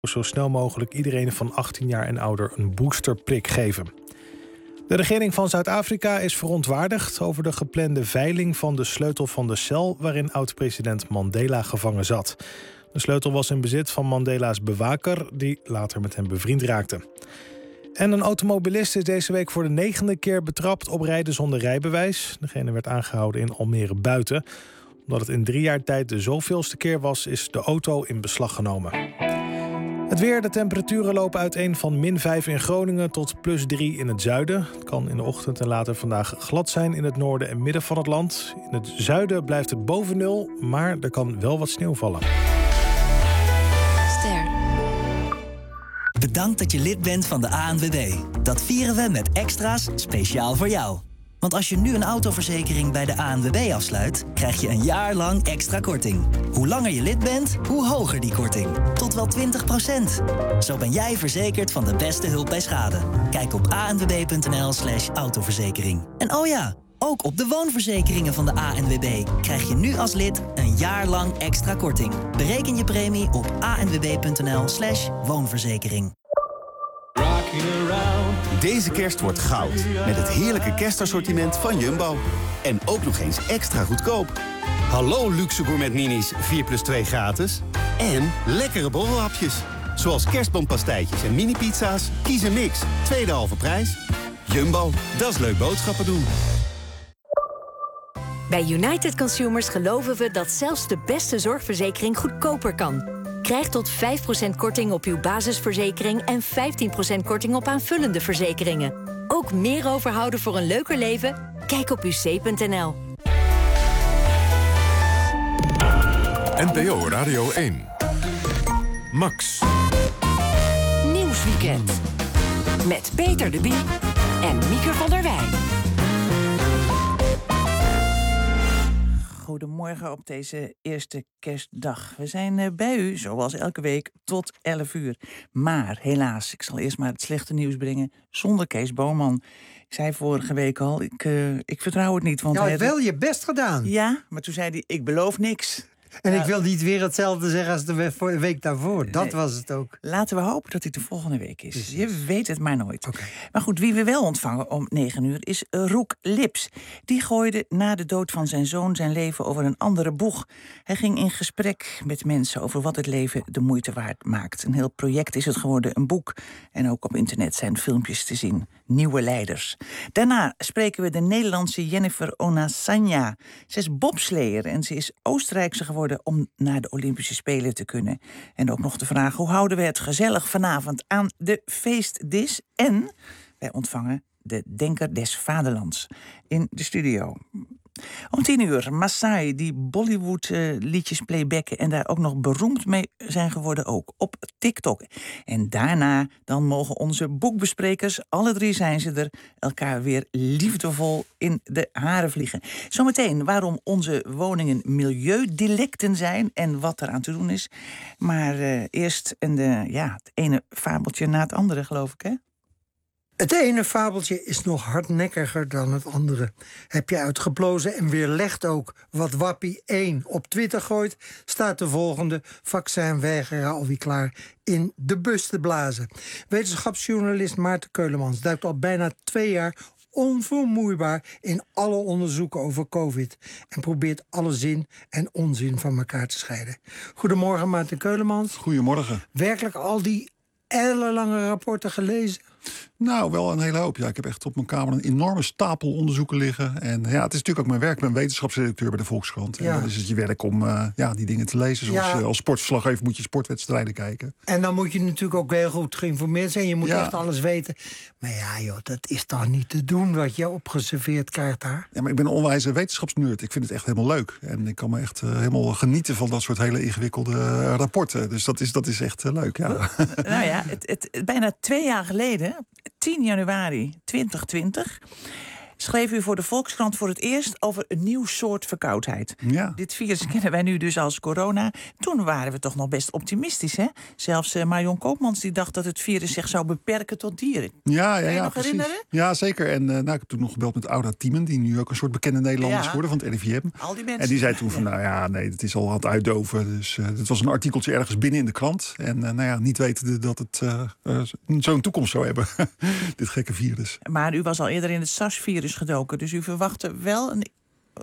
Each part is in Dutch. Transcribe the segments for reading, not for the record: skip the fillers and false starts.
zo snel mogelijk iedereen van 18 jaar en ouder een boosterprik geven. De regering van Zuid-Afrika is verontwaardigd over de geplande veiling van de sleutel van de cel waarin oud-president Mandela gevangen zat. De sleutel was in bezit van Mandela's bewaker, die later met hem bevriend raakte. En een automobilist is deze week voor de 9e keer betrapt op rijden zonder rijbewijs. Degene werd aangehouden in Almere Buiten. Omdat het in 3 jaar tijd de zoveelste keer was, is de auto in beslag genomen. Het weer, de temperaturen lopen uiteen van -5 in Groningen tot +3 in het zuiden. Het kan in de ochtend en later vandaag glad zijn in het noorden en midden van het land. In het zuiden blijft het boven 0, maar er kan wel wat sneeuw vallen. Bedankt dat je lid bent van de ANWB. Dat vieren we met extra's speciaal voor jou. Want als je nu een autoverzekering bij de ANWB afsluit, krijg je een jaar lang extra korting. Hoe langer je lid bent, hoe hoger die korting. Tot wel 20%. Zo ben jij verzekerd van de beste hulp bij schade. Kijk op anwb.nl/autoverzekering. En oh ja, ook op de woonverzekeringen van de ANWB krijg je nu als lid een jaar lang extra korting. Bereken je premie op anwb.nl/woonverzekering. Deze kerst wordt goud met het heerlijke kerstassortiment van Jumbo. En ook nog eens extra goedkoop. Hallo luxe gourmet minis 4+2 gratis. En lekkere borrelhapjes. Zoals kerstboompastijtjes en mini-pizza's. Kies een mix, tweede halve prijs. Jumbo, dat is leuk boodschappen doen. Bij United Consumers geloven we dat zelfs de beste zorgverzekering goedkoper kan. Krijg tot 5% korting op uw basisverzekering en 15% korting op aanvullende verzekeringen. Ook meer overhouden voor een leuker leven? Kijk op uc.nl. NPO Radio 1. Max. Nieuwsweekend. Met Peter de Bie en Mieke van der Wij. Goedemorgen op deze eerste kerstdag. We zijn bij u, zoals elke week, tot 11 uur. Maar helaas, ik zal eerst maar het slechte nieuws brengen zonder Kees Boman. Ik zei vorige week al, ik vertrouw het niet. Want je hebt wel je best gedaan. Ja, maar toen zei hij, ik beloof niks. En ik wil niet weer hetzelfde zeggen als de week daarvoor. Dat was het ook. Laten we hopen dat dit de volgende week is. Precies. Je weet het maar nooit. Okay. Maar goed, wie we wel ontvangen om 9 uur is Roek Lips. Die gooide na de dood van zijn zoon zijn leven over een andere boeg. Hij ging in gesprek met mensen over wat het leven de moeite waard maakt. Een heel project is het geworden, een boek. En ook op internet zijn filmpjes te zien. Nieuwe leiders. Daarna spreken we de Nederlandse Jennifer Onasanya. Ze is bobsleer en ze is Oostenrijkse geworden om naar de Olympische Spelen te kunnen. En ook nog de vraag, hoe houden we het gezellig vanavond aan de feestdis? En wij ontvangen de Denker des Vaderlands in de studio. Om 10 uur, Maasai, die Bollywood-liedjes playbacken en daar ook nog beroemd mee zijn geworden, ook op TikTok. En daarna dan mogen onze boekbesprekers, alle 3 zijn ze er, elkaar weer liefdevol in de haren vliegen. Zometeen waarom onze woningen milieudelicten zijn en wat eraan te doen is. Maar eerst het ene fabeltje na het andere, geloof ik, hè? Het ene fabeltje is nog hardnekkiger dan het andere. Heb je uitgeplozen en weerlegt ook wat Wappie 1 op Twitter gooit, staat de volgende vaccinweigeraar alweer klaar in de bus te blazen. Wetenschapsjournalist Maarten Keulemans duikt al bijna 2 jaar onvermoeibaar in alle onderzoeken over COVID en probeert alle zin en onzin van elkaar te scheiden. Goedemorgen, Maarten Keulemans. Goedemorgen. Werkelijk al die ellenlange rapporten gelezen? Nou, wel een hele hoop. Ja, ik heb echt op mijn kamer een enorme stapel onderzoeken liggen. En ja, het is natuurlijk ook mijn werk. Ik ben wetenschapsredacteur bij de Volkskrant. En dan is het je werk om die dingen te lezen. Zoals als sportverslaggever moet je sportwedstrijden kijken. En dan moet je natuurlijk ook heel goed geïnformeerd zijn. Je moet echt alles weten. Maar ja, joh, dat is toch niet te doen wat je opgeserveerd krijgt daar? Ja, maar ik ben een onwijze wetenschapsnerd. Ik vind het echt helemaal leuk. En ik kan me echt helemaal genieten van dat soort hele ingewikkelde rapporten. Dus dat is echt leuk, ja. Nou ja, bijna 2 jaar geleden, 10 januari 2020... schreef u voor de Volkskrant voor het eerst over een nieuw soort verkoudheid. Ja. Dit virus kennen wij nu dus als corona. Toen waren we toch nog best optimistisch, hè? Zelfs Marion Koopmans die dacht dat het virus zich zou beperken tot dieren. Ja, Kan je nog precies. herinneren? Ja, zeker. En ik heb toen nog gebeld met Auda Thiemen, die nu ook een soort bekende Nederlander is geworden van het RIVM. Al die mensen. En die zei toen van, het is al aan het uitdoven. Dus dit was een artikeltje ergens binnen in de krant. En niet wetende dat het zo'n toekomst zou hebben, dit gekke virus. Maar u was al eerder in het SARS-virus gedoken, dus u verwachtte wel een...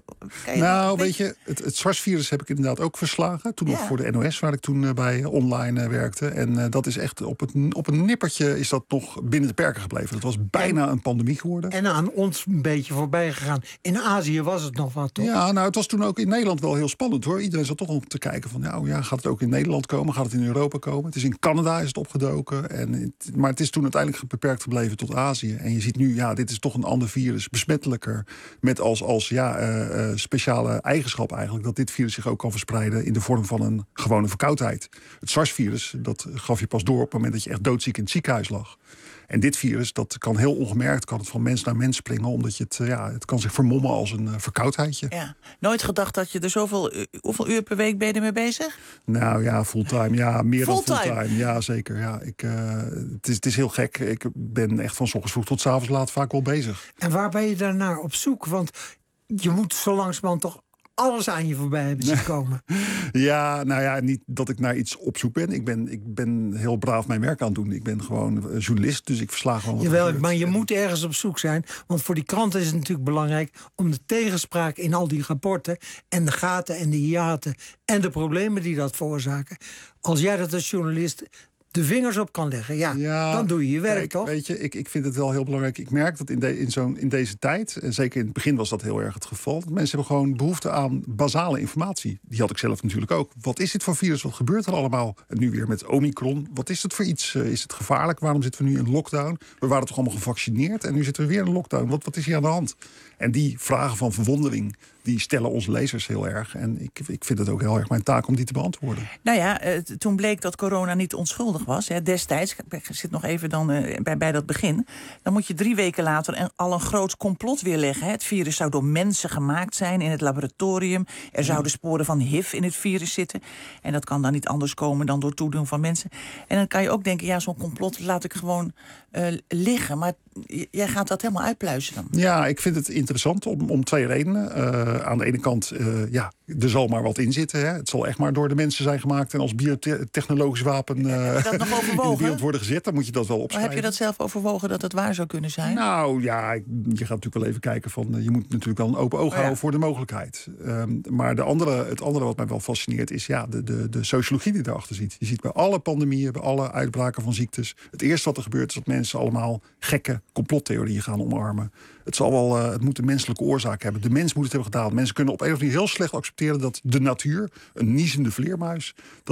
Weet je, het SARS-virus heb ik inderdaad ook verslagen. Toen nog voor de NOS, waar ik toen bij online werkte. En dat is echt op een nippertje is dat nog binnen de perken gebleven. Dat was bijna een pandemie geworden. En aan ons een beetje voorbij gegaan. In Azië was het nog wat, toch? Ja, het was toen ook in Nederland wel heel spannend, hoor. Iedereen zat toch om te kijken van, gaat het ook in Nederland komen? Gaat het in Europa komen? Het is in Canada is het opgedoken. Maar het is toen uiteindelijk beperkt gebleven tot Azië. En je ziet nu, dit is toch een ander virus, besmettelijker. Met als speciale eigenschap eigenlijk, dat dit virus zich ook kan verspreiden in de vorm van een gewone verkoudheid. Het SARS-virus, dat gaf je pas door op het moment dat je echt doodziek in het ziekenhuis lag. En dit virus, dat kan heel ongemerkt, kan het van mens naar mens springen, omdat je het kan zich vermommen als een verkoudheidje. Ja. Nooit gedacht dat je er hoeveel uur per week ben je ermee bezig? Nou ja, fulltime. Ja, meer fulltime. Dan fulltime. Ja, zeker. Ja, het is heel gek. Ik ben echt van 's ochtends vroeg tot 's avonds laat vaak wel bezig. En waar ben je daarnaar op zoek? Want je moet zo langzamerhand toch alles aan je voorbij hebben zien komen. Niet dat ik naar iets op zoek ben. Ik ben heel braaf mijn werk aan het doen. Ik ben gewoon journalist, dus ik versla gewoon wat er gebeurt. Maar je moet ergens op zoek zijn. Want voor die kranten is het natuurlijk belangrijk om de tegenspraak in al die rapporten en de gaten en de hiaten en de problemen die dat veroorzaken. Als jij dat als journalist de vingers op kan leggen, dan doe je je werk, toch? Weet je, ik vind het wel heel belangrijk. Ik merk dat in deze tijd, en zeker in het begin was dat heel erg het geval, dat mensen hebben gewoon behoefte aan basale informatie. Die had ik zelf natuurlijk ook. Wat is dit voor virus? Wat gebeurt er allemaal? En nu weer met Omicron. Wat is het voor iets? Is het gevaarlijk? Waarom zitten we nu in lockdown? We waren toch allemaal gevaccineerd en nu zitten we weer in lockdown. Wat is hier aan de hand? En die vragen van verwondering, die stellen onze lezers heel erg. En ik vind het ook heel erg mijn taak om die te beantwoorden. Toen bleek dat corona niet onschuldig was. Hè, destijds, ik zit nog even dan bij dat begin. Dan moet je 3 weken later al een groot complot weerleggen. Hè. Het virus zou door mensen gemaakt zijn in het laboratorium. Er zouden sporen van HIV in het virus zitten. En dat kan dan niet anders komen dan door toedoen van mensen. En dan kan je ook denken, zo'n complot laat ik gewoon liggen. Maar jij gaat dat helemaal uitpluizen dan. Ja, ik vind het interessant om 2 redenen. Aan de ene kant, er zal maar wat in zitten. Hè. Het zal echt maar door de mensen zijn gemaakt en als biotechnologisch wapen in de wereld worden gezet. Dan moet je dat wel opschrijven. Maar heb je dat zelf overwogen dat het waar zou kunnen zijn? Nou ja, je gaat natuurlijk wel even kijken van, je moet natuurlijk wel een open oog houden voor de mogelijkheid. Maar het andere wat mij wel fascineert is de sociologie die erachter zit. Je ziet bij alle pandemieën, bij alle uitbraken van ziektes, het eerste wat er gebeurt is dat mensen allemaal gekke complottheorieën gaan omarmen. Het moet een menselijke oorzaak hebben. De mens moet het hebben gedaan. Mensen kunnen op een of andere manier heel slecht accepteren dat de natuur, een niezende vleermuis,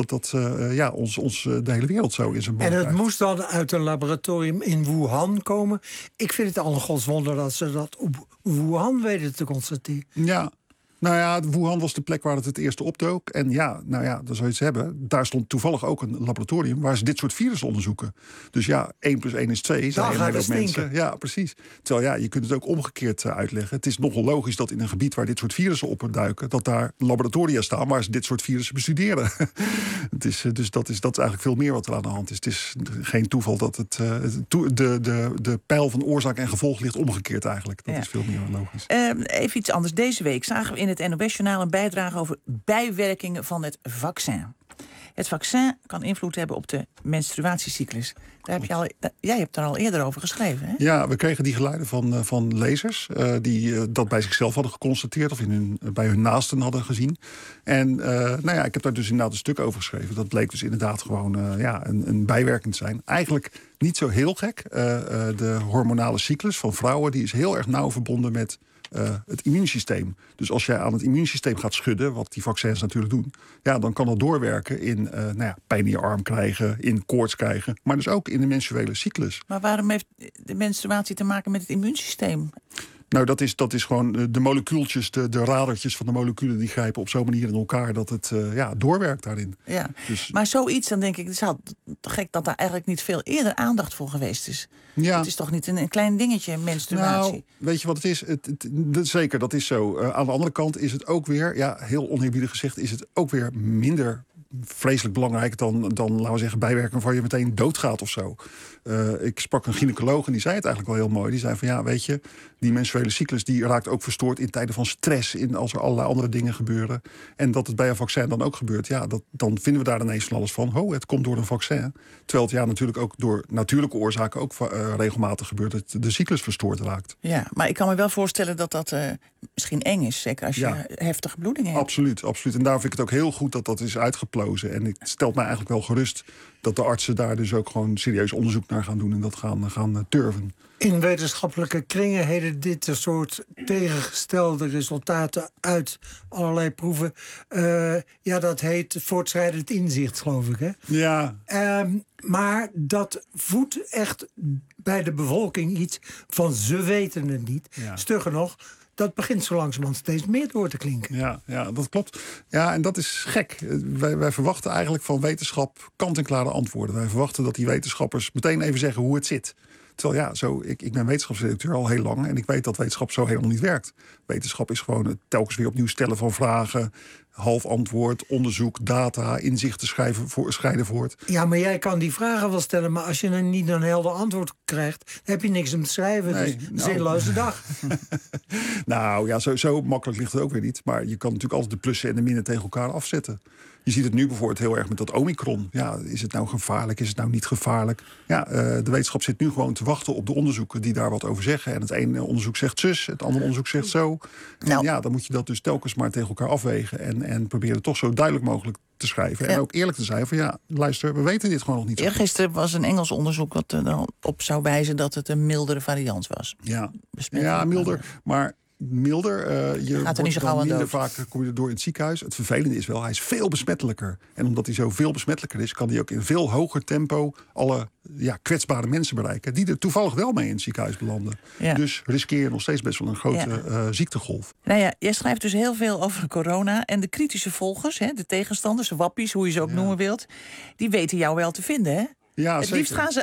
ons de hele wereld zo in zijn band En het krijgt. moest dan uit een laboratorium in Wuhan komen. Ik vind het al een godswonder dat ze dat op Wuhan weten te constateren. Ja. Nou ja, Wuhan was de plek waar het eerste opdook. En dan zou je iets hebben. Daar stond toevallig ook een laboratorium waar ze dit soort virussen onderzoeken. Dus 1 + 1 is 2, zijn een hele hoop mensen. Ja, precies. Terwijl je kunt het ook omgekeerd uitleggen. Het is nogal logisch dat in een gebied waar dit soort virussen opduiken, dat daar laboratoria staan waar ze dit soort virussen bestuderen. Dus dat is eigenlijk veel meer wat er aan de hand is. Het is geen toeval dat de pijl van oorzaak en gevolg ligt omgekeerd eigenlijk. Dat is veel meer logisch. Even iets anders. Deze week zagen we in het NOS-journaal een bijdrage over bijwerkingen van het vaccin. Het vaccin kan invloed hebben op de menstruatiecyclus. Jij hebt daar al eerder over geschreven, hè? Ja, we kregen die geluiden van lezers die dat bij zichzelf hadden geconstateerd of bij hun naasten hadden gezien. En ik heb daar dus inderdaad een stuk over geschreven. Dat bleek dus inderdaad gewoon een bijwerking te zijn. Eigenlijk niet zo heel gek. De hormonale cyclus van vrouwen die is heel erg nauw verbonden met het immuunsysteem. Dus als jij aan het immuunsysteem gaat schudden, wat die vaccins natuurlijk doen, dan kan dat doorwerken in pijn in je arm krijgen, in koorts krijgen, maar dus ook in de menstruele cyclus. Maar waarom heeft de menstruatie te maken met het immuunsysteem? Nou, dat is gewoon de molecuultjes, de radertjes van de moleculen... die grijpen op zo'n manier in elkaar dat het doorwerkt daarin. Ja. Dus, maar zoiets, dan denk ik, het is gek dat daar eigenlijk niet veel eerder aandacht voor geweest is. Ja. Het is toch niet een klein dingetje, menstruatie? Nou, weet je wat het is? Zeker, dat is zo. Aan de andere kant is het ook weer, heel oneerbiedig gezegd... is het ook weer minder vreselijk belangrijk dan, laten we zeggen, bijwerking waarvan je meteen doodgaat of zo. Ik sprak een gynaecoloog en die zei het eigenlijk wel heel mooi. Die zei van weet je, die menstruele cyclus die raakt ook verstoord in tijden van stress, als er allerlei andere dingen gebeuren. En dat het bij een vaccin dan ook gebeurt, dan vinden we daar ineens van alles van. Het komt door een vaccin. Terwijl het natuurlijk ook door natuurlijke oorzaken ook regelmatig gebeurt dat de cyclus verstoord raakt. Ja, maar ik kan me wel voorstellen dat misschien eng is, zeker als je heftige bloeding hebt. Absoluut. En daarom vind ik het ook heel goed dat is uitgeplozen. En het stelt mij eigenlijk wel gerust dat de artsen daar dus ook gewoon serieus onderzoek naar gaan doen en dat gaan turven. In wetenschappelijke kringen heden dit soort tegengestelde resultaten uit allerlei proeven. Dat heet voortschrijdend inzicht, geloof ik. Hè? Ja. Maar dat voedt echt bij de bevolking iets van ze weten het niet. Ja. Stugger nog, dat begint zo langzamerhand steeds meer door te klinken. Ja, dat klopt. Ja, en dat is gek. Wij verwachten eigenlijk van wetenschap kant-en-klare antwoorden. Wij verwachten dat die wetenschappers meteen even zeggen hoe het zit. Terwijl ik ben wetenschapsredacteur al heel lang en ik weet dat wetenschap zo helemaal niet werkt. Wetenschap is gewoon het telkens weer opnieuw stellen van vragen, half antwoord, onderzoek, data, inzichten scheiden voort. Ja, maar jij kan die vragen wel stellen, maar als je dan niet een helder antwoord krijgt, dan heb je niks om te schrijven. Nee, dus zinloze dag. Nou ja, zo makkelijk ligt het ook weer niet. Maar je kan natuurlijk altijd de plussen en de minnen tegen elkaar afzetten. Je ziet het nu bijvoorbeeld heel erg met dat Omicron. Ja, is het nou gevaarlijk? Is het nou niet gevaarlijk? Ja, de wetenschap zit nu gewoon te wachten op de onderzoeken die daar wat over zeggen. En het ene onderzoek zegt zus, het andere onderzoek zegt zo. Nou. En dan moet je dat dus telkens maar tegen elkaar afwegen. En proberen toch zo duidelijk mogelijk te schrijven. Ja. En ook eerlijk te zijn van luister, we weten dit gewoon nog niet. Eergisteren was een Engels onderzoek wat erop zou wijzen dat het een mildere variant was. Ja, milder, maar... milder. Je gaat er niet zo gauw aan dood. Vaak kom je erdoor in het ziekenhuis. Het vervelende is wel, hij is veel besmettelijker. En omdat hij zo veel besmettelijker is, kan hij ook in veel hoger tempo alle kwetsbare mensen bereiken die er toevallig wel mee in het ziekenhuis belanden. Ja. Dus riskeer je nog steeds best wel een grote ziektegolf. Nou ja, jij schrijft dus heel veel over corona en de kritische volgers, de tegenstanders, de wappies, hoe je ze ook noemen wilt, die weten jou wel te vinden, hè? Ja, het liefst gaan ze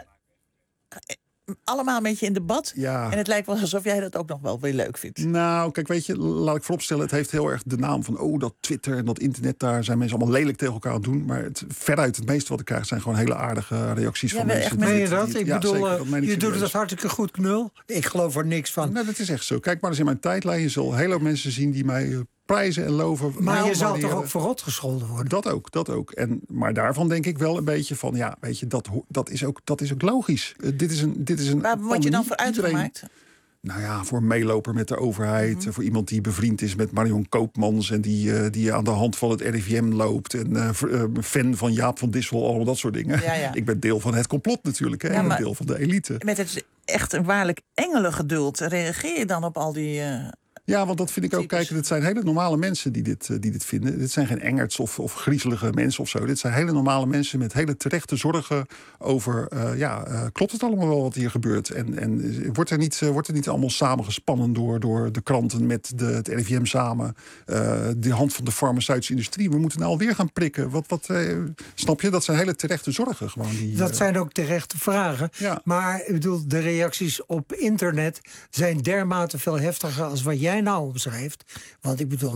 allemaal een beetje in debat. Ja. En het lijkt wel alsof jij dat ook nog wel weer leuk vindt. Nou, kijk, weet je, laat ik vooropstellen, het heeft heel erg de naam van dat Twitter en dat internet, daar zijn mensen allemaal lelijk tegen elkaar aan het doen. Maar veruit het meeste wat ik krijg zijn gewoon hele aardige reacties van mensen. Meen je dat? Ik bedoel, je doet het hartstikke goed, knul. Ik geloof er niks van. Nou, dat is echt zo. Kijk maar eens in mijn tijdlijn. Je zal hele hoop mensen zien die mij prijzen en loven. Maar je zal toch ook verrot gescholden worden? Dat ook. Maar daarvan denk ik wel een beetje van, weet je, dat is ook logisch. Dit is een waar word je dan voor uitgemaakt? Nou ja, voor een meeloper met de overheid. Voor iemand die bevriend is met Marion Koopmans en die aan de hand van het RIVM loopt. En fan van Jaap van Dissel, allemaal dat soort dingen. Ja. Ik ben deel van het complot natuurlijk. Hè? Ik ben deel van de elite. Met het echt een waarlijk engelengeduld reageer je dan op al die... Ja, want dat vind ik ook. Kijk, dit zijn hele normale mensen die dit vinden. Dit zijn geen engerts of griezelige mensen of zo. Dit zijn hele normale mensen met hele terechte zorgen over... klopt het allemaal wel wat hier gebeurt? En wordt er niet allemaal samengespannen door de kranten met het RIVM samen? De hand van de farmaceutische industrie. We moeten nou alweer gaan prikken. Snap je? Dat zijn hele terechte zorgen gewoon. Dat zijn ook terechte vragen. Ja. Maar ik bedoel, de reacties op internet zijn dermate veel heftiger als wat jij nou omschrijft. Want ik bedoel,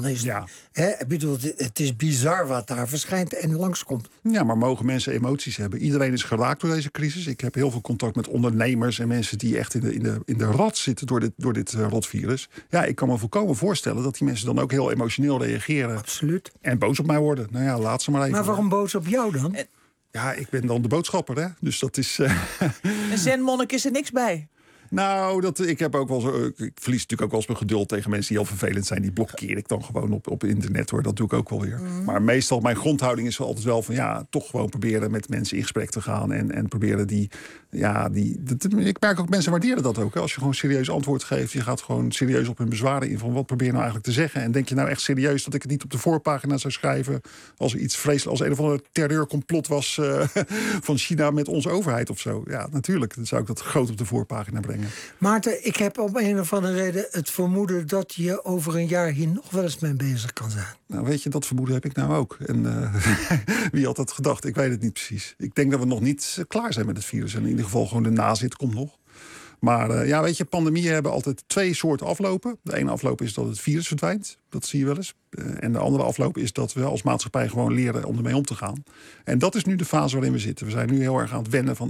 het is bizar wat daar verschijnt en langskomt. Ja, maar mogen mensen emoties hebben? Iedereen is geraakt door deze crisis. Ik heb heel veel contact met ondernemers en mensen die echt in de rat zitten door dit rotvirus. Ja, ik kan me volkomen voorstellen dat die mensen dan ook heel emotioneel reageren. Absoluut. En boos op mij worden. Nou ja, laat ze maar even. Maar waarom boos op jou dan? Ja, ik ben dan de boodschapper, hè? Dus dat is... Een zenmonnik is er niks bij. Nou, ik heb ook wel zo. Ik verlies natuurlijk ook wel eens mijn geduld tegen mensen die heel vervelend zijn. Die blokkeer ik dan gewoon op internet, hoor. Dat doe ik ook wel weer. Maar meestal, mijn grondhouding is altijd wel van toch gewoon proberen met mensen in gesprek te gaan. En proberen ik merk ook, mensen waarderen dat ook. Hè. Als je gewoon serieus antwoord geeft, je gaat gewoon serieus op hun bezwaren in. Van wat probeer je nou eigenlijk te zeggen? En denk je nou echt serieus dat ik het niet op de voorpagina zou schrijven als er iets vreselijk, als een of ander terreurcomplot was van China met onze overheid of zo? Ja, natuurlijk. Dan zou ik dat groot op de voorpagina brengen. brengen. Maarten, ik heb op een of andere reden het vermoeden dat je over een jaar hier nog wel eens mee bezig kan zijn. Nou, weet je, dat vermoeden heb ik nou ook. En wie had dat gedacht? Ik weet het niet precies. Ik denk dat we nog niet klaar zijn met het virus. En in ieder geval gewoon de nazit komt nog. Maar weet je, pandemieën hebben altijd 2 soorten aflopen. De ene afloop is dat het virus verdwijnt. Dat zie je wel eens. En de andere afloop is dat we als maatschappij gewoon leren om ermee om te gaan. En dat is nu de fase waarin we zitten. We zijn nu heel erg aan het wennen van,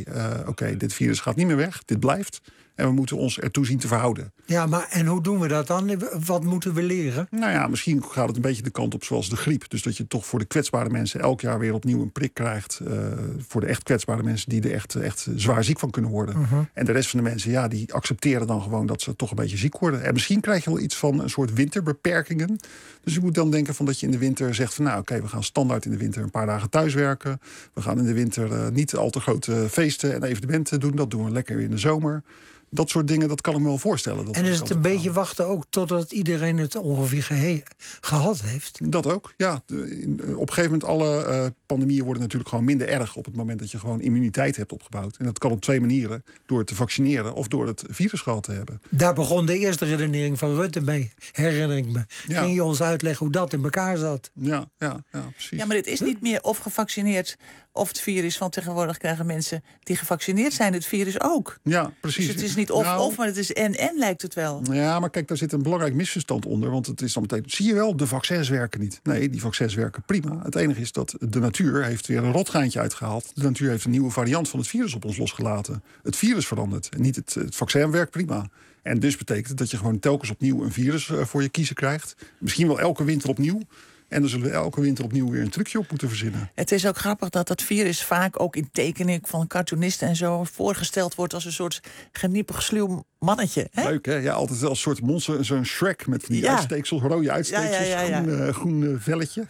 oké, dit virus gaat niet meer weg. Dit blijft. En we moeten ons ertoe zien te verhouden. Ja, maar en hoe doen we dat dan? Wat moeten we leren? Nou ja, misschien gaat het een beetje de kant op zoals de griep. Dus dat je toch voor de kwetsbare mensen elk jaar weer opnieuw een prik krijgt. Voor de echt kwetsbare mensen die er echt zwaar ziek van kunnen worden. En de rest van de mensen, die accepteren dan gewoon dat ze toch een beetje ziek worden. En misschien krijg je wel iets van een soort winterbeperkingen. Dus je moet dan denken van dat je in de winter zegt van we gaan standaard in de winter een paar dagen thuiswerken. We gaan in de winter niet al te grote feesten en evenementen doen. Dat doen we lekker weer in de zomer. Dat soort dingen, dat kan ik me wel voorstellen. En is het een beetje wachten ook totdat iedereen het ongeveer gehad heeft? Dat ook, ja. Op een gegeven moment, alle pandemieën worden natuurlijk gewoon minder erg op het moment dat je gewoon immuniteit hebt opgebouwd. En dat kan op 2 manieren. Door te vaccineren of door het virus gehad te hebben. Daar begon de eerste redenering van Rutte mee, herinner ik me. Ja. Ging je ons uitleggen hoe dat in elkaar zat? Ja, precies. Ja, maar dit is niet meer of gevaccineerd of het virus. Want tegenwoordig krijgen mensen die gevaccineerd zijn het virus ook. Ja, precies. Dus het is niet of, maar het is en lijkt het wel. Ja, maar kijk, daar zit een belangrijk misverstand onder. Want het is dan meteen, zie je wel, de vaccins werken niet. Nee, die vaccins werken prima. Het enige is dat de natuur heeft weer een rotgeintje uitgehaald. De natuur heeft een nieuwe variant van het virus op ons losgelaten. Het virus verandert. En niet het vaccin werkt prima. En dus betekent het dat je gewoon telkens opnieuw een virus voor je kiezen krijgt. Misschien wel elke winter opnieuw. En dan zullen we elke winter opnieuw weer een trucje op moeten verzinnen. Het is ook grappig dat dat virus vaak ook in tekening van cartoonisten en zo voorgesteld wordt als een soort geniepig sluw mannetje. Hè? Leuk, hè? Ja, altijd als een soort monster, zo'n Shrek met die uitsteeksels, rode uitsteeksels, groen velletje.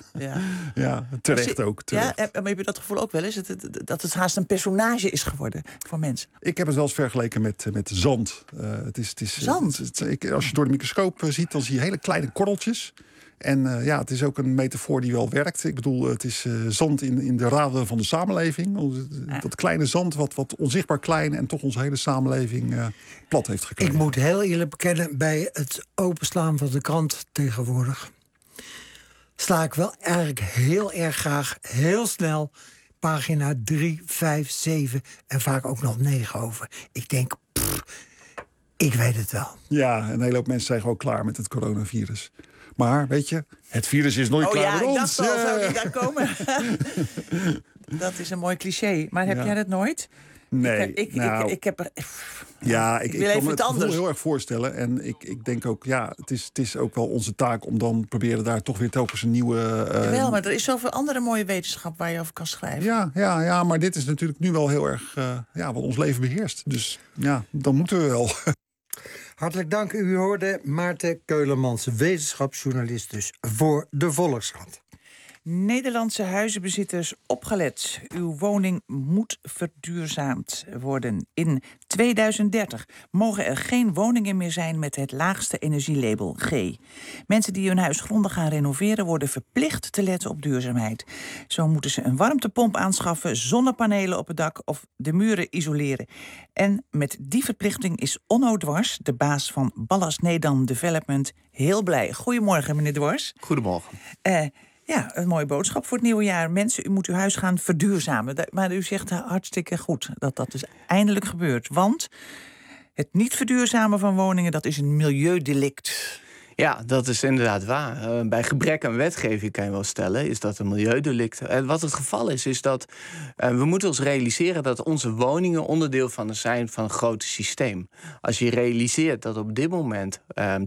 Ja, terecht ook. Terecht. Ja, maar heb je dat gevoel ook wel eens? Dat het haast een personage is geworden voor mensen? Ik heb het wel eens vergeleken met zand. Zand? Als je door de microscoop ziet, dan zie je hele kleine korreltjes. En het is ook een metafoor die wel werkt. Ik bedoel, het is zand in de raden van de samenleving. Dat kleine zand, wat onzichtbaar klein en toch onze hele samenleving plat heeft gekregen. Ik moet heel eerlijk bekennen, bij het openslaan van de krant tegenwoordig sla ik wel eigenlijk heel erg graag, heel snel, pagina 3, 5, 7 en vaak ook nog 9 over. Ik denk, ik weet het wel. Ja, een hele hoop mensen zijn gewoon klaar met het coronavirus. Maar, weet je, het virus is nooit klaar met ons. Oh ja, ik dacht al, zou die daar komen? Dat is een mooi cliché. Maar heb jij dat nooit? Nee. Ik heb er... Ja, ik wil even het anders. heel erg voorstellen. En ik denk ook, het is ook wel onze taak om dan proberen daar toch weer telkens een nieuwe... Jawel, maar er is zoveel andere mooie wetenschap waar je over kan schrijven. Ja, maar dit is natuurlijk nu wel heel erg wat ons leven beheerst. Dus dan moeten we wel... Hartelijk dank. U hoorde Maarten Keulemans, wetenschapsjournalist dus voor de Volkskrant. Nederlandse huizenbezitters, opgelet. Uw woning moet verduurzaamd worden. In 2030 mogen er geen woningen meer zijn met het laagste energielabel G. Mensen die hun huis grondig gaan renoveren worden verplicht te letten op duurzaamheid. Zo moeten ze een warmtepomp aanschaffen, zonnepanelen op het dak of de muren isoleren. En met die verplichting is Onno Dwars, de baas van Ballas Nedam Development, heel blij. Goedemorgen, meneer Dwars. Goedemorgen. Ja, een mooie boodschap voor het nieuwe jaar. Mensen, u moet uw huis gaan verduurzamen. Maar u zegt hartstikke goed dat dat dus eindelijk gebeurt. Want het niet verduurzamen van woningen, dat is een milieudelict. Ja, dat is inderdaad waar. Bij gebrek aan wetgeving kan je wel stellen, is dat een milieudelict. Wat het geval is dat we moeten ons realiseren dat onze woningen onderdeel zijn van een groot systeem. Als je realiseert dat op dit moment 10%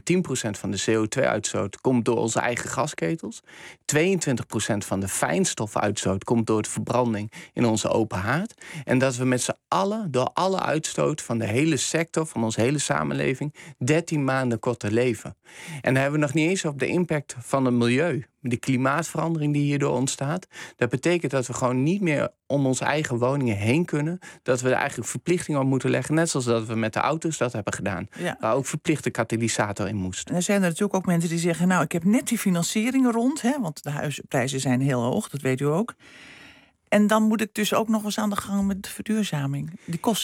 van de CO2-uitstoot komt door onze eigen gasketels, 22% van de fijnstofuitstoot komt door de verbranding in onze open haard, en dat we met z'n allen, door alle uitstoot van de hele sector, van onze hele samenleving, 13 maanden korter leven. En dan hebben we nog niet eens op de impact van het milieu. De klimaatverandering die hierdoor ontstaat. Dat betekent dat we gewoon niet meer om onze eigen woningen heen kunnen. Dat we er eigenlijk verplichtingen op moeten leggen. Net zoals dat we met de auto's dat hebben gedaan. Ja. Waar ook verplichte katalysator in moest. En er zijn er natuurlijk ook mensen die zeggen, nou, ik heb net die financiering rond. Want de huizenprijzen zijn heel hoog, dat weet u ook. En dan moet ik dus ook nog eens aan de gang met de verduurzaming. Die kosten.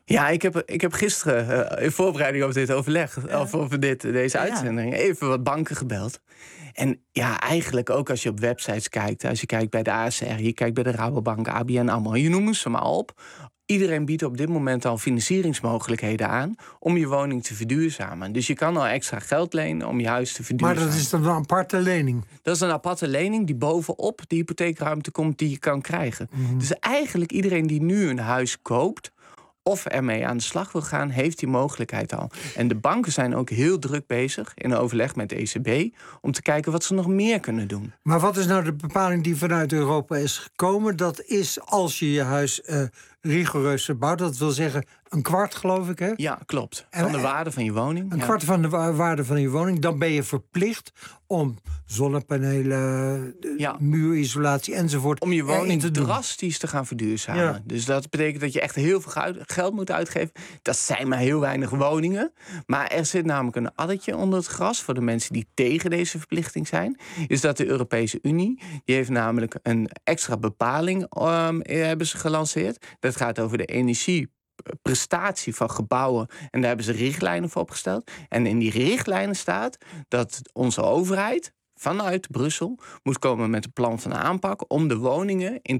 Ja, ik heb gisteren in voorbereiding op dit overleg, of over deze uitzending, even wat banken gebeld. En ja, eigenlijk ook als je op websites kijkt, als je kijkt bij de ASR, je kijkt bij de Rabobank, ABN AMRO, je noemt ze maar op. Iedereen biedt op dit moment al financieringsmogelijkheden aan om je woning te verduurzamen. Dus je kan al extra geld lenen om je huis te verduurzamen. Maar dat is dan een aparte lening? Dat is een aparte lening die bovenop de hypotheekruimte komt die je kan krijgen. Dus eigenlijk iedereen die nu een huis koopt of ermee aan de slag wil gaan, heeft die mogelijkheid al. En de banken zijn ook heel druk bezig in overleg met de ECB om te kijken wat ze nog meer kunnen doen. Maar wat is nou de bepaling die vanuit Europa is gekomen? Dat is als je je huis rigoureus verbouwt. Dat wil zeggen een kwart, geloof ik, hè? Ja, klopt. Van de waarde van je woning. Een kwart van de waarde van je woning. Dan ben je verplicht om zonnepanelen, muurisolatie enzovoort. Om je woning drastisch te gaan verduurzamen. Ja. Dus dat betekent dat je echt heel veel geld moet uitgeven. Dat zijn maar heel weinig woningen. Maar er zit namelijk een addertje onder het gras voor de mensen die tegen deze verplichting zijn. Is dat de Europese Unie, die heeft namelijk een extra bepaling hebben ze gelanceerd. Dat gaat over de energieprestatie van gebouwen. En daar hebben ze richtlijnen voor opgesteld. En in die richtlijnen staat dat onze overheid vanuit Brussel moet komen met een plan van aanpak om de woningen in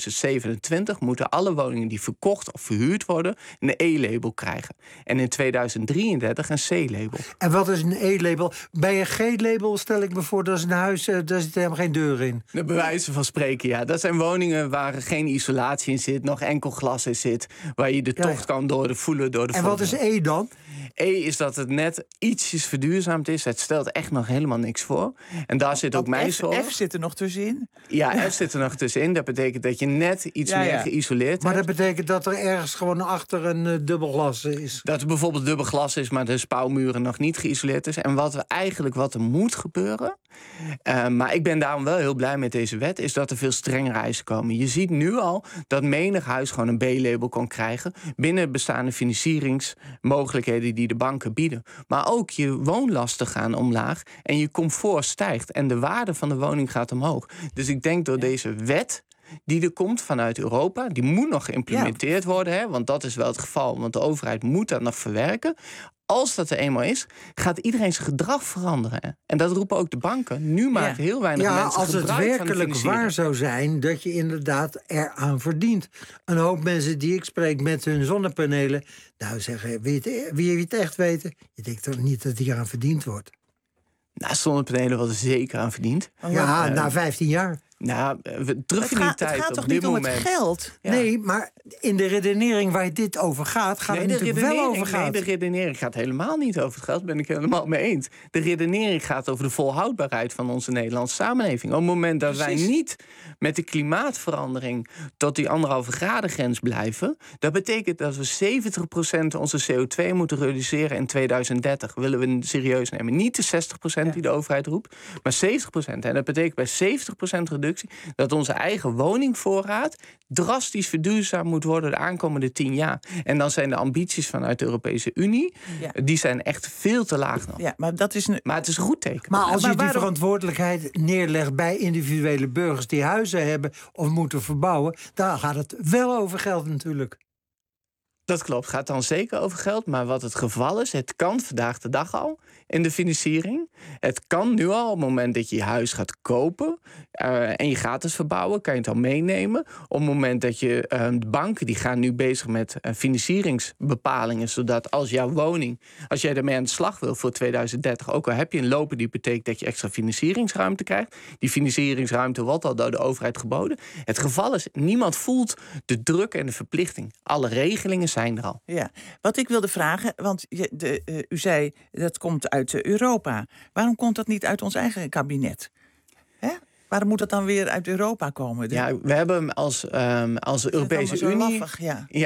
2027 moeten alle woningen die verkocht of verhuurd worden een E-label krijgen. En in 2033 een C-label. En wat is een E-label? Bij een G-label stel ik me voor, dat is een huis, daar zit helemaal geen deur in. De bewijzen van spreken, ja. Dat zijn woningen waar geen isolatie in zit, nog enkel glas in zit, waar je de tocht kan voelen door de En wat is E dan? E is dat het net ietsjes verduurzaamd is. Het stelt echt nog helemaal niks voor. En daar zit ook mijn zorg. F zit er nog tussenin? Ja, F zit er nog tussenin. Dat betekent dat je net iets meer geïsoleerd hebt. Maar dat betekent dat er ergens gewoon achter een dubbel glas is? Dat er bijvoorbeeld dubbel glas is, maar de spouwmuren nog niet geïsoleerd is. En wat er moet gebeuren, maar ik ben daarom wel heel blij met deze wet, is dat er veel strengere eisen komen. Je ziet nu al dat menig huis gewoon een B-label kan krijgen binnen bestaande financieringsmogelijkheden die de banken bieden. Maar ook je woonlasten gaan omlaag en je comfort stijgt en de waarde van de woning gaat omhoog. Dus ik denk door deze wet die er komt vanuit Europa, die moet nog geïmplementeerd worden, hè, want dat is wel het geval, want de overheid moet dat nog verwerken. Als dat er eenmaal is, gaat iedereen zijn gedrag veranderen. Hè? En dat roepen ook de banken. Nu maken heel weinig mensen als het gebruik werkelijk waar zou zijn dat je inderdaad eraan verdient. Een hoop mensen die ik spreek met hun zonnepanelen, nou zeggen, wil je het echt weten? Je denkt toch niet dat die eraan verdiend wordt? Nou, zonnepanelen worden zeker aan verdiend. Na 15 jaar. Nou, terug in die tijd. Het gaat op toch dit niet om moment. het geld? Ja. Nee, maar in de redenering waar dit over gaat het natuurlijk wel over gaat. Nee, de redenering gaat helemaal niet over het geld, ben ik helemaal mee eens. De redenering gaat over de volhoudbaarheid van onze Nederlandse samenleving. Op het moment dat wij niet met de klimaatverandering tot die 1,5 graden grens blijven, dat betekent dat we 70% onze CO2 moeten reduceren in 2030. Willen we het serieus nemen. Niet de 60% die de overheid roept, maar 70%. En dat betekent bij 70% reductie dat onze eigen woningvoorraad drastisch verduurzaamd moet worden de aankomende 10 jaar. En dan zijn de ambities vanuit de Europese Unie, die zijn echt veel te laag nog. Ja, maar maar het is een goed teken. Maar als je die verantwoordelijkheid neerlegt bij individuele burgers die huizen hebben of moeten verbouwen, dan gaat het wel over geld natuurlijk. Dat klopt, gaat dan zeker over geld. Maar wat het geval is, het kan vandaag de dag al in de financiering. Het kan nu al, op het moment dat je je huis gaat kopen en je gaat het verbouwen, kan je het al meenemen. Op het moment dat je de banken die gaan nu bezig met financieringsbepalingen, zodat als jouw woning, als jij ermee aan de slag wil voor 2030, ook al heb je een lopende hypotheek, dat je extra financieringsruimte krijgt. Die financieringsruimte wordt al door de overheid geboden. Het geval is, niemand voelt de druk en de verplichting. Alle regelingen zijn er al. Ja, wat ik wilde vragen, want u zei dat komt uit Europa. Waarom komt dat niet uit ons eigen kabinet? Hè? Waarom moet dat dan weer uit Europa komen? Ja, we hebben als Europese Unie... Laffig,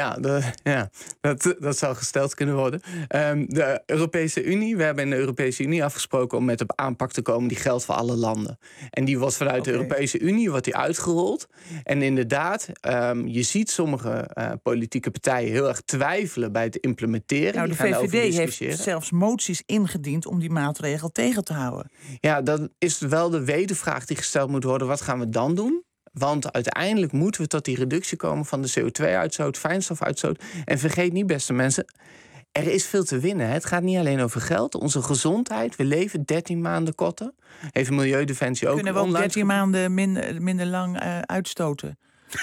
dat zou gesteld kunnen worden. De Europese Unie, we hebben in de Europese Unie afgesproken om met een aanpak te komen die geldt voor alle landen. En die wordt vanuit de Europese Unie uitgerold. En inderdaad, je ziet sommige politieke partijen heel erg twijfelen bij het implementeren. Nou, de VVD heeft zelfs moties ingediend om die maatregel tegen te houden. Ja, dat is wel de wedervraag die gesteld moet worden. Wat gaan we dan doen? Want uiteindelijk moeten we tot die reductie komen van de CO2-uitstoot, fijnstofuitstoot. En vergeet niet, beste mensen, er is veel te winnen. Het gaat niet alleen over geld. Onze gezondheid. We leven 13 maanden korter. Heeft Milieudefensie ook kunnen we ook 13 maanden minder lang uitstoten?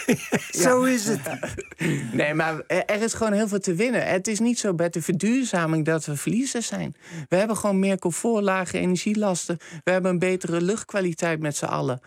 Zo is het. Nee, maar er is gewoon heel veel te winnen. Het is niet zo bij de verduurzaming dat we verliezers zijn. We hebben gewoon meer comfort, lage energielasten. We hebben een betere luchtkwaliteit met z'n allen.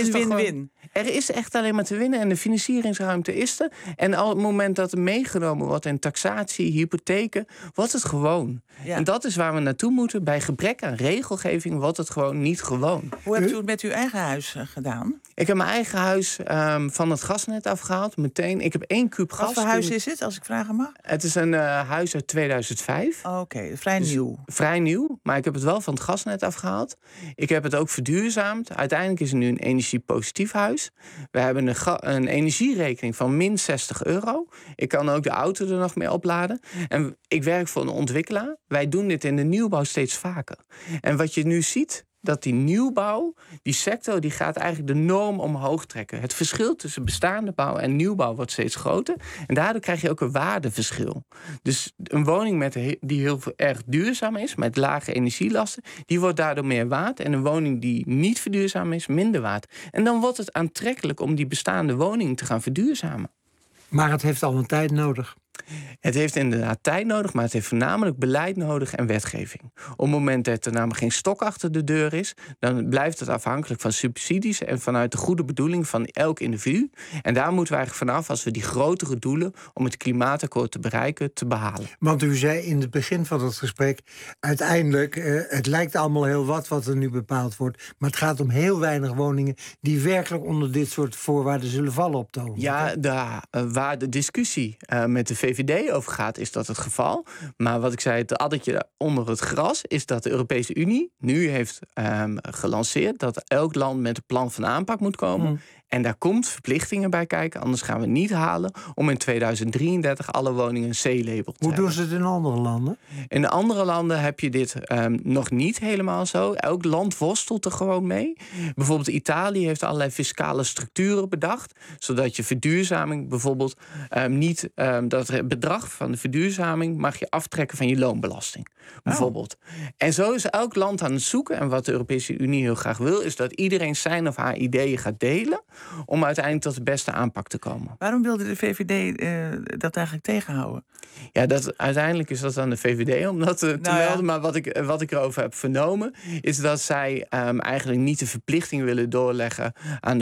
Win. Er is echt alleen maar te winnen en de financieringsruimte is er. En al het moment dat het meegenomen wordt in taxatie, hypotheken, wordt het gewoon. Ja. En dat is waar we naartoe moeten. Bij gebrek aan regelgeving wordt het gewoon niet gewoon. Hoe hebt u het met uw eigen huis gedaan? Ik heb mijn eigen huis van het gasnet afgehaald. Meteen. Ik heb 1 kuub gas. Wat voor huis is het, als ik vragen mag? Het is een huis uit 2005. Oké, vrij nieuw. Vrij nieuw, maar ik heb het wel van het gasnet afgehaald. Ik heb het ook verduurzaamd. Uiteindelijk is het nu een energiepositief huis. We hebben een energierekening van min €60. Ik kan ook de auto er nog mee opladen. En ik werk voor een ontwikkelaar. Wij doen dit in de nieuwbouw steeds vaker. En wat je nu ziet, dat die nieuwbouw, die sector, die gaat eigenlijk de norm omhoog trekken. Het verschil tussen bestaande bouw en nieuwbouw wordt steeds groter. En daardoor krijg je ook een waardeverschil. Dus een woning die heel erg duurzaam is, met lage energielasten, die wordt daardoor meer waard. En een woning die niet verduurzaam is, minder waard. En dan wordt het aantrekkelijk om die bestaande woning te gaan verduurzamen. Maar het heeft al een tijd nodig. Het heeft inderdaad tijd nodig, maar het heeft voornamelijk beleid nodig en wetgeving. Op het moment dat er namelijk geen stok achter de deur is, dan blijft het afhankelijk van subsidies en vanuit de goede bedoeling van elk individu. En daar moeten we eigenlijk vanaf als we die grotere doelen om het klimaatakkoord te bereiken, te behalen. Want u zei in het begin van het gesprek, uiteindelijk, het lijkt allemaal heel wat er nu bepaald wordt, maar het gaat om heel weinig woningen die werkelijk onder dit soort voorwaarden zullen vallen op het ogenblik. Ja, waar de discussie met de VVD over gaat, is dat het geval. Maar wat ik zei, het addertje onder het gras, is dat de Europese Unie nu heeft gelanceerd dat elk land met een plan van aanpak moet komen. En daar komt verplichtingen bij kijken, anders gaan we niet halen om in 2033 alle woningen een C-label te hebben. Hoe doen ze het in andere landen? In andere landen heb je dit nog niet helemaal zo. Elk land worstelt er gewoon mee. Bijvoorbeeld Italië heeft allerlei fiscale structuren bedacht, zodat je verduurzaming bijvoorbeeld niet dat het bedrag van de verduurzaming mag je aftrekken van je loonbelasting. Bijvoorbeeld. En zo is elk land aan het zoeken. En wat de Europese Unie heel graag wil, is dat iedereen zijn of haar ideeën gaat delen om uiteindelijk tot de beste aanpak te komen. Waarom wilde de VVD dat eigenlijk tegenhouden? Ja, uiteindelijk is dat aan de VVD om dat te melden. Maar wat ik erover heb vernomen, is dat zij eigenlijk niet de verplichting willen doorleggen aan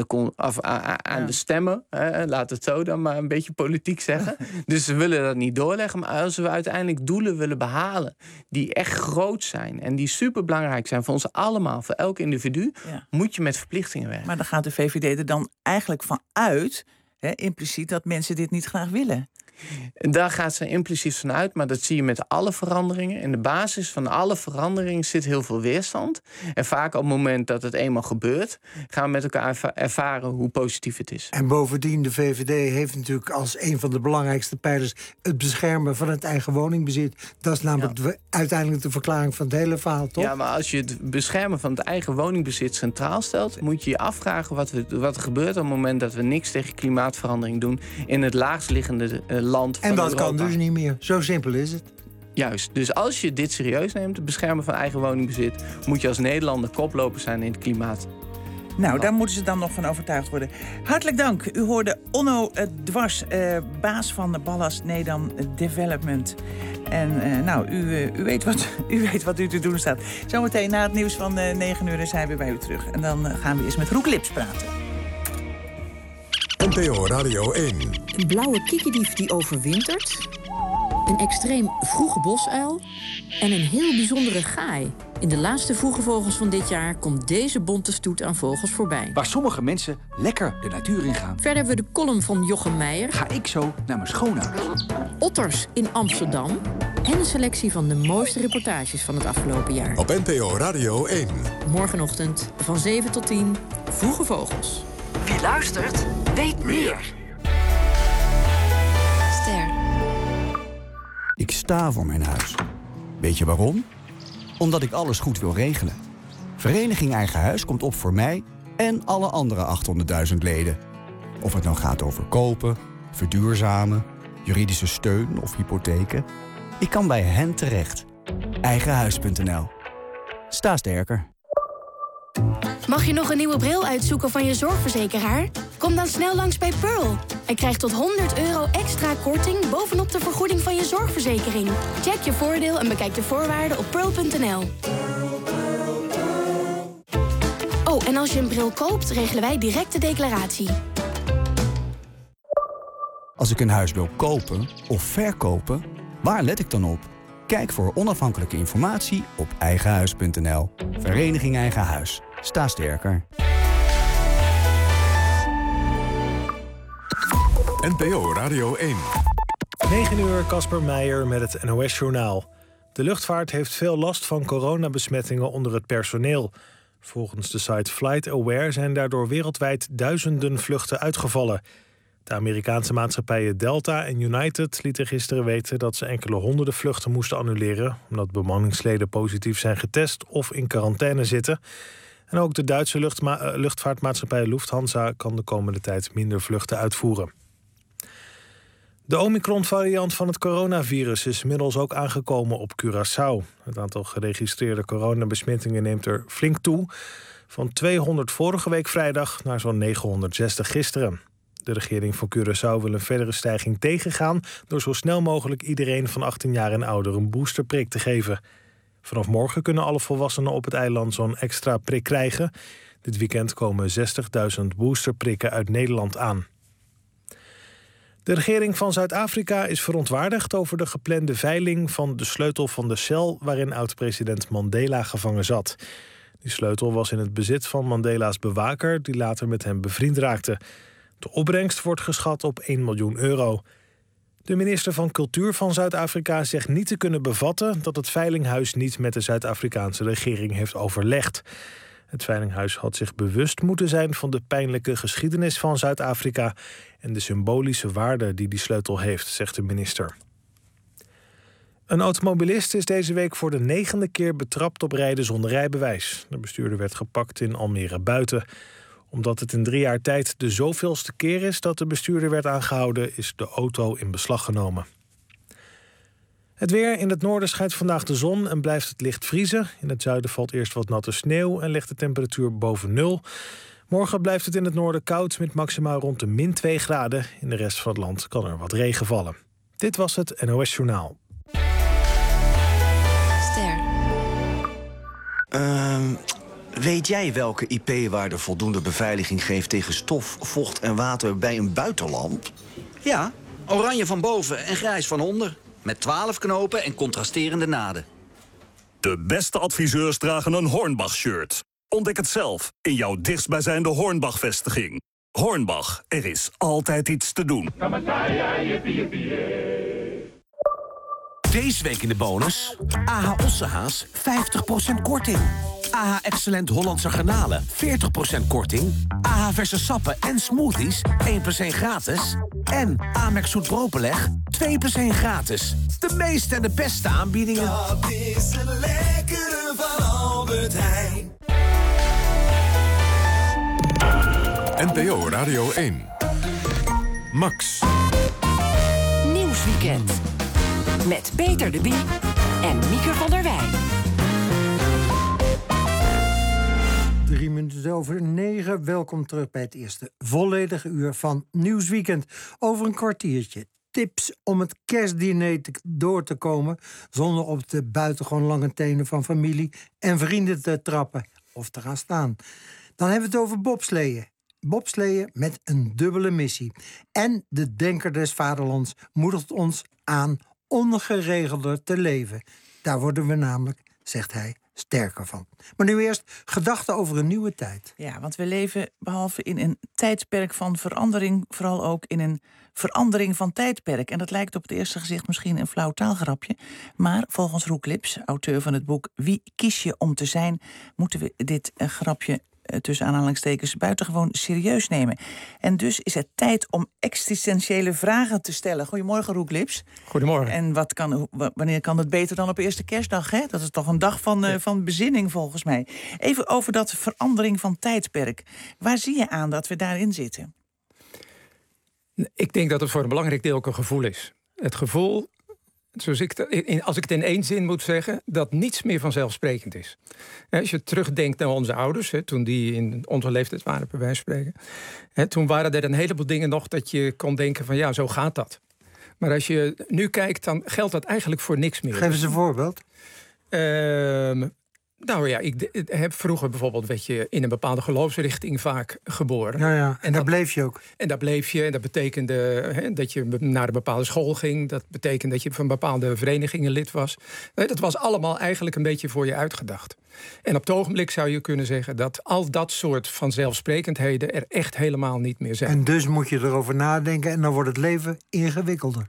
de stemmen. Laat het zo dan maar een beetje politiek zeggen. Dus ze willen dat niet doorleggen. Maar als we uiteindelijk doelen willen behalen die echt groot zijn en die superbelangrijk zijn voor ons allemaal, voor elk individu, moet je met verplichtingen werken. Maar dan gaat de VVD er dan eigenlijk van uit, impliciet, dat mensen dit niet graag willen. Daar gaat ze impliciet van uit, maar dat zie je met alle veranderingen. In de basis van alle veranderingen zit heel veel weerstand. En vaak op het moment dat het eenmaal gebeurt, gaan we met elkaar ervaren hoe positief het is. En bovendien, de VVD heeft natuurlijk als een van de belangrijkste pijlers het beschermen van het eigen woningbezit. Dat is namelijk uiteindelijk de verklaring van het hele verhaal, toch? Ja, maar als je het beschermen van het eigen woningbezit centraal stelt, moet je je afvragen wat er gebeurt op het moment dat we niks tegen klimaatverandering doen in het laagstliggende land van Europa. En dat kan dus niet meer. Zo simpel is het. Juist. Dus als je dit serieus neemt, het beschermen van eigen woningbezit, moet je als Nederlander koploper zijn in het klimaat. Nou, daar moeten ze dan nog van overtuigd worden. Hartelijk dank. U hoorde Onno Dwars, baas van Ballast Nedam Development. En u weet wat u te doen staat. Zometeen na het nieuws van 9 uur zijn we bij u terug. En dan gaan we eens met Roek Lips praten. NPO Radio 1. Een blauwe kiekendief die overwintert. Een extreem vroege bosuil. En een heel bijzondere gaai. In de laatste vroege vogels van dit jaar komt deze bonte stoet aan vogels voorbij. Waar sommige mensen lekker de natuur in gaan. Verder hebben we de column van Jochem Meijer. Ga ik zo naar mijn schoonouders. Otters in Amsterdam. En een selectie van de mooiste reportages van het afgelopen jaar. Op NPO Radio 1. Morgenochtend van 7 tot 10. Vroege vogels. Wie luistert, weet meer. Ster. Ik sta voor mijn huis. Weet je waarom? Omdat ik alles goed wil regelen. Vereniging Eigen Huis komt op voor mij en alle andere 800.000 leden. Of het nou gaat over kopen, verduurzamen, juridische steun of hypotheken. Ik kan bij hen terecht. Eigenhuis.nl. Sta sterker. Mag je nog een nieuwe bril uitzoeken van je zorgverzekeraar? Kom dan snel langs bij Pearl. En krijg tot €100 extra korting bovenop de vergoeding van je zorgverzekering. Check je voordeel en bekijk de voorwaarden op pearl.nl. Oh, en als je een bril koopt, regelen wij direct de declaratie. Als ik een huis wil kopen of verkopen, waar let ik dan op? Kijk voor onafhankelijke informatie op eigenhuis.nl. Vereniging Eigen Huis. Sta sterker. NPO Radio 1. 9 uur, Casper Meijer met het NOS-journaal. De luchtvaart heeft veel last van coronabesmettingen onder het personeel. Volgens de site FlightAware zijn daardoor wereldwijd duizenden vluchten uitgevallen. De Amerikaanse maatschappijen Delta en United lieten gisteren weten dat ze enkele honderden vluchten moesten annuleren, omdat bemanningsleden positief zijn getest of in quarantaine zitten. En ook de Duitse luchtvaartmaatschappij Lufthansa kan de komende tijd minder vluchten uitvoeren. De Omicron-variant van het coronavirus is inmiddels ook aangekomen op Curaçao. Het aantal geregistreerde coronabesmettingen neemt er flink toe. Van 200 vorige week vrijdag naar zo'n 960 gisteren. De regering van Curaçao wil een verdere stijging tegengaan door zo snel mogelijk iedereen van 18 jaar en ouder een boosterprik te geven. Vanaf morgen kunnen alle volwassenen op het eiland zo'n extra prik krijgen. Dit weekend komen 60.000 boosterprikken uit Nederland aan. De regering van Zuid-Afrika is verontwaardigd over de geplande veiling van de sleutel van de cel waarin oud-president Mandela gevangen zat. Die sleutel was in het bezit van Mandela's bewaker, die later met hem bevriend raakte. De opbrengst wordt geschat op €1 miljoen. De minister van Cultuur van Zuid-Afrika zegt niet te kunnen bevatten dat het veilinghuis niet met de Zuid-Afrikaanse regering heeft overlegd. Het veilinghuis had zich bewust moeten zijn van de pijnlijke geschiedenis van Zuid-Afrika en de symbolische waarde die die sleutel heeft, zegt de minister. Een automobilist is deze week voor de 9e keer betrapt op rijden zonder rijbewijs. De bestuurder werd gepakt in Almere Buiten. Omdat het in 3 jaar tijd de zoveelste keer is dat de bestuurder werd aangehouden, is de auto in beslag genomen. Het weer. In het noorden schijnt vandaag de zon en blijft het licht vriezen. In het zuiden valt eerst wat natte sneeuw en ligt de temperatuur boven 0. Morgen blijft het in het noorden koud met maximaal rond de -2 graden. In de rest van het land kan er wat regen vallen. Dit was het NOS Journaal. Ster. Weet jij welke IP-waarde voldoende beveiliging geeft tegen stof, vocht en water bij een buitenlamp? Ja, oranje van boven en grijs van onder. Met 12 knopen en contrasterende naden. De beste adviseurs dragen een Hornbach-shirt. Ontdek het zelf in jouw dichtstbijzijnde Hornbach-vestiging. Hornbach, er is altijd iets te doen. Deze week in de bonus. AH Ossehaas 50% korting. AH Excellent Hollandse garnalen 40% korting. AH Verse sappen en smoothies 1+1 gratis. En Amex zoet broodbeleg 2+1 gratis. De meeste en de beste aanbiedingen. Dat is het lekkere van Albert Heijn. NPO Radio 1. Max. Nieuwsweekend. Met Peter de Bie en Mieke van der Wij. 9:03. Welkom terug bij het eerste volledige uur van Nieuwsweekend. Over een kwartiertje tips om het kerstdiner door te komen zonder op de buitengewoon lange tenen van familie en vrienden te trappen of te gaan staan. Dan hebben we het over bobsleeën. Bobsleeën met een dubbele missie. En de Denker des Vaderlands moedigt ons aan ongeregelder te leven. Daar worden we namelijk, zegt hij, sterker van. Maar nu eerst gedachten over een nieuwe tijd. Ja, want we leven behalve in een tijdperk van verandering, vooral ook in een verandering van tijdperk. En dat lijkt op het eerste gezicht misschien een flauw taalgrapje. Maar volgens Roek Lips, auteur van het boek Wie kies je om te zijn, moeten we dit grapje tussen aanhalingstekens buitengewoon serieus nemen. En dus is het tijd om existentiële vragen te stellen. Goedemorgen, Roek Lips. Goedemorgen. En wanneer kan het beter dan op eerste kerstdag? Hè? Dat is toch een dag van bezinning volgens mij. Even over dat verandering van tijdperk. Waar zie je aan dat we daarin zitten? Ik denk dat het voor een belangrijk deel ook een gevoel is. Het gevoel, als ik het in één zin moet zeggen, dat niets meer vanzelfsprekend is. Als je terugdenkt naar onze ouders, toen die in onze leeftijd waren, bij wijze van spreken. Toen waren er een heleboel dingen nog dat je kon denken van ja, zo gaat dat. Maar als je nu kijkt, dan geldt dat eigenlijk voor niks meer. Geef eens een voorbeeld. Nou ja, ik heb vroeger bijvoorbeeld werd je in een bepaalde geloofsrichting vaak geboren. Ja, en daar bleef je ook. En daar bleef je. En dat betekende dat je naar een bepaalde school ging. Dat betekende dat je van bepaalde verenigingen lid was. Dat was allemaal eigenlijk een beetje voor je uitgedacht. En op het ogenblik zou je kunnen zeggen dat al dat soort vanzelfsprekendheden er echt helemaal niet meer zijn. En dus moet je erover nadenken en dan wordt het leven ingewikkelder.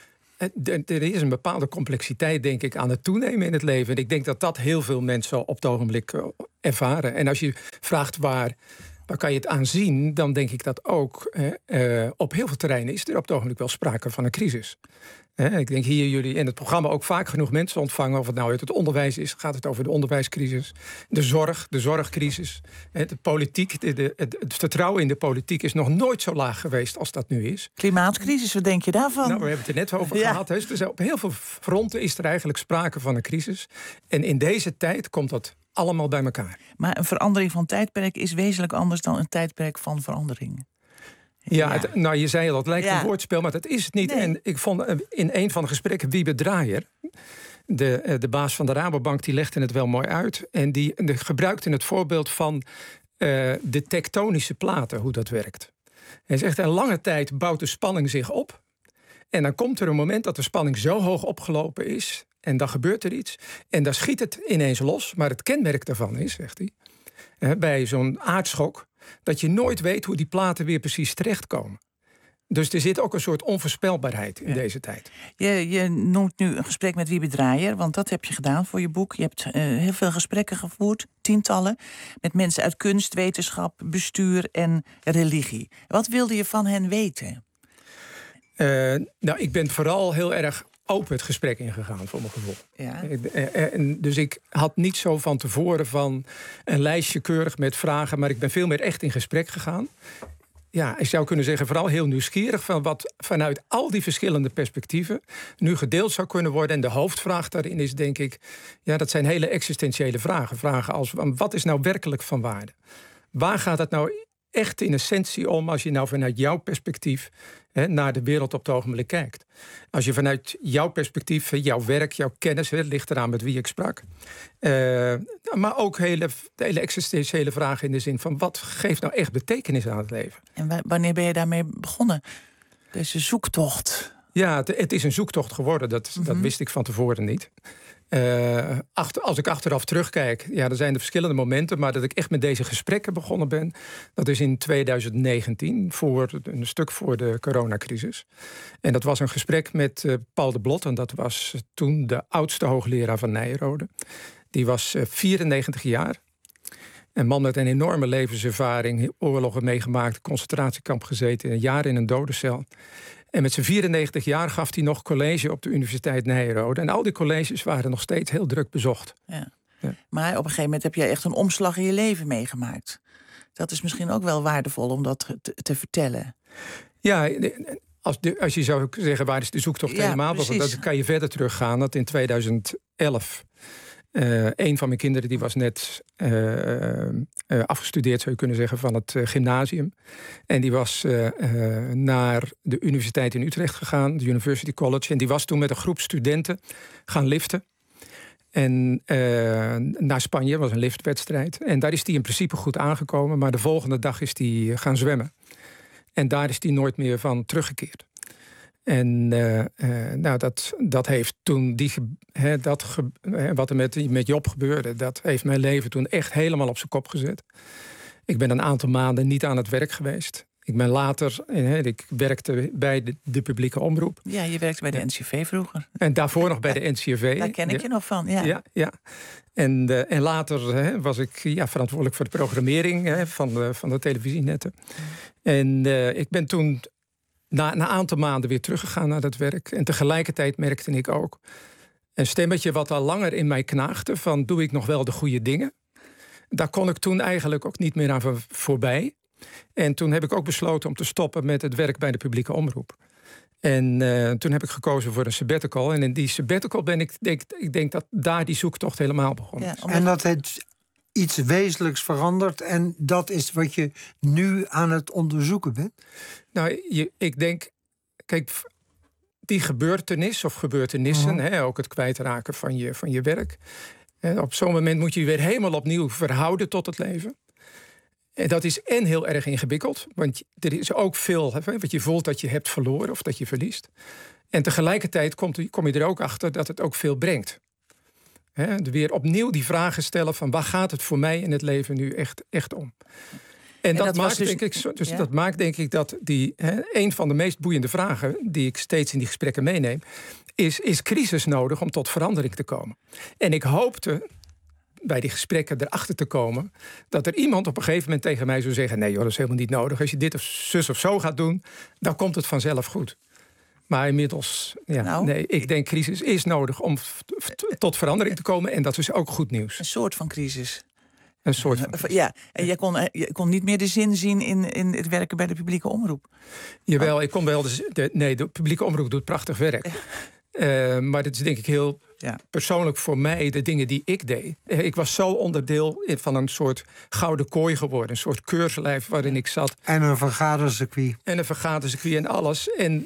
Er is een bepaalde complexiteit, denk ik, aan het toenemen in het leven. En ik denk dat dat heel veel mensen op het ogenblik ervaren. En als je vraagt waar kan je het aan zien, dan denk ik dat ook op heel veel terreinen is er op het ogenblik wel sprake van een crisis. Ik denk hier jullie in het programma ook vaak genoeg mensen ontvangen. Of het nou uit het onderwijs is, gaat het over de onderwijscrisis. De zorgcrisis. De politiek, het vertrouwen in de politiek is nog nooit zo laag geweest als dat nu is. Klimaatcrisis, wat denk je daarvan? Nou, we hebben het er net over gehad. Dus op heel veel fronten is er eigenlijk sprake van een crisis. En in deze tijd komt dat allemaal bij elkaar. Maar een verandering van tijdperk is wezenlijk anders dan een tijdperk van verandering. Ja, nou, je zei al, het lijkt een woordspel, maar dat is het niet. Nee. En ik vond in een van de gesprekken Wiebe Draaier, de baas van de Rabobank, die legde het wel mooi uit. En die gebruikte het voorbeeld van de tektonische platen, hoe dat werkt. Hij zegt, een lange tijd bouwt de spanning zich op. En dan komt er een moment dat de spanning zo hoog opgelopen is. En dan gebeurt er iets. En dan schiet het ineens los. Maar het kenmerk daarvan is, zegt hij, bij zo'n aardschok, dat je nooit weet hoe die platen weer precies terechtkomen. Dus er zit ook een soort onvoorspelbaarheid in deze tijd. Je noemt nu een gesprek met Wiebe Draaier, want dat heb je gedaan voor je boek. Je hebt heel veel gesprekken gevoerd, tientallen, met mensen uit kunst, wetenschap, bestuur en religie. Wat wilde je van hen weten? Nou, ik ben vooral heel erg open het gesprek ingegaan, voor mijn gevoel. Ja. Dus ik had niet zo van tevoren van een lijstje keurig met vragen, maar ik ben veel meer echt in gesprek gegaan. Ja, ik zou kunnen zeggen, vooral heel nieuwsgierig van wat vanuit al die verschillende perspectieven nu gedeeld zou kunnen worden. En de hoofdvraag daarin is, denk ik, ja, dat zijn hele existentiële vragen. Vragen als, wat is nou werkelijk van waarde? Waar gaat het nou echt in essentie om als je nou vanuit jouw perspectief naar de wereld op het ogenblik kijkt? Als je vanuit jouw perspectief, jouw werk, jouw kennis, het ligt eraan met wie ik sprak. Maar ook hele existentiële vragen in de zin van, wat geeft nou echt betekenis aan het leven? En wanneer ben je daarmee begonnen? Deze zoektocht? Ja, het is een zoektocht geworden. Dat wist ik van tevoren niet. Als ik achteraf terugkijk, er zijn er verschillende momenten, maar dat ik echt met deze gesprekken begonnen ben, dat is in 2019, een stuk voor de coronacrisis. En dat was een gesprek met Paul de Blot, en dat was toen de oudste hoogleraar van Nyenrode. Die was 94 jaar. Een man met een enorme levenservaring, oorlogen meegemaakt, concentratiekamp gezeten, een jaar in een dodencel. En met zijn 94 jaar gaf hij nog college op de Universiteit Nyenrode. En al die colleges waren nog steeds heel druk bezocht. Ja. Ja. Maar op een gegeven moment heb jij echt een omslag in je leven meegemaakt. Dat is misschien ook wel waardevol om dat te vertellen. Ja, als je zou zeggen, waar is de zoektocht helemaal? Dan kan je verder teruggaan. Dat in 2011... een van mijn kinderen die was net afgestudeerd, zou je kunnen zeggen, van het gymnasium. En die was naar de universiteit in Utrecht gegaan, de University College. En die was toen met een groep studenten gaan liften. En naar Spanje, was een liftwedstrijd. En daar is hij in principe goed aangekomen. Maar de volgende dag is hij gaan zwemmen. En daar is hij nooit meer van teruggekeerd. En dat heeft toen wat er met Job gebeurde, dat heeft mijn leven toen echt helemaal op zijn kop gezet. Ik ben een aantal maanden niet aan het werk geweest. Ik ben later, ik werkte bij de publieke omroep. Ja, je werkte bij de NCV vroeger. En daarvoor nog bij de NCRV. Daar ken ik je nog van, ja. Ja. En later was ik verantwoordelijk voor de programmering van de televisienetten. En ik ben toen na een aantal maanden weer teruggegaan naar dat werk. En tegelijkertijd merkte ik ook een stemmetje wat al langer in mij knaagde, van doe ik nog wel de goede dingen? Daar kon ik toen eigenlijk ook niet meer aan voorbij. En toen heb ik ook besloten om te stoppen met het werk bij de publieke omroep. En toen heb ik gekozen voor een sabbatical. En in die sabbatical ik denk dat daar die zoektocht helemaal begonnen is. En dat het iets wezenlijks verandert. En dat is wat je nu aan het onderzoeken bent? Nou, ik denk... Kijk, die gebeurtenis of gebeurtenissen... ook het kwijtraken van je werk... op zo'n moment moet je weer helemaal opnieuw verhouden tot het leven. En dat is heel erg ingewikkeld. Want er is ook veel wat je voelt dat je hebt verloren of dat je verliest. En tegelijkertijd kom je er ook achter dat het ook veel brengt. Weer opnieuw die vragen stellen van... waar gaat het voor mij in het leven nu echt om? En dat maakt denk ik dat een van de meest boeiende vragen... die ik steeds in die gesprekken meeneem... is crisis nodig om tot verandering te komen. En ik hoopte bij die gesprekken erachter te komen... dat er iemand op een gegeven moment tegen mij zou zeggen... nee joh, dat is helemaal niet nodig. Als je dit of zus of zo gaat doen, dan komt het vanzelf goed. Maar inmiddels, ik denk crisis is nodig om tot verandering te komen. En dat is ook goed nieuws. Een soort van crisis. Een soort van crisis. Ja, en je kon niet meer de zin zien in het werken bij de publieke omroep. Jawel, ik kon wel. De publieke omroep doet prachtig werk. Maar het is denk ik heel persoonlijk voor mij de dingen die ik deed. Ik was zo onderdeel van een soort gouden kooi geworden. Een soort keurslijf waarin ik zat. En een vergadercircuit. En alles. En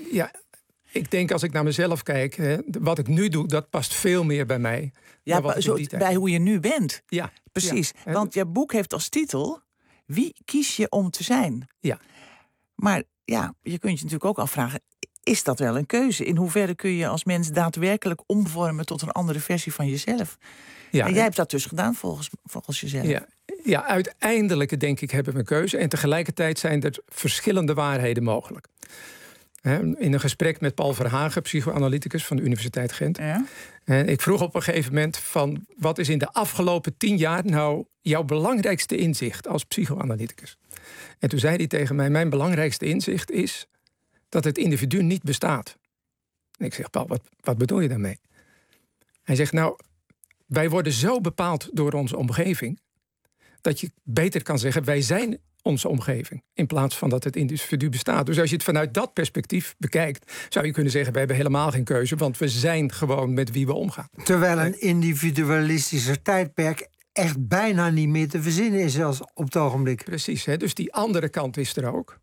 ik denk als ik naar mezelf kijk, wat ik nu doe, dat past veel meer bij mij. Ja, bij hoe je nu bent. Ja, precies. Ja, want je boek heeft als titel: Wie kies je om te zijn? Ja. Maar ja, je kunt je natuurlijk ook afvragen: is dat wel een keuze? In hoeverre kun je als mens daadwerkelijk omvormen tot een andere versie van jezelf? Ja, en jij hebt dat dus gedaan volgens jezelf. Ja, uiteindelijk denk ik hebben we een keuze. En tegelijkertijd zijn er verschillende waarheden mogelijk. In een gesprek met Paul Verhagen, psychoanalyticus van de Universiteit Gent. Ja. En ik vroeg op een gegeven moment van... wat is in de afgelopen 10 jaar nou jouw belangrijkste inzicht als psychoanalyticus? En toen zei hij tegen mij, mijn belangrijkste inzicht is... dat het individu niet bestaat. En ik zeg, Paul, wat bedoel je daarmee? Hij zegt, nou, wij worden zo bepaald door onze omgeving... dat je beter kan zeggen, wij zijn onze omgeving... in plaats van dat het individu bestaat. Dus als je het vanuit dat perspectief bekijkt... zou je kunnen zeggen, we hebben helemaal geen keuze... want we zijn gewoon met wie we omgaan. Terwijl een individualistischer tijdperk... echt bijna niet meer te verzinnen is als op het ogenblik. Precies, dus die andere kant is er ook.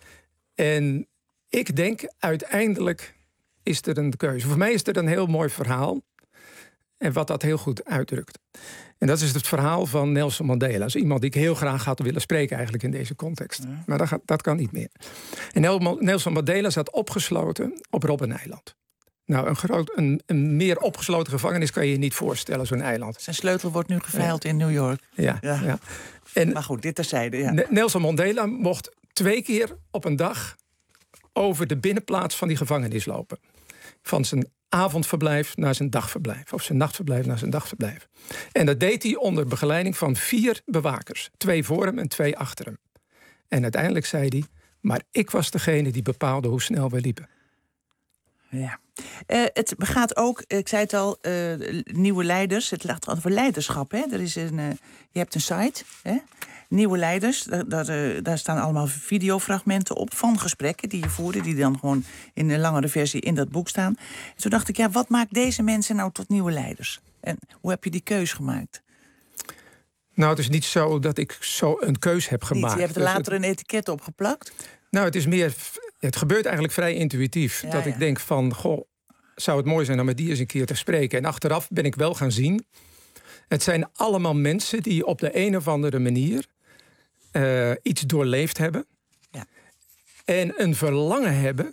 En ik denk, uiteindelijk is er een keuze. Voor mij is er een heel mooi verhaal... en wat dat heel goed uitdrukt. En dat is het verhaal van Nelson Mandela. Dat is iemand die ik heel graag had willen spreken eigenlijk in deze context. Ja. Maar dat kan niet meer. En Nelson Mandela zat opgesloten op Robben-eiland. Nou, een meer opgesloten gevangenis kan je je niet voorstellen, zo'n eiland. Zijn sleutel wordt nu geveild in New York. Ja. En maar goed, dit terzijde. Ja. Nelson Mandela mocht 2 keer op een dag... over de binnenplaats van die gevangenis lopen. Van zijn avondverblijf naar zijn dagverblijf. Of zijn nachtverblijf naar zijn dagverblijf. En dat deed hij onder begeleiding van 4 bewakers. 2 voor hem en 2 achter hem. En uiteindelijk zei hij... maar ik was degene die bepaalde hoe snel we liepen. Ja. Het gaat ook, ik zei het al, nieuwe leiders. Het gaat over leiderschap. Hè? Je hebt een site, hè? Nieuwe leiders. Daar staan allemaal videofragmenten op van gesprekken die je voerde... die dan gewoon in een langere versie in dat boek staan. En toen dacht ik, wat maakt deze mensen nou tot nieuwe leiders? En hoe heb je die keus gemaakt? Nou, het is niet zo dat ik zo een keus heb gemaakt. Je hebt er later een etiket op geplakt? Nou, het gebeurt eigenlijk vrij intuïtief. Dat ik denk van, zou het mooi zijn om met die eens een keer te spreken. En achteraf ben ik wel gaan zien... het zijn allemaal mensen die op de een of andere manier... iets doorleefd hebben. Ja. En een verlangen hebben...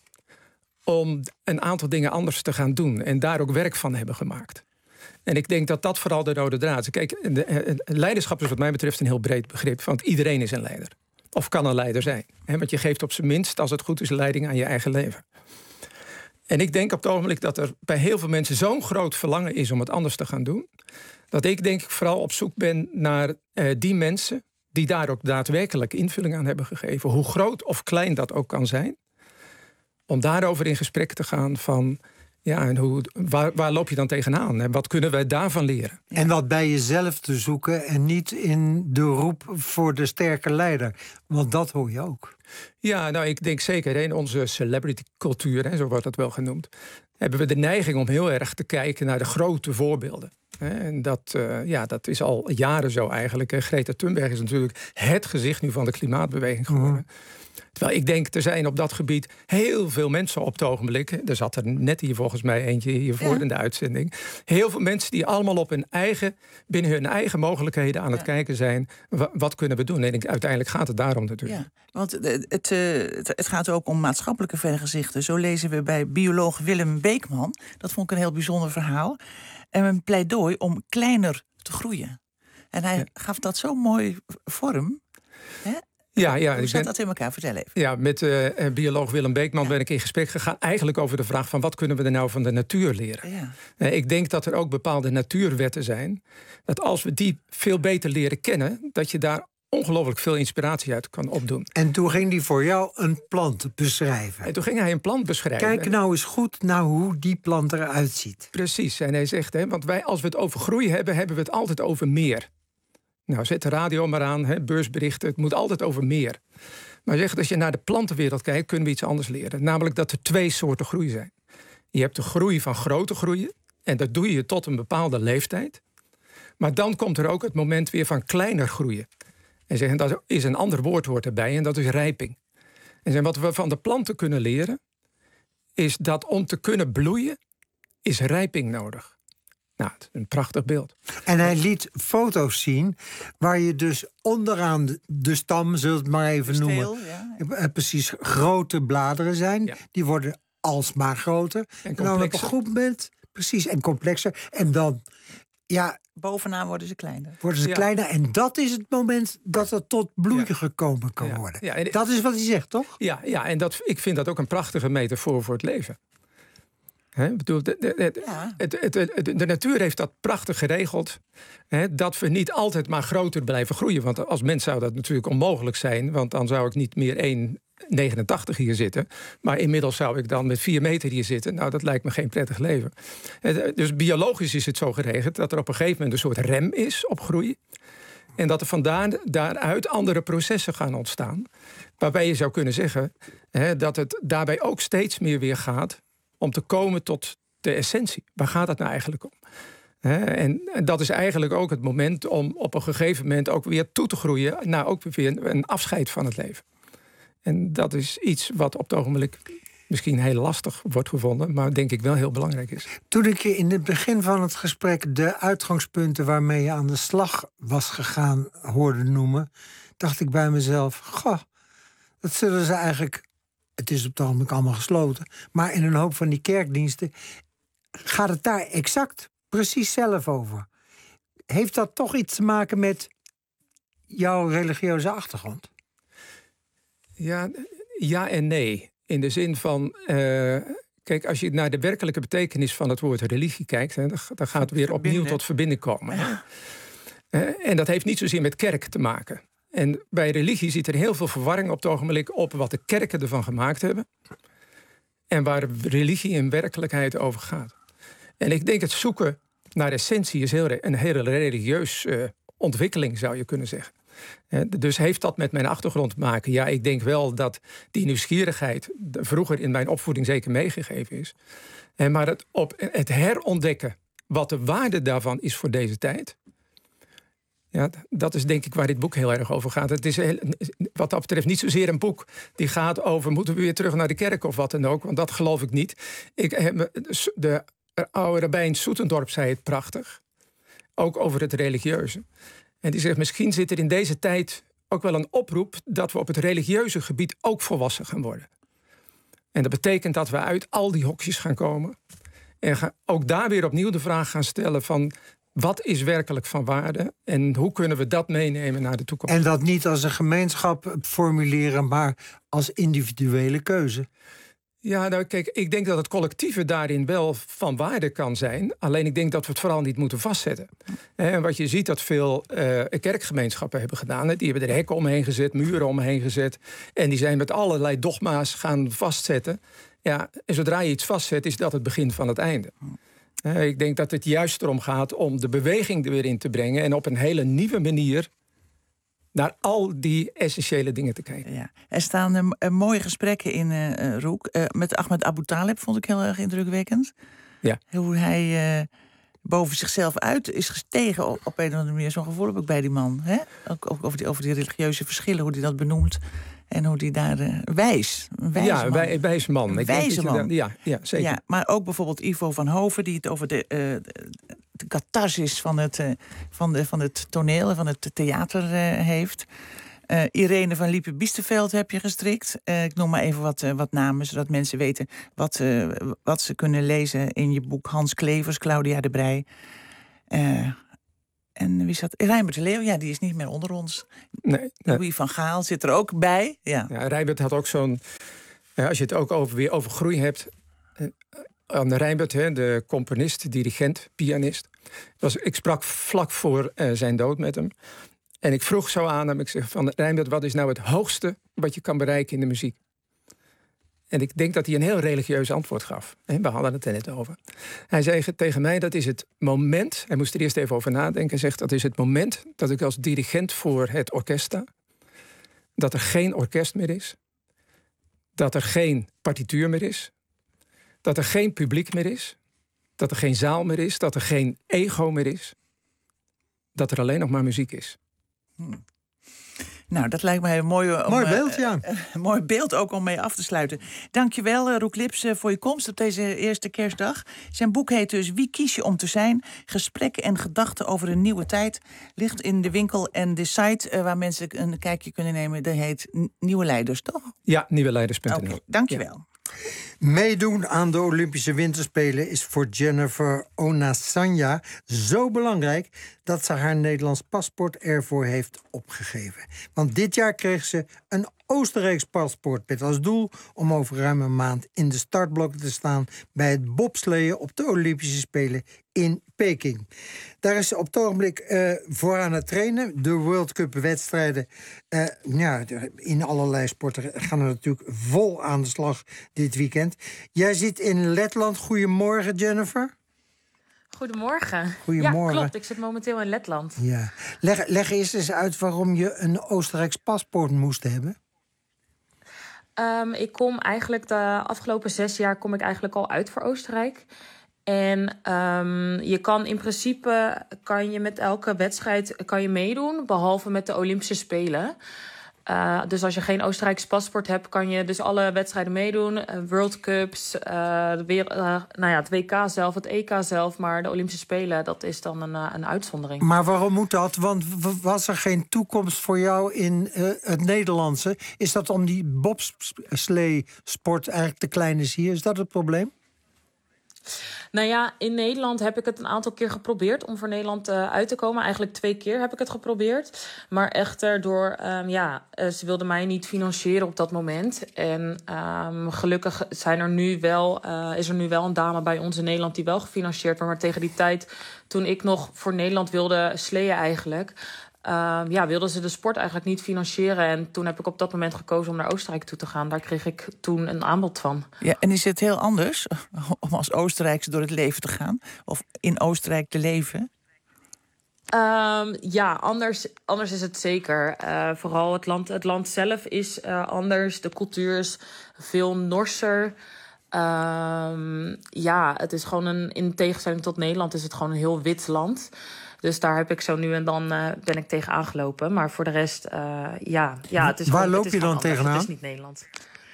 om een aantal dingen anders te gaan doen. En daar ook werk van hebben gemaakt. En ik denk dat dat vooral de rode draad is. Kijk, leiderschap is wat mij betreft een heel breed begrip. Want iedereen is een leider. Of kan een leider zijn. Want je geeft op zijn minst, als het goed is, leiding aan je eigen leven. En ik denk op het ogenblik dat er bij heel veel mensen... zo'n groot verlangen is om het anders te gaan doen... dat ik denk ik vooral op zoek ben naar die mensen... die daar ook daadwerkelijk invulling aan hebben gegeven. Hoe groot of klein dat ook kan zijn. Om daarover in gesprek te gaan van... Ja, en waar loop je dan tegenaan? En wat kunnen wij daarvan leren? En wat bij jezelf te zoeken en niet in de roep voor de sterke leider. Want dat hoor je ook. Ja, nou, ik denk zeker in onze celebrity cultuur, zo wordt dat wel genoemd, hebben we de neiging om heel erg te kijken naar de grote voorbeelden. En dat is al jaren zo eigenlijk. Greta Thunberg is natuurlijk het gezicht nu van de klimaatbeweging geworden. Terwijl ik denk, er zijn op dat gebied heel veel mensen op het ogenblik. Er zat er net hier volgens mij eentje hiervoor in de uitzending. Heel veel mensen die allemaal op binnen hun eigen mogelijkheden aan het kijken zijn. Wat kunnen we doen? En uiteindelijk gaat het daarom natuurlijk. Ja, want het gaat ook om maatschappelijke vergezichten. Zo lezen we bij bioloog Willem Beekman. Dat vond ik een heel bijzonder verhaal. En een pleidooi om kleiner te groeien. En hij gaf dat zo mooi vorm. Hè? Ja, hoe zat dat in elkaar? Vertel even. Ja, met bioloog Willem Beekman ben ik in gesprek gegaan. Eigenlijk over de vraag van wat kunnen we er nou van de natuur leren? Ja. Ik denk dat er ook bepaalde natuurwetten zijn. Dat als we die veel beter leren kennen, dat je daar ongelooflijk veel inspiratie uit kan opdoen. En toen ging hij voor jou een plant beschrijven. En toen ging hij een plant beschrijven. Kijk nou eens goed naar hoe die plant eruit ziet. Precies. En hij zegt, want als we het over groei hebben, hebben we het altijd over meer. Nou, zet de radio maar aan, beursberichten, het moet altijd over meer. Maar hij zegt, als je naar de plantenwereld kijkt, kunnen we iets anders leren. Namelijk dat er 2 soorten groei zijn. Je hebt de groei van grote groeien. En dat doe je tot een bepaalde leeftijd. Maar dan komt er ook het moment weer van kleiner groeien. En zeggen, dat is een ander woordwoord erbij en dat is rijping. En zeggen, wat we van de planten kunnen leren, is dat om te kunnen bloeien, is rijping nodig. Nou, het is een prachtig beeld. En hij liet foto's zien waar je dus onderaan de stam, zullen we het maar even noemen, precies grote bladeren zijn. Ja. Die worden alsmaar groter. En dan op een goed moment, precies, en complexer. En dan, bovenaan worden ze kleiner. Kleiner. En dat is het moment dat het tot bloei gekomen kan worden. Ja, dat is wat hij zegt, toch? Ja, en ik vind dat ook een prachtige metafoor voor het leven. De natuur heeft dat prachtig geregeld. Dat we niet altijd maar groter blijven groeien. Want als mens zou dat natuurlijk onmogelijk zijn. Want dan zou ik niet meer 1,89 hier zitten. Maar inmiddels zou ik dan met 4 meter hier zitten. Nou, dat lijkt me geen prettig leven. Dus biologisch is het zo geregeld dat er op een gegeven moment een soort rem is op groei. En dat er daaruit andere processen gaan ontstaan. Waarbij je zou kunnen zeggen dat het daarbij ook steeds meer weer gaat om te komen tot de essentie. Waar gaat het nou eigenlijk om? En dat is eigenlijk ook het moment om op een gegeven moment ook weer toe te groeien naar ook weer een afscheid van het leven. En dat is iets wat op het ogenblik misschien heel lastig wordt gevonden, maar denk ik wel heel belangrijk is. Toen ik je in het begin van het gesprek de uitgangspunten waarmee je aan de slag was gegaan hoorde noemen, dacht ik bij mezelf, goh, dat zullen ze eigenlijk, het is op het ogenblik allemaal gesloten, maar in een hoop van die kerkdiensten gaat het daar exact precies zelf over. Heeft dat toch iets te maken met jouw religieuze achtergrond? Ja en nee. In de zin van, kijk, als je naar de werkelijke betekenis van het woord religie kijkt, dan gaat het weer opnieuw tot verbinding komen. Ja. En dat heeft niet zozeer met kerk te maken. En bij religie zit er heel veel verwarring op het ogenblik op wat de kerken ervan gemaakt hebben. En waar religie in werkelijkheid over gaat. En ik denk het zoeken naar essentie is een hele religieuze ontwikkeling, zou je kunnen zeggen. Dus heeft dat met mijn achtergrond te maken? Ja, ik denk wel dat die nieuwsgierigheid vroeger in mijn opvoeding zeker meegegeven is. Maar het herontdekken wat de waarde daarvan is voor deze tijd, ja, dat is denk ik waar dit boek heel erg over gaat. Het is wat dat betreft niet zozeer een boek die gaat over moeten we weer terug naar de kerk of wat dan ook, want dat geloof ik niet. De oude rabbijn Soetendorp zei het prachtig, ook over het religieuze. En die zegt, misschien zit er in deze tijd ook wel een oproep dat we op het religieuze gebied ook volwassen gaan worden. En dat betekent dat we uit al die hokjes gaan komen. En ook daar weer opnieuw de vraag gaan stellen van, wat is werkelijk van waarde en hoe kunnen we dat meenemen naar de toekomst? En dat niet als een gemeenschap formuleren, maar als individuele keuze. Ja, nou kijk, ik denk dat het collectieve daarin wel van waarde kan zijn. Alleen ik denk dat we het vooral niet moeten vastzetten. En wat je ziet dat veel kerkgemeenschappen hebben gedaan. Die hebben er hekken omheen gezet, muren omheen gezet. En die zijn met allerlei dogma's gaan vastzetten. Ja, en zodra je iets vastzet, is dat het begin van het einde. Ik denk dat het juist erom gaat om de beweging er weer in te brengen en op een hele nieuwe manier naar al die essentiële dingen te kijken. Ja. Er staan mooie gesprekken in, Roek. Met Ahmed Abu Taleb vond ik heel erg indrukwekkend. Ja. Hoe hij boven zichzelf uit is gestegen op een of andere manier. Zo'n gevoel heb ik bij die man. Hè? Ook over die religieuze verschillen, hoe hij dat benoemt. En hoe die daar wijs man. Wijze man. Wijze man. Ja, zeker. Ja, maar ook bijvoorbeeld Ivo van Hoven, die het over de catharsis van het toneel, van het theater heeft. Irene van Liepen-Biesterveld heb je gestrikt. Ik noem maar even wat namen, zodat mensen weten wat ze kunnen lezen in je boek. Hans Klevers, Claudia de Breij. En wie zat? Rijnbert de Leeuw, ja, die is niet meer onder ons. Nee. Louis van Gaal zit er ook bij. Ja, Rijnbert had ook zo'n... als je het ook weer over groei hebt... Rijnbert, de componist, dirigent, pianist. Ik sprak vlak voor zijn dood met hem. En ik vroeg zo aan hem, ik zeg van Rijnbert, wat is nou het hoogste wat je kan bereiken in de muziek? En ik denk dat hij een heel religieus antwoord gaf. We hadden het er net over. Hij zei tegen mij, dat is het moment... Hij moest er eerst even over nadenken. Hij zegt, dat is het moment dat ik als dirigent voor het orkest sta. Dat er geen orkest meer is. Dat er geen partituur meer is. Dat er geen publiek meer is. Dat er geen zaal meer is. Dat er geen ego meer is. Dat er alleen nog maar muziek is. Nou, dat lijkt mij een mooi beeld, ja. Een mooi beeld ook om mee af te sluiten. Dankjewel, Roek Lips, voor je komst op deze eerste kerstdag. Zijn boek heet dus Wie kies je om te zijn? Gesprekken en gedachten over een nieuwe tijd. Ligt in de winkel en de site waar mensen een kijkje kunnen nemen. Dat heet Nieuwe Leiders, toch? Ja, nieuweleiders.nl. Okay, dankjewel. Ja. Meedoen aan de Olympische Winterspelen is voor Jennifer Onasanya zo belangrijk dat ze haar Nederlands paspoort ervoor heeft opgegeven. Want dit jaar kreeg ze een Oostenrijks paspoort met als doel om over ruim een maand in de startblokken te staan bij het bobsleeën op de Olympische Spelen in Peking. Daar is ze op het ogenblik voor aan het trainen. De World Cup wedstrijden in allerlei sporten gaan er natuurlijk vol aan de slag dit weekend. Jij zit in Letland. Goedemorgen, Jennifer. Goedemorgen. Goedemorgen. Ja, klopt. Ik zit momenteel in Letland. Ja. Leg eerst eens uit waarom je een Oostenrijks paspoort moest hebben. Ik kom eigenlijk de afgelopen 6 jaar kom ik eigenlijk al uit voor Oostenrijk. En je kan in principe met elke wedstrijd meedoen, behalve met de Olympische Spelen. Dus als je geen Oostenrijks paspoort hebt, kan je dus alle wedstrijden meedoen. World Cups, het WK zelf, het EK zelf. Maar de Olympische Spelen, dat is dan een uitzondering. Maar waarom moet dat? Want was er geen toekomst voor jou in het Nederlandse? Is dat om die bobslee-sport eigenlijk te klein is hier? Is dat het probleem? Nou ja, in Nederland heb ik het een aantal keer geprobeerd om voor Nederland uit te komen. Eigenlijk 2 keer heb ik het geprobeerd. Maar echter ze wilden mij niet financieren op dat moment. En gelukkig is er nu wel een dame bij ons in Nederland die wel gefinancierd wordt. Maar tegen die tijd, toen ik nog voor Nederland wilde sleeën eigenlijk, wilden ze de sport eigenlijk niet financieren. En toen heb ik op dat moment gekozen om naar Oostenrijk toe te gaan. Daar kreeg ik toen een aanbod van. Ja, en is het heel anders om als Oostenrijkse door het leven te gaan? Of in Oostenrijk te leven? Anders is het zeker. Vooral het land zelf is anders. De cultuur is veel norser. Het is gewoon in tegenstelling tot Nederland is het gewoon een heel wit land. Dus daar heb ik zo nu en dan ben ik tegen aangelopen. Maar voor de rest, het is Waar loop je dan tegenaan? Het is niet Nederland.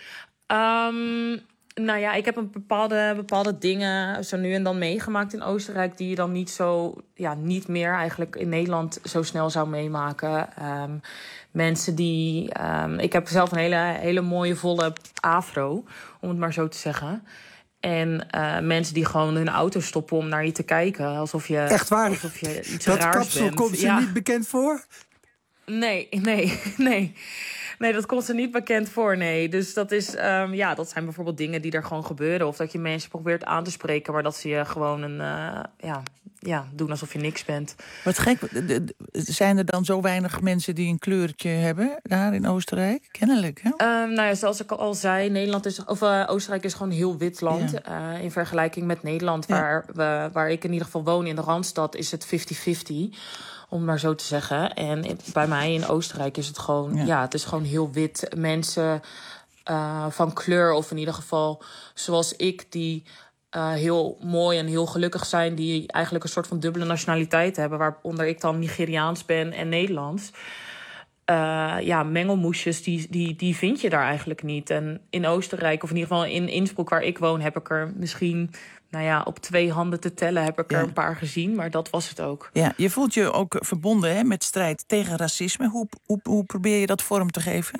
Ik heb een bepaalde dingen zo nu en dan meegemaakt in Oostenrijk die je dan niet meer eigenlijk in Nederland zo snel zou meemaken. Mensen die... ik heb zelf een hele mooie volle afro, om het maar zo te zeggen. En mensen die gewoon hun auto stoppen om naar je te kijken. Alsof je, echt waar? Alsof je iets dat raars kapsel bent. Komt ze niet bekend voor? Nee, dat komt ze niet bekend voor, nee. Dus dat is, dat zijn bijvoorbeeld dingen die er gewoon gebeuren. Of dat je mensen probeert aan te spreken, maar dat ze je gewoon doen alsof je niks bent. Wat gek, zijn er dan zo weinig mensen die een kleurtje hebben daar in Oostenrijk? Kennelijk, hè? Zoals ik al zei, Oostenrijk is gewoon een heel wit land. Ja. In vergelijking met Nederland, waar ik in ieder geval woon, in de Randstad, is het 50-50. Om maar zo te zeggen. En bij mij in Oostenrijk is het gewoon... het is gewoon heel wit. Mensen van kleur, of in ieder geval zoals ik, die heel mooi en heel gelukkig zijn, die eigenlijk een soort van dubbele nationaliteit hebben, waaronder ik dan Nigeriaans ben en Nederlands. Mengelmoesjes, die vind je daar eigenlijk niet. En in Oostenrijk, of in ieder geval in Innsbruck, waar ik woon, heb ik er misschien... op 2 handen te tellen heb ik er een paar gezien, maar dat was het ook. Ja, je voelt je ook verbonden met strijd tegen racisme. Hoe probeer je dat vorm te geven?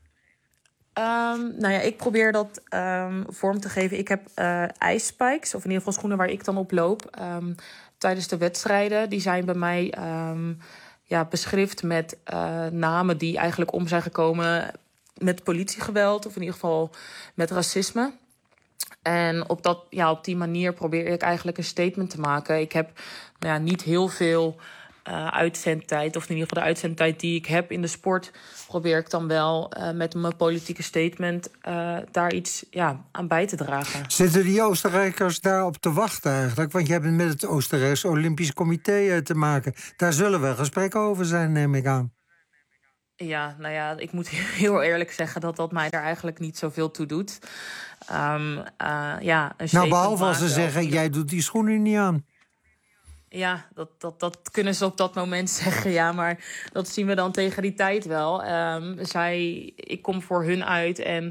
Ik probeer dat vorm te geven. Ik heb ijsspikes, of in ieder geval schoenen waar ik dan op loop, tijdens de wedstrijden. Die zijn bij mij beschrift met namen die eigenlijk om zijn gekomen met politiegeweld, of in ieder geval met racisme. En op die manier probeer ik eigenlijk een statement te maken. Ik heb niet heel veel uitzendtijd, of in ieder geval de uitzendtijd die ik heb in de sport, probeer ik dan wel met mijn politieke statement daar iets aan bij te dragen. Zitten die Oostenrijkers daarop te wachten eigenlijk? Want je hebt met het Oostenrijkse Olympisch Comité te maken. Daar zullen wel gesprekken over zijn, neem ik aan. Ja, ik moet heel eerlijk zeggen dat mij daar eigenlijk niet zoveel toe doet. Behalve als ze zeggen, jij doet die schoenen niet aan. Ja, dat kunnen ze op dat moment zeggen, maar dat zien we dan tegen die tijd wel. Ik kom voor hun uit en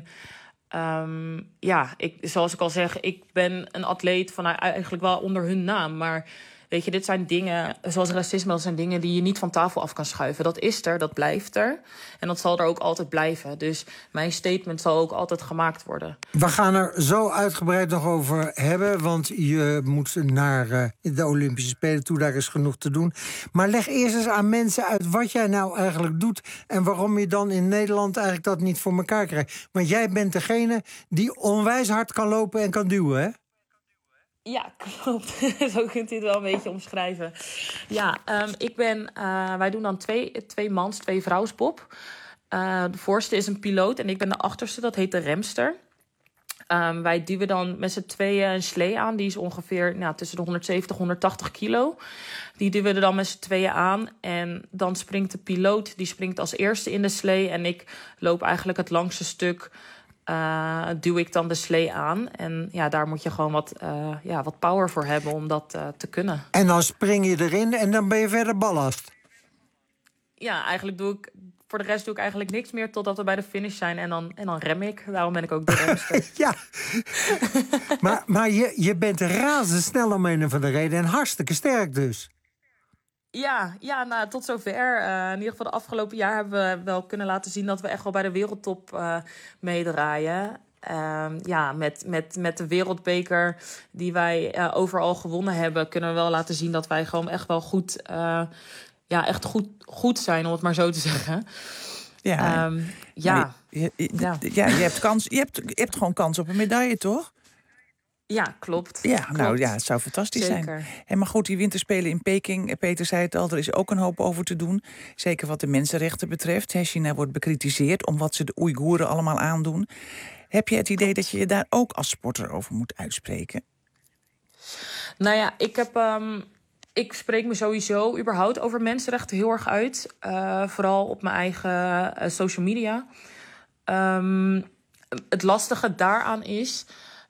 zoals ik al zeg, ik ben een atleet van eigenlijk wel onder hun naam, maar weet je, dit zijn dingen, zoals racisme, dat zijn dingen die je niet van tafel af kan schuiven. Dat is er, dat blijft er. En dat zal er ook altijd blijven. Dus mijn statement zal ook altijd gemaakt worden. We gaan er zo uitgebreid nog over hebben, want je moet naar de Olympische Spelen toe. Daar is genoeg te doen. Maar leg eerst eens aan mensen uit wat jij nou eigenlijk doet en waarom je dan in Nederland eigenlijk dat niet voor elkaar krijgt. Want jij bent degene die onwijs hard kan lopen en kan duwen, hè? Ja, klopt. Zo kunt u het wel een beetje omschrijven. Ja, wij doen dan twee mans, 2 vrouwspop. De voorste is een piloot en ik ben de achterste, dat heet de remster. Wij duwen dan met z'n tweeën een slee aan. Die is ongeveer tussen de 170 en 180 kilo. Die duwen we dan met z'n tweeën aan. En dan springt de piloot, die springt als eerste in de slee. En ik loop eigenlijk het langste stuk, duw ik dan de slee aan. En daar moet je gewoon wat power voor hebben om dat te kunnen. En dan spring je erin en dan ben je verder ballast. Ja, eigenlijk voor de rest doe ik eigenlijk niks meer totdat we bij de finish zijn. En dan rem ik. Daarom ben ik ook de remster. Ja, maar je bent razendsnel om een of andere reden en hartstikke sterk dus. Ja, tot zover. In ieder geval de afgelopen jaar hebben we wel kunnen laten zien dat we echt wel bij de wereldtop meedraaien. Met de wereldbeker die wij overal gewonnen hebben, kunnen we wel laten zien dat wij gewoon echt wel goed, echt goed zijn, om het maar zo te zeggen. Je hebt kans. Je hebt gewoon kans op een medaille, toch? Ja, klopt. Ja, klopt. Het zou fantastisch Zeker zijn. Maar goed, die winterspelen in Peking, Peter zei het al, er is ook een hoop over te doen. Zeker wat de mensenrechten betreft. China wordt bekritiseerd om wat ze de Oeigoeren allemaal aandoen. Heb je het idee dat je je daar ook als sporter over moet uitspreken? Ik spreek me sowieso überhaupt over mensenrechten heel erg uit. Vooral op mijn eigen social media. Het lastige daaraan is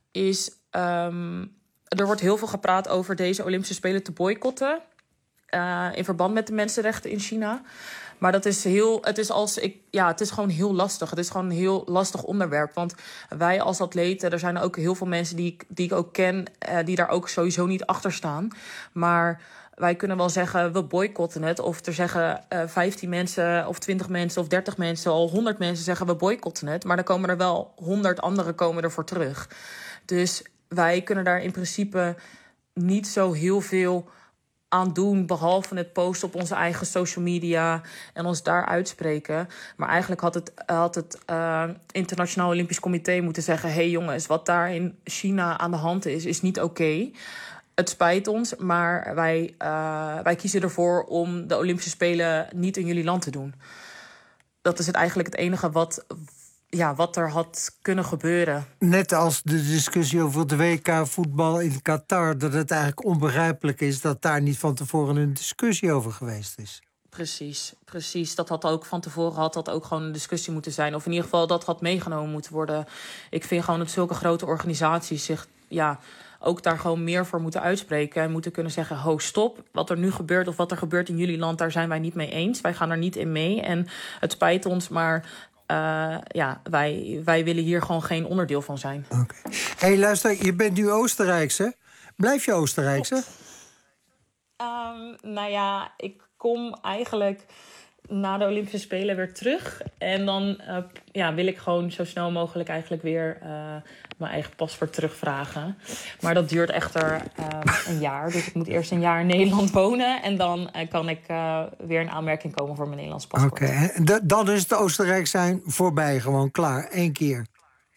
er wordt heel veel gepraat over deze Olympische Spelen te boycotten. In verband met de mensenrechten in China. Maar het is gewoon heel lastig. Het is gewoon een heel lastig onderwerp. Want wij als atleten, er zijn ook heel veel mensen die ik ook ken, die daar ook sowieso niet achter staan. Maar wij kunnen wel zeggen, we boycotten het. Of er zeggen 15 mensen of 20 mensen of 30 mensen, al 100 mensen zeggen we boycotten het. Maar dan komen er wel 100 anderen ervoor terug. Dus wij kunnen daar in principe niet zo heel veel aan doen, behalve het posten op onze eigen social media en ons daar uitspreken. Maar eigenlijk had het Internationaal Olympisch Comité moeten zeggen, hey jongens, wat daar in China aan de hand is niet oké. het spijt ons, maar wij kiezen ervoor om de Olympische Spelen niet in jullie land te doen. Dat is eigenlijk het enige wat er had kunnen gebeuren. Net als de discussie over het WK voetbal in Qatar, dat het eigenlijk onbegrijpelijk is dat daar niet van tevoren een discussie over geweest is. Precies. Dat had ook van tevoren gewoon een discussie moeten zijn. Of in ieder geval dat had meegenomen moeten worden. Ik vind gewoon dat zulke grote organisaties zich ook daar gewoon meer voor moeten uitspreken. En moeten kunnen zeggen, ho, stop. Wat er nu gebeurt of wat er gebeurt in jullie land, daar zijn wij niet mee eens. Wij gaan er niet in mee. En het spijt ons, maar wij willen hier gewoon geen onderdeel van zijn. Okay. Hey, luister, je bent nu Oostenrijkse. Blijf je Oostenrijkse? Ik kom eigenlijk na de Olympische Spelen weer terug. En dan wil ik gewoon zo snel mogelijk eigenlijk weer mijn eigen paspoort terugvragen. Maar dat duurt echter een jaar. Dus ik moet eerst een jaar in Nederland wonen. En dan kan ik weer in aanmerking komen voor mijn Nederlands paspoort. Oké, dan is het Oostenrijk zijn voorbij, gewoon klaar. 1 keer.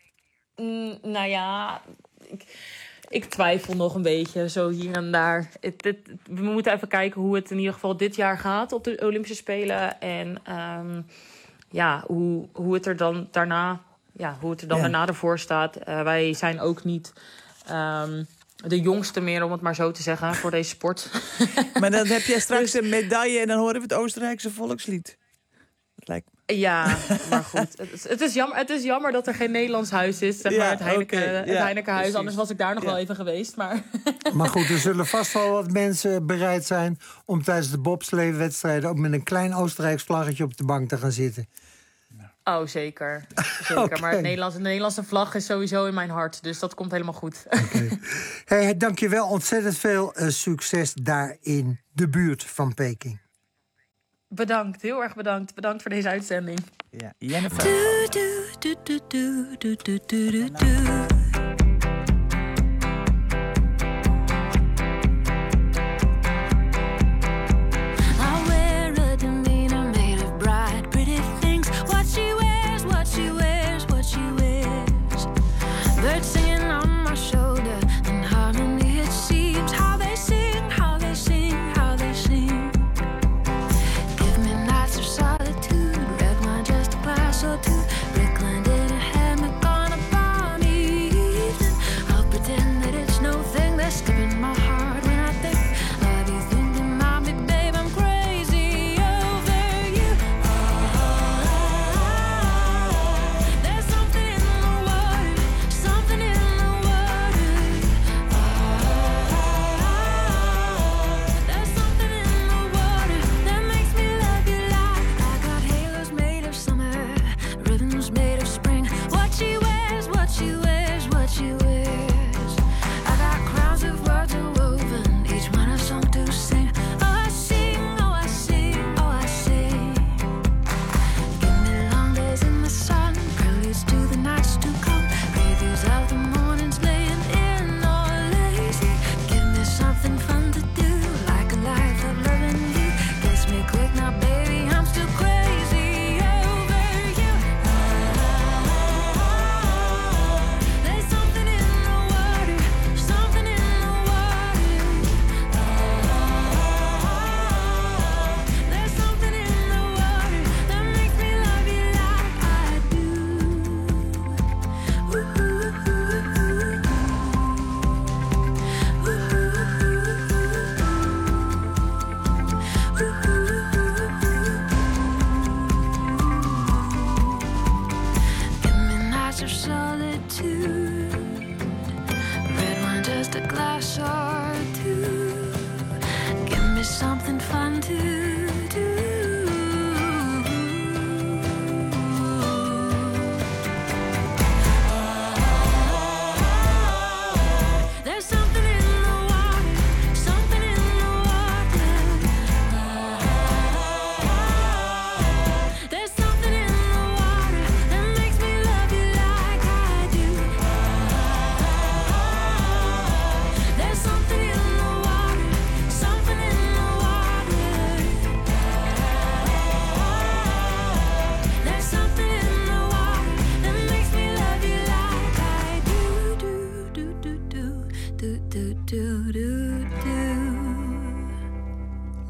Ik twijfel nog een beetje, zo hier en daar. We moeten even kijken hoe het in ieder geval dit jaar gaat op de Olympische Spelen. En hoe het er dan daarna, daarna ervoor staat. Wij zijn ook niet de jongste meer, om het maar zo te zeggen, voor deze sport. Maar dan heb jij straks een medaille en dan horen we het Oostenrijkse volkslied. Dat lijkt me. Ja, maar goed. Het is jammer dat er geen Nederlands huis is. Zeg maar, het Heinekenhuis. Precies. Anders was ik daar nog wel even geweest. Maar goed, er zullen vast wel wat mensen bereid zijn om tijdens de bobsleewedstrijden ook met een klein Oostenrijks vlaggetje op de bank te gaan zitten. Oh, zeker. Okay. Maar de Nederlandse vlag is sowieso in mijn hart. Dus dat komt helemaal goed. Okay. Hey, dank je wel. Ontzettend veel succes daar in de buurt van Peking. Bedankt, heel erg bedankt. Bedankt voor deze uitzending. Ja, Jennifer. Brickland in a hammock on a balmy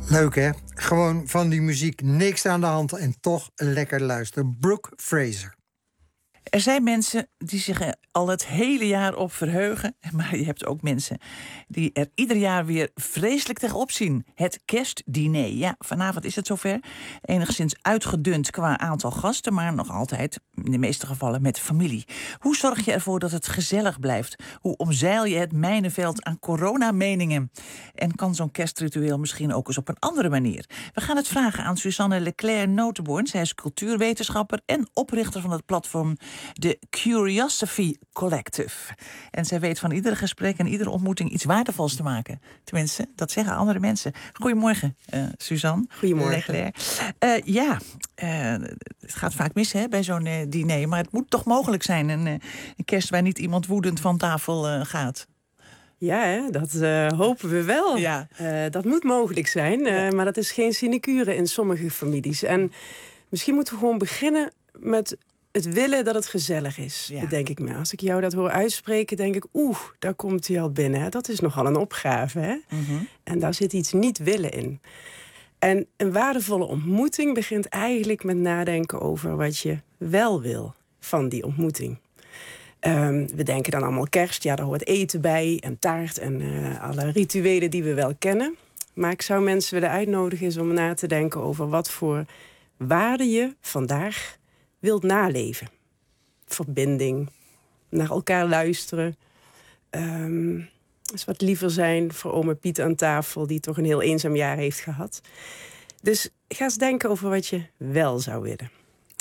Leuk, hè? Gewoon van die muziek niks aan de hand en toch lekker luisteren. Brooke Fraser. Er zijn mensen die zich er al het hele jaar op verheugen. Maar je hebt ook mensen die er ieder jaar weer vreselijk tegenop zien. Het kerstdiner. Ja, vanavond is het zover. Enigszins uitgedund qua aantal gasten, maar nog altijd, in de meeste gevallen, met familie. Hoe zorg je ervoor dat het gezellig blijft? Hoe omzeil je het mijnenveld aan coronameningen? En kan zo'n kerstritueel misschien ook eens op een andere manier? We gaan het vragen aan Suzanne Leclerc-Notenborn. Zij is cultuurwetenschapper en oprichter van het platform de Curiosity Collective. En zij weet van iedere gesprek en iedere ontmoeting iets waardevols te maken. Tenminste, dat zeggen andere mensen. Goedemorgen, Suzanne. Goedemorgen. Het gaat vaak mis bij zo'n diner, maar het moet toch mogelijk zijn. Een kerst waar niet iemand woedend van tafel gaat. Ja, hè? Dat hopen we wel. Ja. Dat moet mogelijk zijn, maar dat is geen sinecure in sommige families. En misschien moeten we gewoon beginnen met het willen dat het gezellig is, denk ik me. Als ik jou dat hoor uitspreken, denk ik, daar komt hij al binnen. Hè? Dat is nogal een opgave, hè? Mm-hmm. En daar zit iets niet willen in. En een waardevolle ontmoeting begint eigenlijk met nadenken over wat je wel wil van die ontmoeting. We denken dan allemaal kerst, daar hoort eten bij en taart en alle rituelen die we wel kennen. Maar ik zou mensen willen uitnodigen om na te denken over wat voor waarde je vandaag wilt naleven. Verbinding, naar elkaar luisteren. Eens wat liever zijn voor ome Piet aan tafel, die toch een heel eenzaam jaar heeft gehad. Dus ga eens denken over wat je wel zou willen.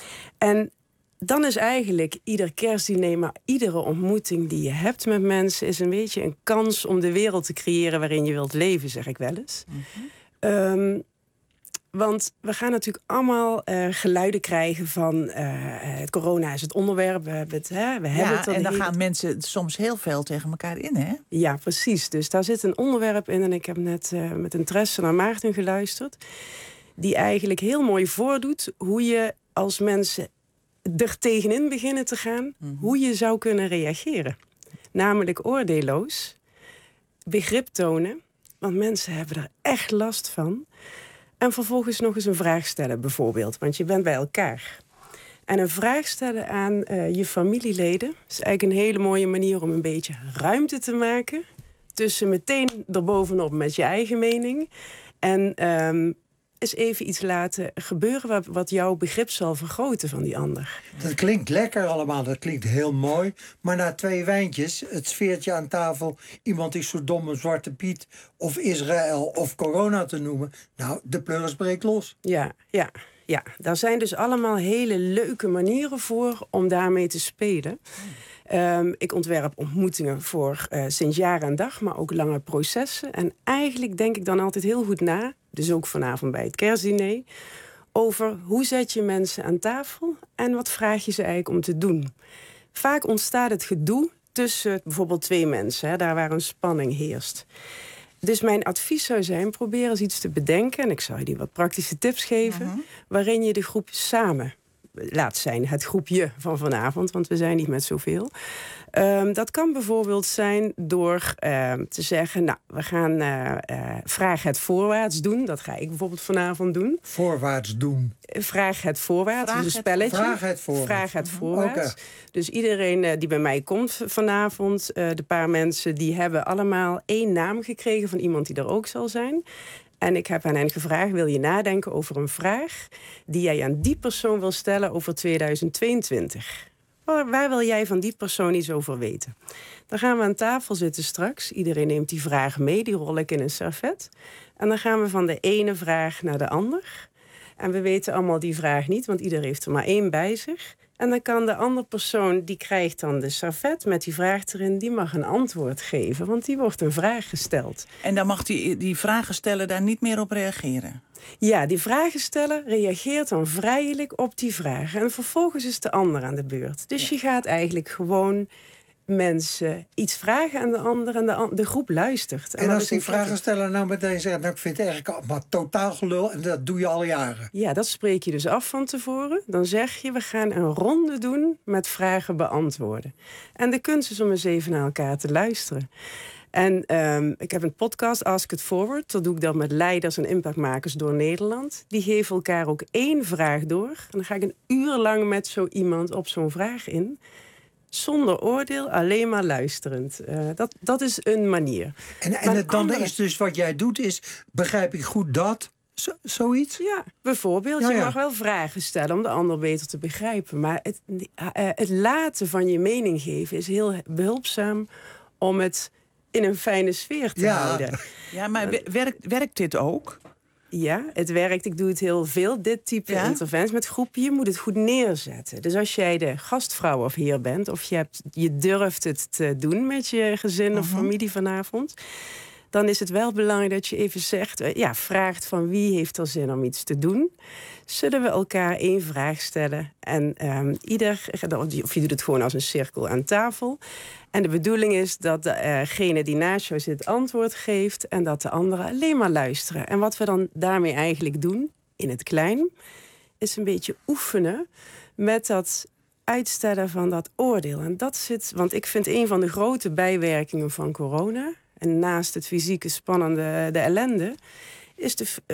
En dan is eigenlijk ieder kerstdiner, maar iedere ontmoeting die je hebt met mensen is een beetje een kans om de wereld te creëren waarin je wilt leven, zeg ik wel eens. Mm-hmm. Want we gaan natuurlijk allemaal geluiden krijgen van het corona is het onderwerp. We hebben het en dan gaan mensen soms heel veel tegen elkaar in, hè? Ja, precies. Dus daar zit een onderwerp in. En ik heb net met interesse naar Maarten geluisterd. Die eigenlijk heel mooi voordoet hoe je als mensen er tegenin beginnen te gaan, hoe je zou kunnen reageren. Namelijk oordeelloos, begrip tonen, want mensen hebben er echt last van. En vervolgens nog eens een vraag stellen bijvoorbeeld, want je bent bij elkaar. En een vraag stellen aan je familieleden is eigenlijk een hele mooie manier om een beetje ruimte te maken tussen meteen erbovenop met je eigen mening en eens even iets laten gebeuren wat jouw begrip zal vergroten van die ander. Dat klinkt lekker allemaal, dat klinkt heel mooi. Maar na 2 wijntjes, het sfeertje aan tafel, iemand is zo dom om Zwarte Piet of Israël of corona te noemen. Nou, de pleuris breekt los. Ja, daar zijn dus allemaal hele leuke manieren voor om daarmee te spelen. Ik ontwerp ontmoetingen voor sinds jaar en dag, maar ook lange processen. En eigenlijk denk ik dan altijd heel goed na, dus ook vanavond bij het kerstdiner, over hoe zet je mensen aan tafel en wat vraag je ze eigenlijk om te doen. Vaak ontstaat het gedoe tussen bijvoorbeeld 2 mensen, hè, daar waar een spanning heerst. Dus mijn advies zou zijn, probeer eens iets te bedenken, en ik zou je die wat praktische tips geven, waarin je de groep samen laat zijn, het groepje van vanavond, want we zijn niet met zoveel. Dat kan bijvoorbeeld zijn door te zeggen, nou, we gaan vraag het voorwaarts doen. Dat ga ik bijvoorbeeld vanavond doen. Voorwaarts doen. Vraag het voorwaarts, dus een spelletje. Vraag het voorwaarts. Okay. Dus iedereen die bij mij komt vanavond, de paar mensen, die hebben allemaal 1 naam gekregen van iemand die er ook zal zijn. En ik heb aan hen gevraagd, wil je nadenken over een vraag die jij aan die persoon wil stellen over 2022? Waar wil jij van die persoon iets over weten? Dan gaan we aan tafel zitten straks. Iedereen neemt die vraag mee, die rol ik in een servet. En dan gaan we van de ene vraag naar de ander. En we weten allemaal die vraag niet, want ieder heeft er maar 1 bij zich. En dan kan de andere persoon, die krijgt dan de servet met die vraag erin, die mag een antwoord geven, want die wordt een vraag gesteld. En dan mag die vragensteller daar niet meer op reageren? Ja, die vragensteller reageert dan vrijelijk op die vraag. En vervolgens is de ander aan de beurt. Dus je gaat eigenlijk gewoon mensen iets vragen aan de ander en de groep luistert. En als die vragensteller nou meteen zegt, nou, ik vind het eigenlijk allemaal totaal gelul en dat doe je al jaren. Ja, dat spreek je dus af van tevoren. Dan zeg je, we gaan een ronde doen met vragen beantwoorden. En de kunst is om eens even naar elkaar te luisteren. En ik heb een podcast, Ask It Forward. Dat doe ik dan met leiders en impactmakers door Nederland. Die geven elkaar ook 1 vraag door. En dan ga ik een uur lang met zo iemand op zo'n vraag in. Zonder oordeel, alleen maar luisterend. Dat is een manier. En dan is dus wat jij doet is, begrijp ik goed dat... Zoiets? Ja, bijvoorbeeld. Je mag wel vragen stellen om de ander beter te begrijpen. Maar het laten van je mening geven is heel behulpzaam om het in een fijne sfeer te houden. Ja, maar werkt dit ook? Ja, het werkt. Ik doe het heel veel, dit type interventie met groepen. Je moet het goed neerzetten. Dus als jij de gastvrouw of heer bent... of je durft het te doen met je gezin of familie vanavond... dan is het wel belangrijk dat je even zegt... vraagt van wie heeft er zin om iets te doen. Zullen we elkaar 1 vraag stellen? En of je doet het gewoon als een cirkel aan tafel. En de bedoeling is dat degene die naast jou zit antwoord geeft... en dat de anderen alleen maar luisteren. En wat we dan daarmee eigenlijk doen, in het klein... is een beetje oefenen met dat uitstellen van dat oordeel. En dat zit, want ik vind een van de grote bijwerkingen van corona... en naast het fysieke spannende, de ellende... is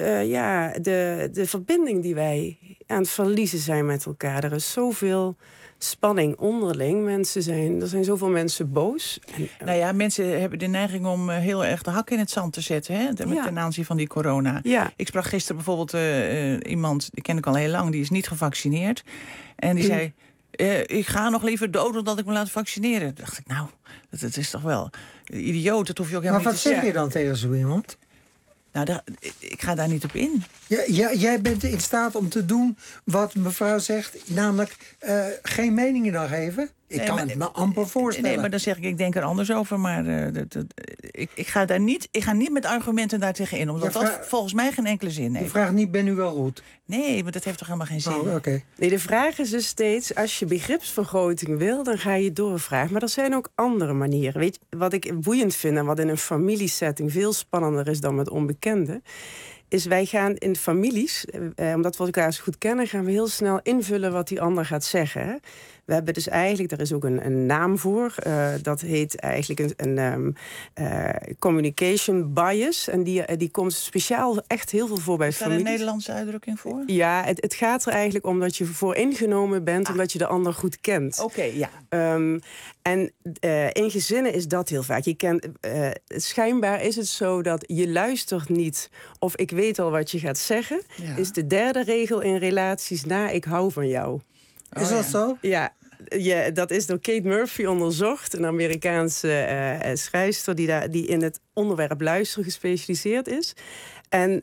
de verbinding die wij aan het verliezen zijn met elkaar. Er is zoveel spanning onderling. Er zijn zoveel mensen boos. Mensen hebben de neiging om heel erg de hak in het zand te zetten... Hè, ten aanzien van die corona. Ja. Ik sprak gisteren bijvoorbeeld iemand, die ken ik al heel lang... die is niet gevaccineerd. En die zei... ik ga nog liever dood dan dat ik me laat vaccineren. Toen dacht ik, dat is toch wel idioot. Dat hoef je ook helemaal niet te zeggen. Maar wat zeg je dan tegen zo iemand? Nou, ik ga daar niet op in. Jij bent in staat om te doen wat mevrouw zegt, namelijk geen meningen dan geven? Ik kan het me amper voorstellen. Nee, maar dan zeg ik denk er anders over. Maar ik ga niet met argumenten daar tegenin. Omdat dat volgens mij geen enkele zin heeft. De vraag niet, ben u wel goed? Nee, maar dat heeft toch helemaal geen zin. Oh, okay. Nee, de vraag is dus steeds, als je begripsvergroting wil... dan ga je doorvragen. Maar er zijn ook andere manieren. Weet je, wat ik boeiend vind en wat in een familiesetting... veel spannender is dan met onbekenden... is wij gaan in families, omdat we elkaar zo goed kennen... gaan we heel snel invullen wat die ander gaat zeggen. Hè? We hebben dus eigenlijk, er is ook een naam voor... dat heet eigenlijk een communication bias. En die komt speciaal echt heel veel voor bij families. Is daar een Nederlandse uitdrukking voor? Ja, het gaat er eigenlijk om dat je vooringenomen bent... omdat je de ander goed kent. Oké, ja. En in gezinnen is dat heel vaak. Schijnbaar is het zo dat je luistert niet... of ik weet al wat je gaat zeggen... is de derde regel in relaties na ik hou van jou. Is dat zo? Ja, dat is door Kate Murphy onderzocht. Een Amerikaanse schrijfster die in het onderwerp luisteren gespecialiseerd is. En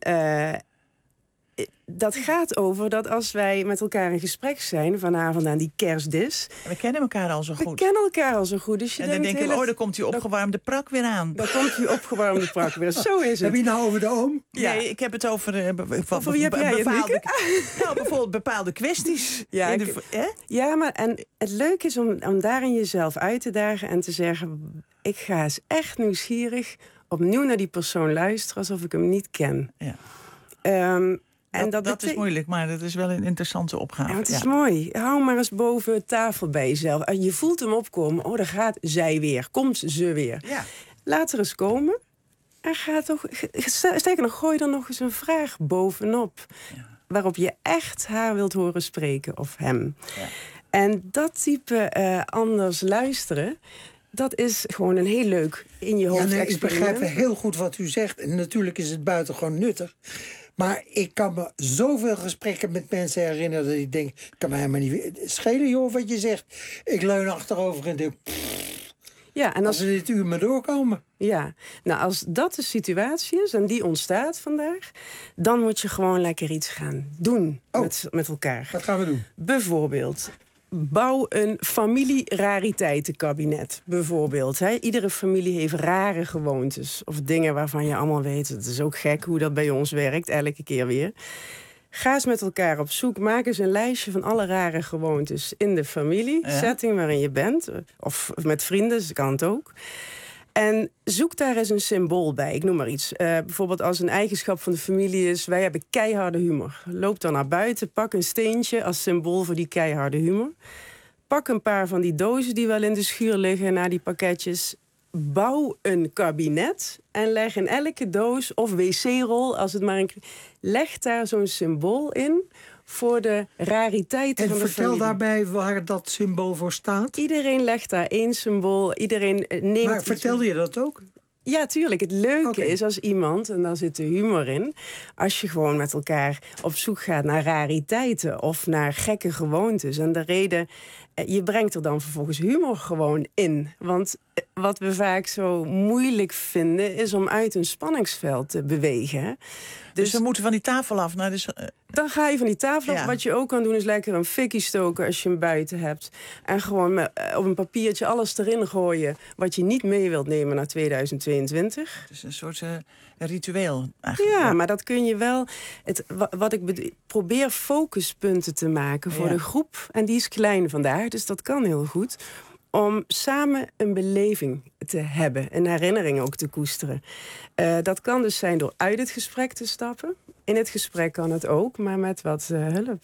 dat gaat over dat als wij met elkaar in gesprek zijn... vanavond aan die kerstdis... We kennen elkaar al zo goed. We kennen elkaar al zo goed. Dus je en dan denk je, daar komt die opgewarmde prak weer aan. Dan komt die opgewarmde prak weer. Zo is het. Heb je nou over de oom? Ja. Nee, ik heb het over... Over wie heb jij bepaalde, bijvoorbeeld bepaalde kwesties. Ja, maar en het leuke is om daarin jezelf uit te dagen... en te zeggen, ik ga eens echt nieuwsgierig... opnieuw naar die persoon luisteren alsof ik hem niet ken. Ja. Dat is moeilijk, maar dat is wel een interessante opgave. Ja, het is mooi. Hou maar eens boven tafel bij jezelf. Je voelt hem opkomen. Daar gaat zij weer. Komt ze weer. Ja. Laat er eens komen. En ga toch... Sterker nog, gooi er nog eens een vraag bovenop. Ja. Waarop je echt haar wilt horen spreken. Of hem. Ja. En dat type anders luisteren... Dat is gewoon een heel leuk in je hoofd experiment. Ik begrijp heel goed wat u zegt. En natuurlijk is het buitengewoon nuttig. Maar ik kan me zoveel gesprekken met mensen herinneren... dat ik denk, kan me helemaal niet schelen, joh, wat je zegt. Ik leun achterover en denk... Ja, en als we dit uur maar doorkomen. Ja, nou als dat de situatie is en die ontstaat vandaag... dan moet je gewoon lekker iets gaan doen met elkaar. Wat gaan we doen? Bijvoorbeeld... Bouw een familie-rariteitenkabinet, bijvoorbeeld. Iedere familie heeft rare gewoontes. Of dingen waarvan je allemaal weet... het is ook gek hoe dat bij ons werkt, elke keer weer. Ga eens met elkaar op zoek. Maak eens een lijstje van alle rare gewoontes in de familie. Ja. Setting waarin je bent. Of met vrienden, dus kan het ook. En zoek daar eens een symbool bij. Ik noem maar iets. Bijvoorbeeld als een eigenschap van de familie is... wij hebben keiharde humor. Loop dan naar buiten, pak een steentje als symbool voor die keiharde humor. Pak een paar van die dozen die wel in de schuur liggen... naar die pakketjes. bouw een kabinet en leg in elke doos of wc-rol, als het maar leg daar zo'n symbool in voor de rariteiten van de vertel familie. daarbij waar dat symbool voor staat. Iedereen legt daar één symbool. Iedereen neemt. Maar vertelde je dat ook? Ja, tuurlijk. Het leuke is als iemand, en daar zit de humor in, als je gewoon met elkaar op zoek gaat naar rariteiten of naar gekke gewoontes. En de reden, je brengt er dan vervolgens humor gewoon in. Want wat we vaak zo moeilijk vinden, is om uit een spanningsveld te bewegen. Dus we moeten van die tafel af. Dan ga je van die tafel af. Ja. Wat je ook kan doen is lekker een fikkie stoken als je hem buiten hebt. En gewoon op een papiertje alles erin gooien wat je niet mee wilt nemen naar 2022. Het is een soort ritueel eigenlijk. Ja, maar dat kun je wel. Probeer focuspunten te maken voor de groep. En die is klein vandaag, dus dat kan heel goed. Om samen een beleving te hebben. Een herinnering ook te koesteren. Dat kan dus zijn door uit het gesprek te stappen. In het gesprek kan het ook, maar met wat hulp.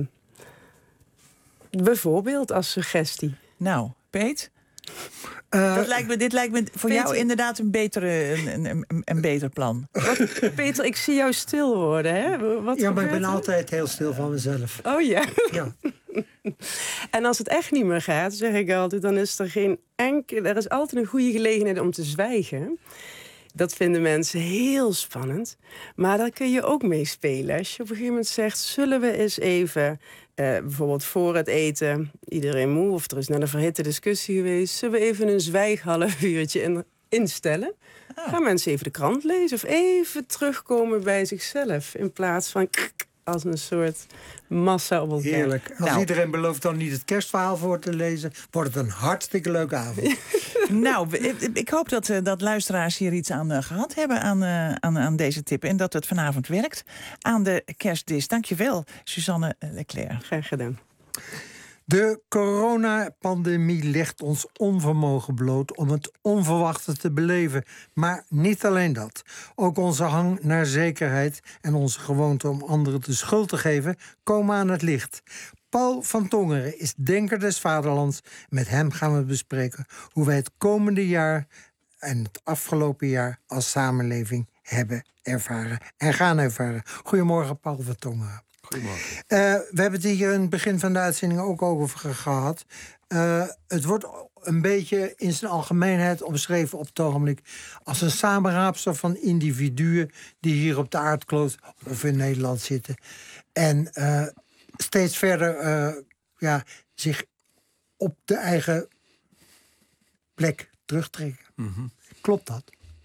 Bijvoorbeeld als suggestie. Nou, Peet? Dit lijkt me voor jou inderdaad een beter plan. Peter, ik zie jou stil worden. Hè? Maar ik ben altijd heel stil van mezelf. Oh ja? Ja. En als het echt niet meer gaat, zeg ik altijd, dan is er geen enkele. Er is altijd een goede gelegenheid om te zwijgen. Dat vinden mensen heel spannend. Maar daar kun je ook mee spelen. Als je op een gegeven moment zegt, zullen we eens even, bijvoorbeeld voor het eten, iedereen moe, of er is net een verhitte discussie geweest, zullen we even een zwijghalfuurtje instellen? Gaan mensen even de krant lezen of even terugkomen bij zichzelf, in plaats van als een soort massa op elkaar. Heerlijk. Als iedereen belooft dan niet het kerstverhaal voor te lezen, wordt het een hartstikke leuke avond. Nou, ik hoop dat luisteraars hier iets aan gehad hebben aan deze tip. En dat het vanavond werkt aan de kerstdis. Dankjewel, Suzanne Leclerc. Graag gedaan. De coronapandemie legt ons onvermogen bloot om het onverwachte te beleven. Maar niet alleen dat. Ook onze hang naar zekerheid en onze gewoonte om anderen de schuld te geven komen aan het licht. Paul van Tongeren is denker des vaderlands. Met hem gaan we bespreken hoe wij het komende jaar en het afgelopen jaar als samenleving hebben ervaren en gaan ervaren. Goedemorgen, Paul van Tongeren. Goedemorgen. We hebben het hier in het begin van de uitzending ook over gehad. Het wordt een beetje in zijn algemeenheid omschreven op het ogenblik als een samenraapsel van individuen die hier op de aardkloot of in Nederland zitten. En steeds verder zich op de eigen plek terugtrekken. Mm-hmm. Klopt dat?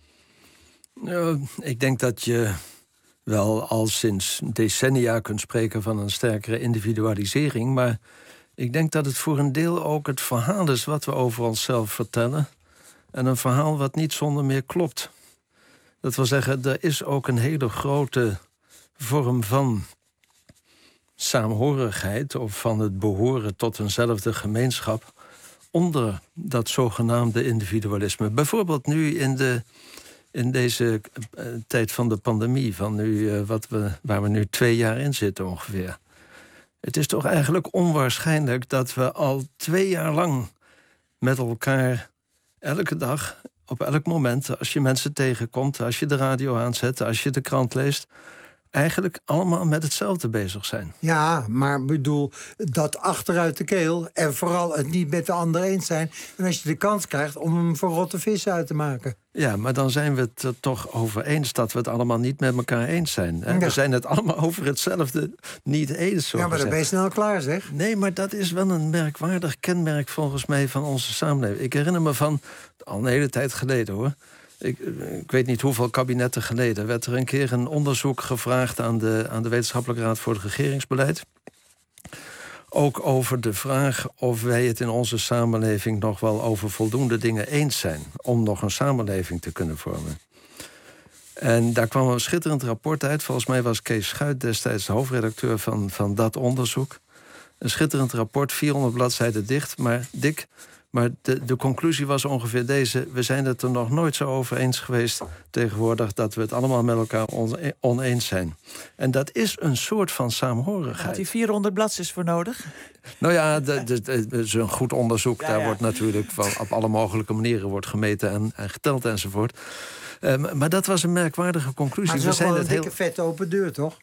Ik denk dat je wel al sinds decennia kunt spreken van een sterkere individualisering, maar ik denk dat het voor een deel ook het verhaal is wat we over onszelf vertellen. En een verhaal wat niet zonder meer klopt. Dat wil zeggen, er is ook een hele grote vorm van saamhorigheid of van het behoren tot eenzelfde gemeenschap onder dat zogenaamde individualisme. Bijvoorbeeld nu in deze tijd van de pandemie, van nu, waar we nu 2 jaar in zitten ongeveer. Het is toch eigenlijk onwaarschijnlijk dat we al 2 jaar lang met elkaar elke dag, op elk moment, als je mensen tegenkomt, als je de radio aanzet, als je de krant leest, eigenlijk allemaal met hetzelfde bezig zijn. Ja, maar bedoel, dat achteruit de keel en vooral het niet met de ander eens zijn. En als je de kans krijgt om hem voor rotte vis uit te maken. Ja, maar dan zijn we het er toch over eens dat we het allemaal niet met elkaar eens zijn. Hè? Ja. We zijn het allemaal over hetzelfde niet eens. Ja, maar dan ben je snel klaar, zeg. Nee, maar dat is wel een merkwaardig kenmerk volgens mij van onze samenleving. Ik herinner me van, al een hele tijd geleden hoor, ik weet niet hoeveel kabinetten geleden, werd er een keer een onderzoek gevraagd aan de Wetenschappelijke Raad voor het Regeringsbeleid. Ook over de vraag of wij het in onze samenleving nog wel over voldoende dingen eens zijn om nog een samenleving te kunnen vormen. En daar kwam een schitterend rapport uit. Volgens mij was Kees Schuit destijds de hoofdredacteur van dat onderzoek. Een schitterend rapport, 400 bladzijden dik. Maar de conclusie was ongeveer deze: we zijn het er nog nooit zo over eens geweest tegenwoordig dat we het allemaal met elkaar oneens zijn. En dat is een soort van saamhorigheid. Had hij 400 bladzijden voor nodig? Nou ja, het is een goed onderzoek. Daar wordt natuurlijk op alle mogelijke manieren wordt gemeten en geteld enzovoort. Maar dat was een merkwaardige conclusie. Maar het is wel een dikke vette open deur, toch?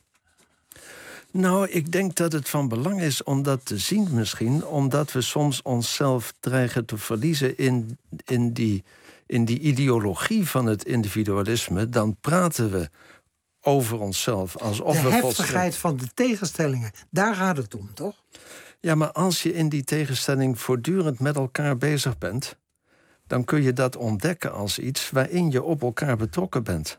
Nou, ik denk dat het van belang is om dat te zien misschien, omdat we soms onszelf dreigen te verliezen in die ideologie van het individualisme. Dan praten we over onszelf alsof we... De heftigheid van de tegenstellingen, daar gaat het om, toch? Ja, maar als je in die tegenstelling voortdurend met elkaar bezig bent, dan kun je dat ontdekken als iets waarin je op elkaar betrokken bent.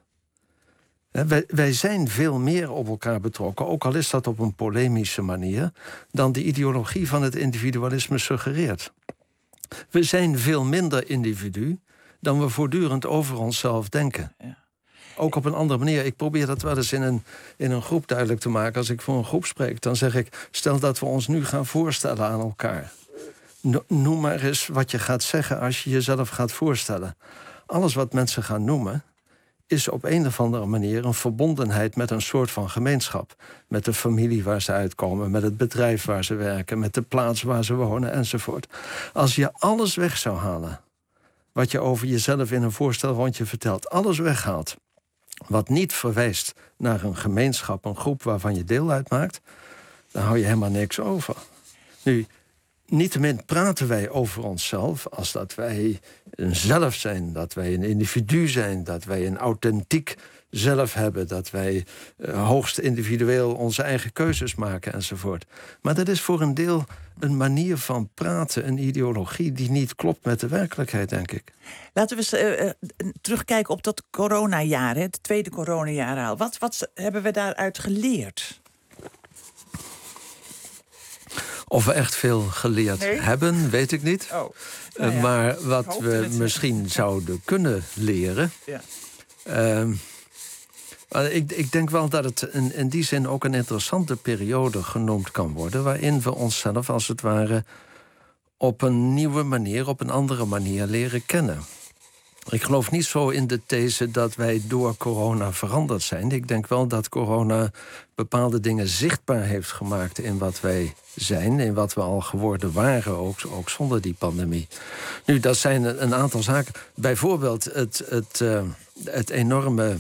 Wij zijn veel meer op elkaar betrokken, ook al is dat op een polemische manier, dan de ideologie van het individualisme suggereert. We zijn veel minder individu dan we voortdurend over onszelf denken. Ja. Ook op een andere manier. Ik probeer dat wel eens in een groep duidelijk te maken. Als ik voor een groep spreek, dan zeg ik, stel dat we ons nu gaan voorstellen aan elkaar. Noem maar eens wat je gaat zeggen als je jezelf gaat voorstellen. Alles wat mensen gaan noemen is op een of andere manier een verbondenheid met een soort van gemeenschap. Met de familie waar ze uitkomen, met het bedrijf waar ze werken, met de plaats waar ze wonen enzovoort. Als je alles weg zou halen wat je over jezelf in een voorstelrondje vertelt, alles weghaalt wat niet verwijst naar een gemeenschap, een groep waarvan je deel uitmaakt, dan hou je helemaal niks over. Nu, niettemin praten wij over onszelf als dat wij een zelf zijn, dat wij een individu zijn, dat wij een authentiek zelf hebben, dat wij hoogst individueel onze eigen keuzes maken enzovoort. Maar dat is voor een deel een manier van praten, een ideologie die niet klopt met de werkelijkheid, denk ik. Laten we eens terugkijken op dat coronajaar, het tweede coronajaar. Wat hebben we daaruit geleerd? Of we echt veel geleerd hebben, weet ik niet. Oh. Nou ja, maar wat we misschien zouden kunnen leren. Ja. Ik denk wel dat het in die zin ook een interessante periode genoemd kan worden, waarin we onszelf als het ware op een nieuwe manier, op een andere manier leren kennen. Ik geloof niet zo in de these dat wij door corona veranderd zijn. Ik denk wel dat corona bepaalde dingen zichtbaar heeft gemaakt in wat wij zijn, in wat we al geworden waren, ook zonder die pandemie. Nu, dat zijn een aantal zaken. Bijvoorbeeld het enorme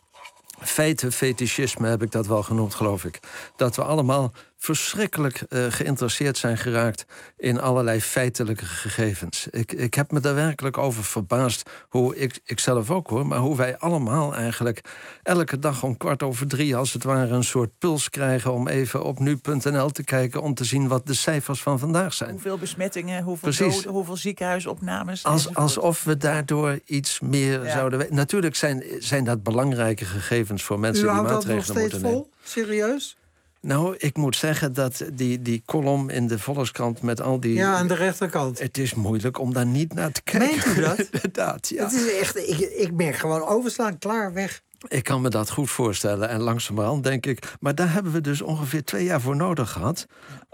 feitenfetischisme, heb ik dat wel genoemd, geloof ik. Dat we allemaal verschrikkelijk geïnteresseerd zijn geraakt in allerlei feitelijke gegevens. Ik heb me daar werkelijk over verbaasd, hoe ik zelf ook hoor, maar hoe wij allemaal eigenlijk elke dag om 2:15 als het ware een soort puls krijgen om even op nu.nl te kijken om te zien wat de cijfers van vandaag zijn. Hoeveel besmettingen, hoeveel doden, hoeveel ziekenhuisopnames. Alsof we daardoor iets meer zouden weten. Natuurlijk zijn dat belangrijke gegevens voor mensen die maatregelen moeten nemen. U houdt dat nog steeds vol? Serieus? Nou, ik moet zeggen dat die kolom in de Volkskrant met al die... Ja, aan de rechterkant. Het is moeilijk om daar niet naar te kijken. Meent u dat? Inderdaad, ja. Het is echt, ik merk gewoon overslaan, klaar, weg. Ik kan me dat goed voorstellen. En langzamerhand denk ik... Maar daar hebben we dus ongeveer 2 jaar voor nodig gehad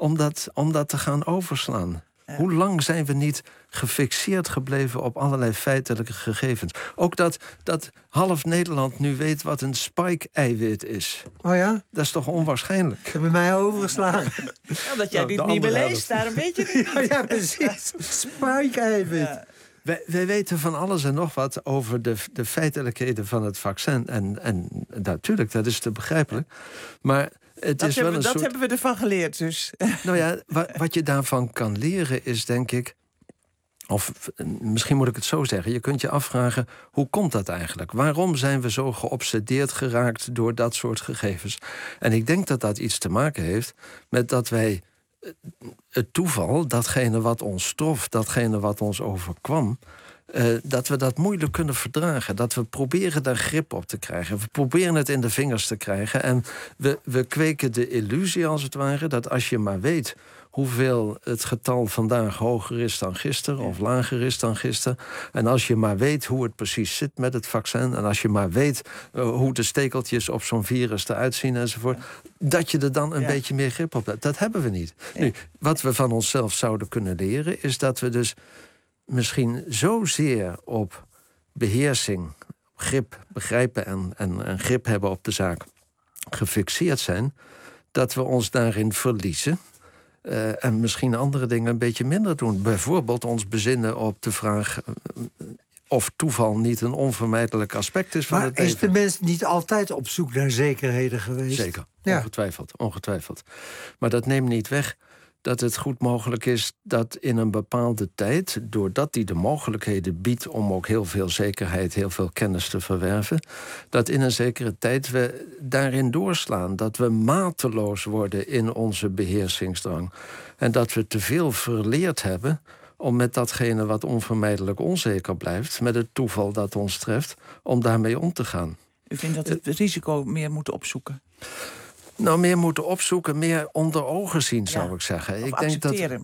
om dat te gaan overslaan. Ja. Hoe lang zijn we niet gefixeerd gebleven op allerlei feitelijke gegevens? Ook dat half Nederland nu weet wat een spike-eiwit is. Oh ja? Dat is toch onwaarschijnlijk? Ze hebben mij overgeslagen. Ja, omdat jij dit niet meer leest, daarom weet je het niet. Ja, precies. Spike-eiwit. Ja. Wij weten van alles en nog wat over de feitelijkheden van het vaccin. En natuurlijk, dat is te begrijpelijk. Maar het is wel een soort... Dat hebben we ervan geleerd, dus. Nou ja, wat je daarvan kan leren is, denk ik... Of misschien moet ik het zo zeggen. Je kunt je afvragen, hoe komt dat eigenlijk? Waarom zijn we zo geobsedeerd geraakt door dat soort gegevens? En ik denk dat dat iets te maken heeft met dat wij het toeval, datgene wat ons trof, datgene wat ons overkwam, dat we dat moeilijk kunnen verdragen. Dat we proberen daar grip op te krijgen. We proberen het in de vingers te krijgen. En we kweken de illusie, als het ware, dat als je maar weet hoeveel het getal vandaag hoger is dan gisteren of lager is dan gisteren. En als je maar weet hoe het precies zit met het vaccin, en als je maar weet hoe de stekeltjes op zo'n virus eruit zien enzovoort, dat je er dan een beetje meer grip op hebt. Dat hebben we niet. Ja. Nu, wat we van onszelf zouden kunnen leren is dat we dus misschien zozeer op beheersing, grip, begrijpen en grip hebben op de zaak gefixeerd zijn, dat we ons daarin verliezen. En misschien andere dingen een beetje minder doen. Bijvoorbeeld ons bezinnen op de vraag of toeval niet een onvermijdelijk aspect is van het leven. Maar is de mens niet altijd op zoek naar zekerheden geweest? Zeker, ongetwijfeld. Maar dat neemt niet weg dat het goed mogelijk is dat in een bepaalde tijd, doordat die de mogelijkheden biedt om ook heel veel zekerheid, heel veel kennis te verwerven, dat in een zekere tijd we daarin doorslaan. Dat we mateloos worden in onze beheersingsdrang. En dat we te veel verleerd hebben om met datgene wat onvermijdelijk onzeker blijft, met het toeval dat ons treft, om daarmee om te gaan. U vindt dat het risico meer moeten opzoeken? Nou, meer moeten opzoeken, meer onder ogen zien, zou ik zeggen. Ik denk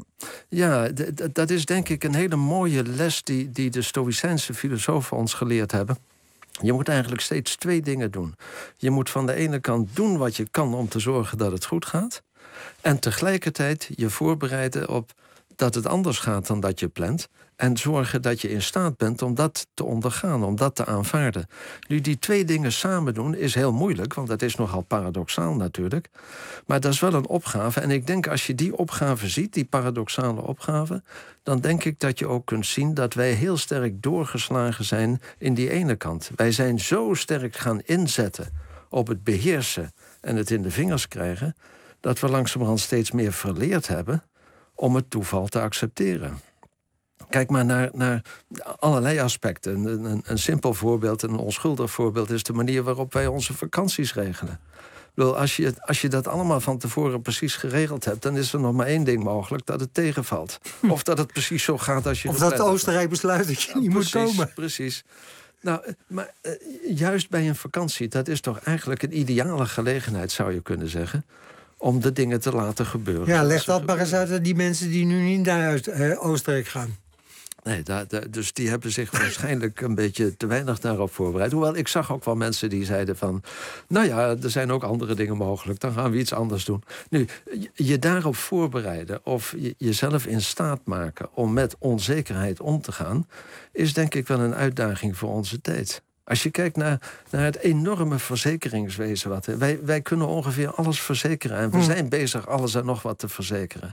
dat is denk ik een hele mooie les die de Stoïcijnse filosofen ons geleerd hebben. Je moet eigenlijk steeds 2 dingen doen. Je moet van de ene kant doen wat je kan om te zorgen dat het goed gaat. En tegelijkertijd je voorbereiden op dat het anders gaat dan dat je plant. En zorgen dat je in staat bent om dat te ondergaan, om dat te aanvaarden. Nu, die 2 dingen samen doen is heel moeilijk, want dat is nogal paradoxaal natuurlijk. Maar dat is wel een opgave. En ik denk, als je die opgave ziet, die paradoxale opgave, dan denk ik dat je ook kunt zien dat wij heel sterk doorgeslagen zijn in die ene kant. Wij zijn zo sterk gaan inzetten op het beheersen en het in de vingers krijgen, dat we langzamerhand steeds meer verleerd hebben om het toeval te accepteren. Kijk maar naar allerlei aspecten. Een simpel voorbeeld, een onschuldig voorbeeld, is de manier waarop wij onze vakanties regelen. Ik bedoel, als je dat allemaal van tevoren precies geregeld hebt, dan is er nog maar 1 ding mogelijk: dat het tegenvalt. Of dat het precies zo gaat als je. Of dat Oostenrijk besluit dat je niet moet komen. Precies. Nou, maar juist bij een vakantie, dat is toch eigenlijk een ideale gelegenheid, zou je kunnen zeggen, om de dingen te laten gebeuren. Ja, leg dat maar eens uit aan die mensen die nu niet naar Oostenrijk gaan. Nee, dus die hebben zich waarschijnlijk een beetje te weinig daarop voorbereid. Hoewel, ik zag ook wel mensen die zeiden van, nou ja, er zijn ook andere dingen mogelijk, dan gaan we iets anders doen. Nu, je daarop voorbereiden of jezelf in staat maken om met onzekerheid om te gaan, is denk ik wel een uitdaging voor onze tijd. Als je kijkt naar het enorme verzekeringswezen. Wij kunnen ongeveer alles verzekeren. En we zijn bezig alles en nog wat te verzekeren.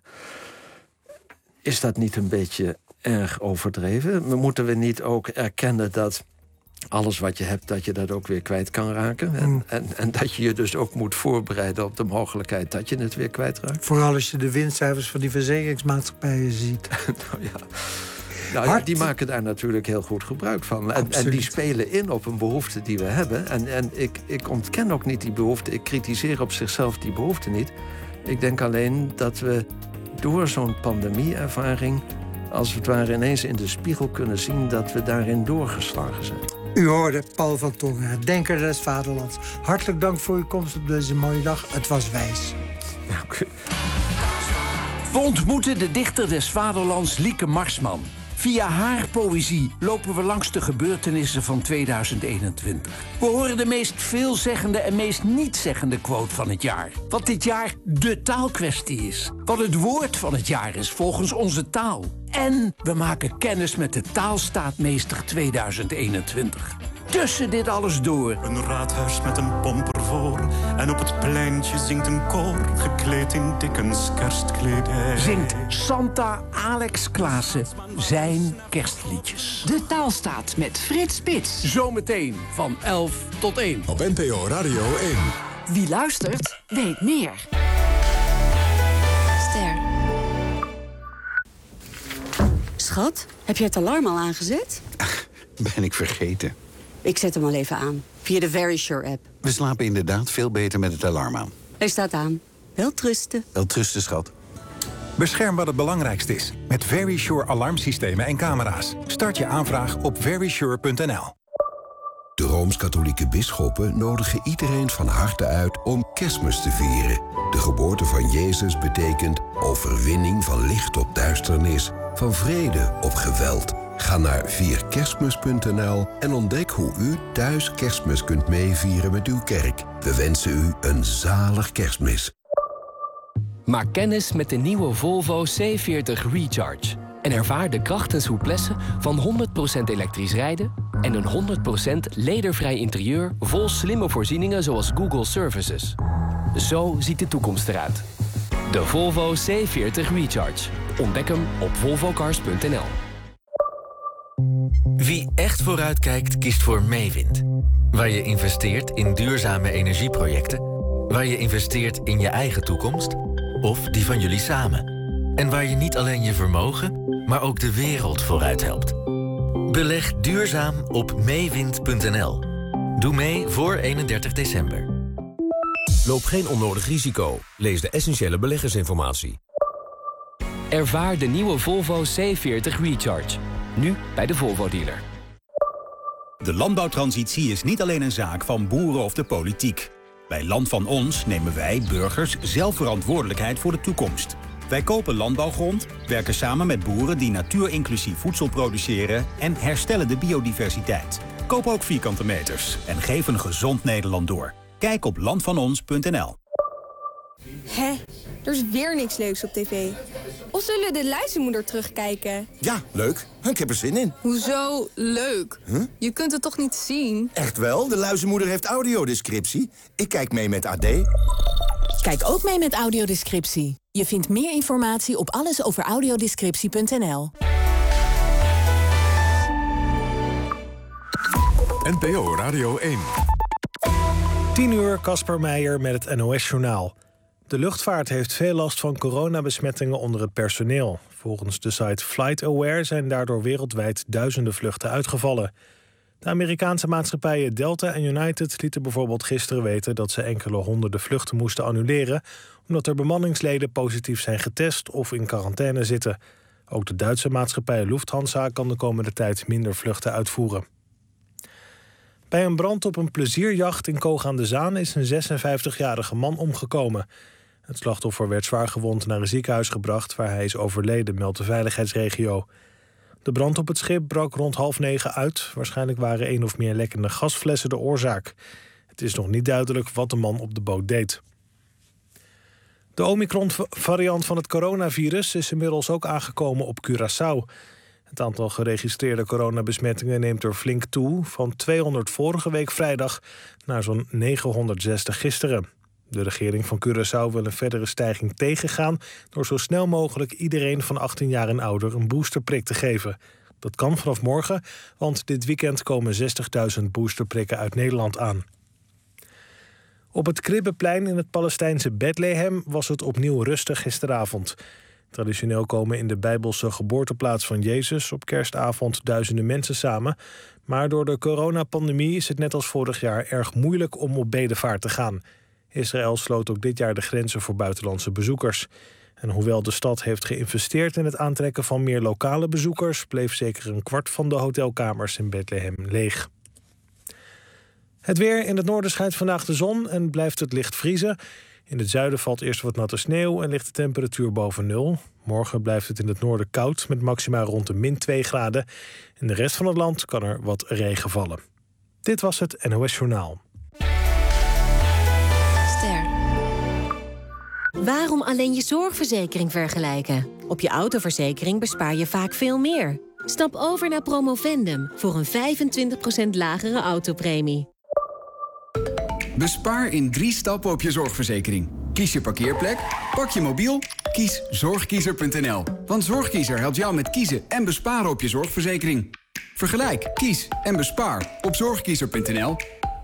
Is dat niet een beetje erg overdreven? Moeten we niet ook erkennen dat alles wat je hebt, dat je dat ook weer kwijt kan raken? En dat je je dus ook moet voorbereiden op de mogelijkheid dat je het weer kwijtraakt? Vooral als je de winstcijfers van die verzekeringsmaatschappijen ziet. Nou ja. Nou, die maken daar natuurlijk heel goed gebruik van. En die spelen in op een behoefte die we hebben. En ik ontken ook niet die behoefte. Ik kritiseer op zichzelf die behoefte niet. Ik denk alleen dat we door zo'n pandemie-ervaring, als het ware, ineens in de spiegel kunnen zien dat we daarin doorgeslagen zijn. U hoorde Paul van Tongeren, denker des vaderlands. Hartelijk dank voor uw komst op deze mooie dag. Het was wijs. We ontmoeten de dichter des vaderlands Lieke Marsman. Via haar poëzie lopen we langs de gebeurtenissen van 2021. We horen de meest veelzeggende en meest nietzeggende quote van het jaar. Wat dit jaar de taalkwestie is. Wat het woord van het jaar is volgens onze taal. En we maken kennis met de taalstaatmeester 2021. Tussen dit alles door. Een raadhuis met een pomper voor. En op het pleintje zingt een koor, gekleed in Dickens kerstkledij. Zingt Santa Alex Klaassen zijn kerstliedjes. De Taalstaat met Frits Spits. Zometeen van 11 tot 1. Op NPO Radio 1. Wie luistert, weet meer. Ster. Schat, heb je het alarm al aangezet? Ben ik vergeten. Ik zet hem al even aan, via de Verisure-app. We slapen inderdaad veel beter met het alarm aan. Hij staat aan. Welterusten. Welterusten, schat. Bescherm wat het belangrijkste is. Met Verisure alarmsystemen en camera's. Start je aanvraag op verisure.nl. De Rooms-Katholieke bisschoppen nodigen iedereen van harte uit om Kerstmis te vieren. De geboorte van Jezus betekent overwinning van licht op duisternis, van vrede op geweld. Ga naar vierkerstmis.nl en ontdek hoe u thuis Kerstmis kunt meevieren met uw kerk. We wensen u een zalig Kerstmis. Maak kennis met de nieuwe Volvo C40 Recharge. En ervaar de kracht en souplesse van 100% elektrisch rijden en een 100% ledervrij interieur vol slimme voorzieningen zoals Google Services. Zo ziet de toekomst eruit. De Volvo C40 Recharge. Ontdek hem op volvocars.nl. Wie echt vooruitkijkt, kiest voor Meewind. Waar je investeert in duurzame energieprojecten. Waar je investeert in je eigen toekomst. Of die van jullie samen. En waar je niet alleen je vermogen, maar ook de wereld vooruit helpt. Beleg duurzaam op meewind.nl. Doe mee voor 31 december. Loop geen onnodig risico. Lees de essentiële beleggersinformatie. Ervaar de nieuwe Volvo C40 Recharge. Nu bij de Volvo-dealer. De landbouwtransitie is niet alleen een zaak van boeren of de politiek. Bij Land van Ons nemen wij, burgers, zelf verantwoordelijkheid voor de toekomst. Wij kopen landbouwgrond, werken samen met boeren die natuurinclusief voedsel produceren en herstellen de biodiversiteit. Koop ook vierkante meters en geef een gezond Nederland door. Kijk op landvanons.nl. Hé, er is weer niks leuks op tv. Of zullen we de luizenmoeder terugkijken? Ja, leuk. Ik heb er zin in. Hoezo leuk? Huh? Je kunt het toch niet zien? Echt wel, de luizenmoeder heeft audiodescriptie. Ik kijk mee met AD. Kijk ook mee met audiodescriptie. Je vindt meer informatie op allesoveraudiodescriptie.nl. NPO Radio 1. 10 uur, Casper Meijer met het NOS-journaal. De luchtvaart heeft veel last van coronabesmettingen onder het personeel. Volgens de site FlightAware zijn daardoor wereldwijd duizenden vluchten uitgevallen. De Amerikaanse maatschappijen Delta en United lieten bijvoorbeeld gisteren weten dat ze enkele honderden vluchten moesten annuleren, omdat er bemanningsleden positief zijn getest of in quarantaine zitten. Ook de Duitse maatschappij Lufthansa kan de komende tijd minder vluchten uitvoeren. Bij een brand op een plezierjacht in Koog aan de Zaan is een 56-jarige man omgekomen. Het slachtoffer werd zwaargewond naar een ziekenhuis gebracht waar hij is overleden, meldt de veiligheidsregio. De brand op het schip brak rond 20:30 uit. Waarschijnlijk waren 1 of meer lekkende gasflessen de oorzaak. Het is nog niet duidelijk wat de man op de boot deed. De Omicron-variant van het coronavirus is inmiddels ook aangekomen op Curaçao. Het aantal geregistreerde coronabesmettingen neemt er flink toe, van 200 vorige week vrijdag naar zo'n 960 gisteren. De regering van Curaçao wil een verdere stijging tegengaan door zo snel mogelijk iedereen van 18 jaar en ouder een boosterprik te geven. Dat kan vanaf morgen, want dit weekend komen 60.000 boosterprikken uit Nederland aan. Op het Kribbeplein in het Palestijnse Bethlehem was het opnieuw rustig gisteravond. Traditioneel komen in de Bijbelse geboorteplaats van Jezus op kerstavond duizenden mensen samen. Maar door de coronapandemie is het net als vorig jaar erg moeilijk om op bedevaart te gaan. Israël sloot ook dit jaar de grenzen voor buitenlandse bezoekers. En hoewel de stad heeft geïnvesteerd in het aantrekken van meer lokale bezoekers, bleef zeker een kwart van de hotelkamers in Bethlehem leeg. Het weer: in het noorden schijnt vandaag de zon en blijft het licht vriezen. In het zuiden valt eerst wat natte sneeuw en ligt de temperatuur boven nul. Morgen blijft het in het noorden koud met maxima rond de -2 graden. In de rest van het land kan er wat regen vallen. Dit was het NOS Journaal. Waarom alleen je zorgverzekering vergelijken? Op je autoverzekering bespaar je vaak veel meer. Stap over naar Promovendum voor een 25% lagere autopremie. Bespaar in 3 stappen op je zorgverzekering. Kies je parkeerplek, pak je mobiel, kies zorgkiezer.nl. Want Zorgkiezer helpt jou met kiezen en besparen op je zorgverzekering. Vergelijk, kies en bespaar op zorgkiezer.nl.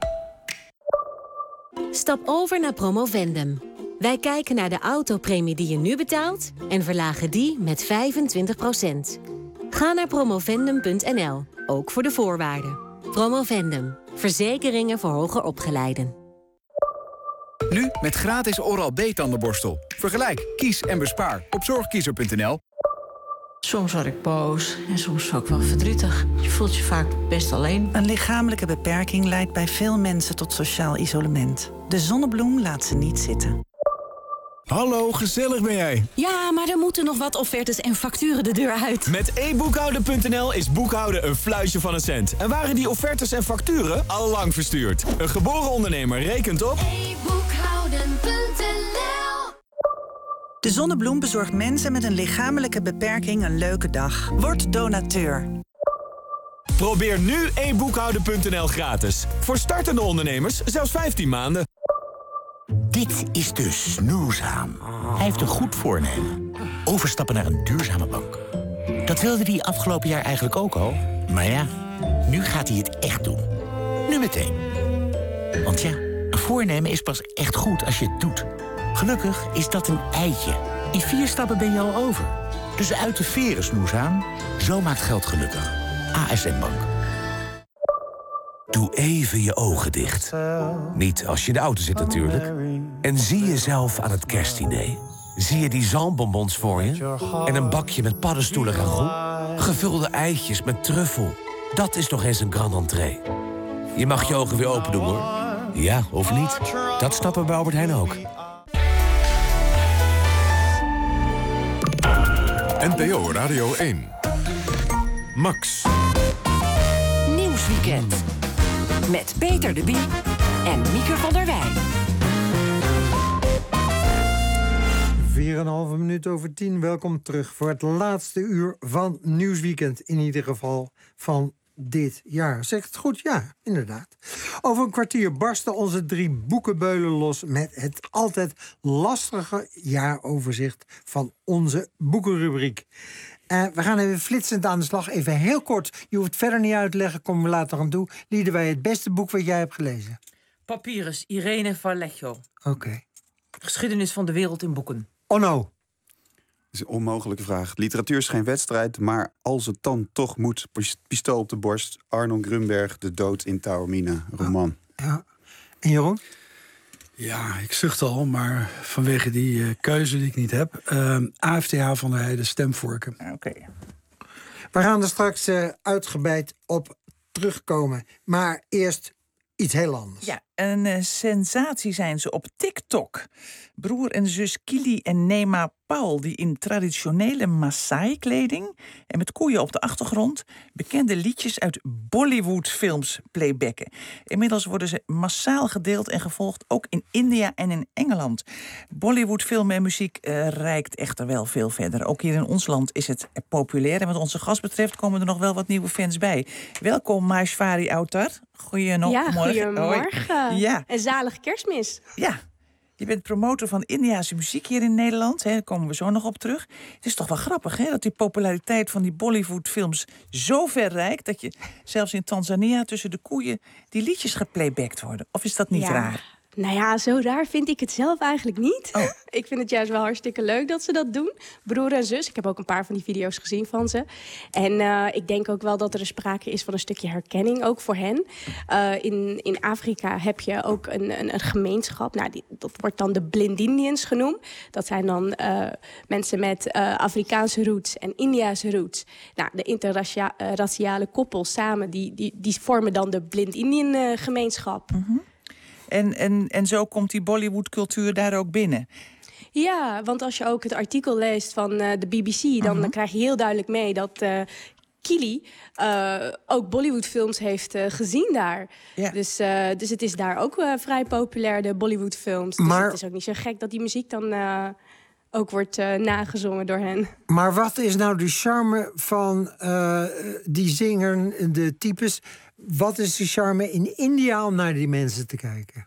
Stap over naar Promovendum. Wij kijken naar de autopremie die je nu betaalt en verlagen die met 25%. Ga naar promovendum.nl, ook voor de voorwaarden. Promovendum, verzekeringen voor hoger opgeleiden. Nu met gratis Oral-B-tandenborstel. Vergelijk, kies en bespaar op zorgkiezer.nl. Soms word ik boos en soms ook wel verdrietig. Je voelt je vaak best alleen. Een lichamelijke beperking leidt bij veel mensen tot sociaal isolement. De Zonnebloem laat ze niet zitten. Hallo, gezellig ben jij? Ja, maar er moeten nog wat offertes en facturen de deur uit. Met e-boekhouden.nl is boekhouden een fluitje van een cent. En waren die offertes en facturen al lang verstuurd. Een geboren ondernemer rekent op... e-boekhouden.nl. De Zonnebloem bezorgt mensen met een lichamelijke beperking een leuke dag. Word donateur. Probeer nu eboekhouden.nl gratis. Voor startende ondernemers zelfs 15 maanden. Dit is de snoeshaan. Hij heeft een goed voornemen. Overstappen naar een duurzame bank. Dat wilde hij afgelopen jaar eigenlijk ook al. Maar ja, nu gaat hij het echt doen. Nu meteen. Want ja, een voornemen is pas echt goed als je het doet. Gelukkig is dat een eitje. In 4 stappen ben je al over. Dus uit de veren, snoeshaan. Zo maakt geld gelukkig. ASM Bank. Doe even je ogen dicht. Niet als je in de auto zit natuurlijk. En zie jezelf aan het kerstdiner. Zie je die zalmbonbons voor je? En een bakje met paddenstoelen ragout? Gevulde eitjes met truffel. Dat is nog eens een grand entree. Je mag je ogen weer open doen, hoor. Ja, of niet? Dat snappen we bij Albert Heijn ook. NPO Radio 1. Max. Nieuwsweekend. Met Peter de Bie en Mieke van der Wij. 4,5 minuut over 10. Welkom terug voor het laatste uur van Nieuwsweekend. In ieder geval van dit jaar. Zeg het goed? Ja, inderdaad. Over een kwartier barsten onze 3 boekenbeulen los met het altijd lastige jaaroverzicht van onze boekenrubriek. We gaan even flitsend aan de slag. Even heel kort. Je hoeft het verder niet uit te leggen. Komen we later aan toe. Lieden, het beste boek wat jij hebt gelezen? Papyrus, Irene Vallejo. Oké. Geschiedenis van de wereld in boeken. Onno. Dat is een onmogelijke vraag. Literatuur is geen wedstrijd, maar als het dan toch moet... Pistool op de borst, Arnold Grunberg, De dood in Taormina, roman. Ja. En Jeroen? Ja, ik zucht al, maar vanwege die keuze die ik niet heb... AFTH van der Heijden, Stemvorken. Oké. We gaan er straks uitgebreid op terugkomen. Maar eerst iets heel anders. Ja, een sensatie zijn ze op TikTok. Broer en zus Kili en Nema Paul, die in traditionele Maasai-kleding... en met koeien op de achtergrond bekende liedjes uit Bollywood-films playbacken. Inmiddels worden ze massaal gedeeld en gevolgd, ook in India en in Engeland. Bollywood-film en muziek reikt echter wel veel verder. Ook hier in ons land is het populair. En wat onze gast betreft komen er nog wel wat nieuwe fans bij. Welkom, Maheshwari Autar. Goedemorgen. Ja. En zalige kerstmis. Ja. Je bent promotor van Indiase muziek hier in Nederland. Daar komen we zo nog op terug. Het is toch wel grappig, hè, dat die populariteit van die Bollywood-films zo ver reikt... dat je zelfs in Tanzania tussen de koeien die liedjes geplaybacked worden. Of is dat niet raar? Nou ja, zo raar vind ik het zelf eigenlijk niet. Oh. Ik vind het juist wel hartstikke leuk dat ze dat doen. Broer en zus. Ik heb ook een paar van die video's gezien van ze. En ik denk ook wel dat er sprake is van een stukje herkenning, ook voor hen. In Afrika heb je ook een gemeenschap. Nou, dat wordt dan de Blind Indians genoemd. Dat zijn dan mensen met Afrikaanse roots en Indiase roots. Nou, de interraciale koppels samen, die vormen dan de Blind Indian gemeenschap. Mm-hmm. En zo komt die Bollywood-cultuur daar ook binnen. Ja, want als je ook het artikel leest van de BBC... dan krijg je heel duidelijk mee dat Kili ook Bollywood-films heeft gezien daar. Ja. Dus het is daar ook vrij populair, de Bollywood-films. Dus het is ook niet zo gek dat die muziek dan ook wordt nagezongen door hen. Maar wat is nou de charme van die zinger, de types... Wat is de charme in India om naar die mensen te kijken?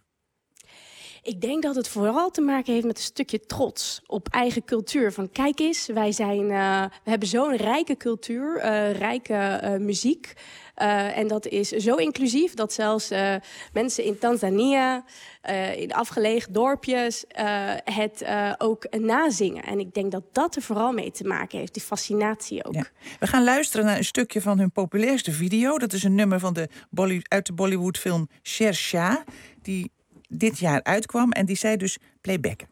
Ik denk dat het vooral te maken heeft met een stukje trots op eigen cultuur. Van kijk eens, we hebben zo'n rijke cultuur, rijke muziek. En dat is zo inclusief dat zelfs mensen in Tanzania, in afgelegen dorpjes, het ook nazingen. En ik denk dat dat er vooral mee te maken heeft, die fascinatie ook. Ja. We gaan luisteren naar een stukje van hun populairste video. Dat is een nummer van uit de Bollywood-film Sher Shah, die dit jaar uitkwam. En die zij dus playbacken.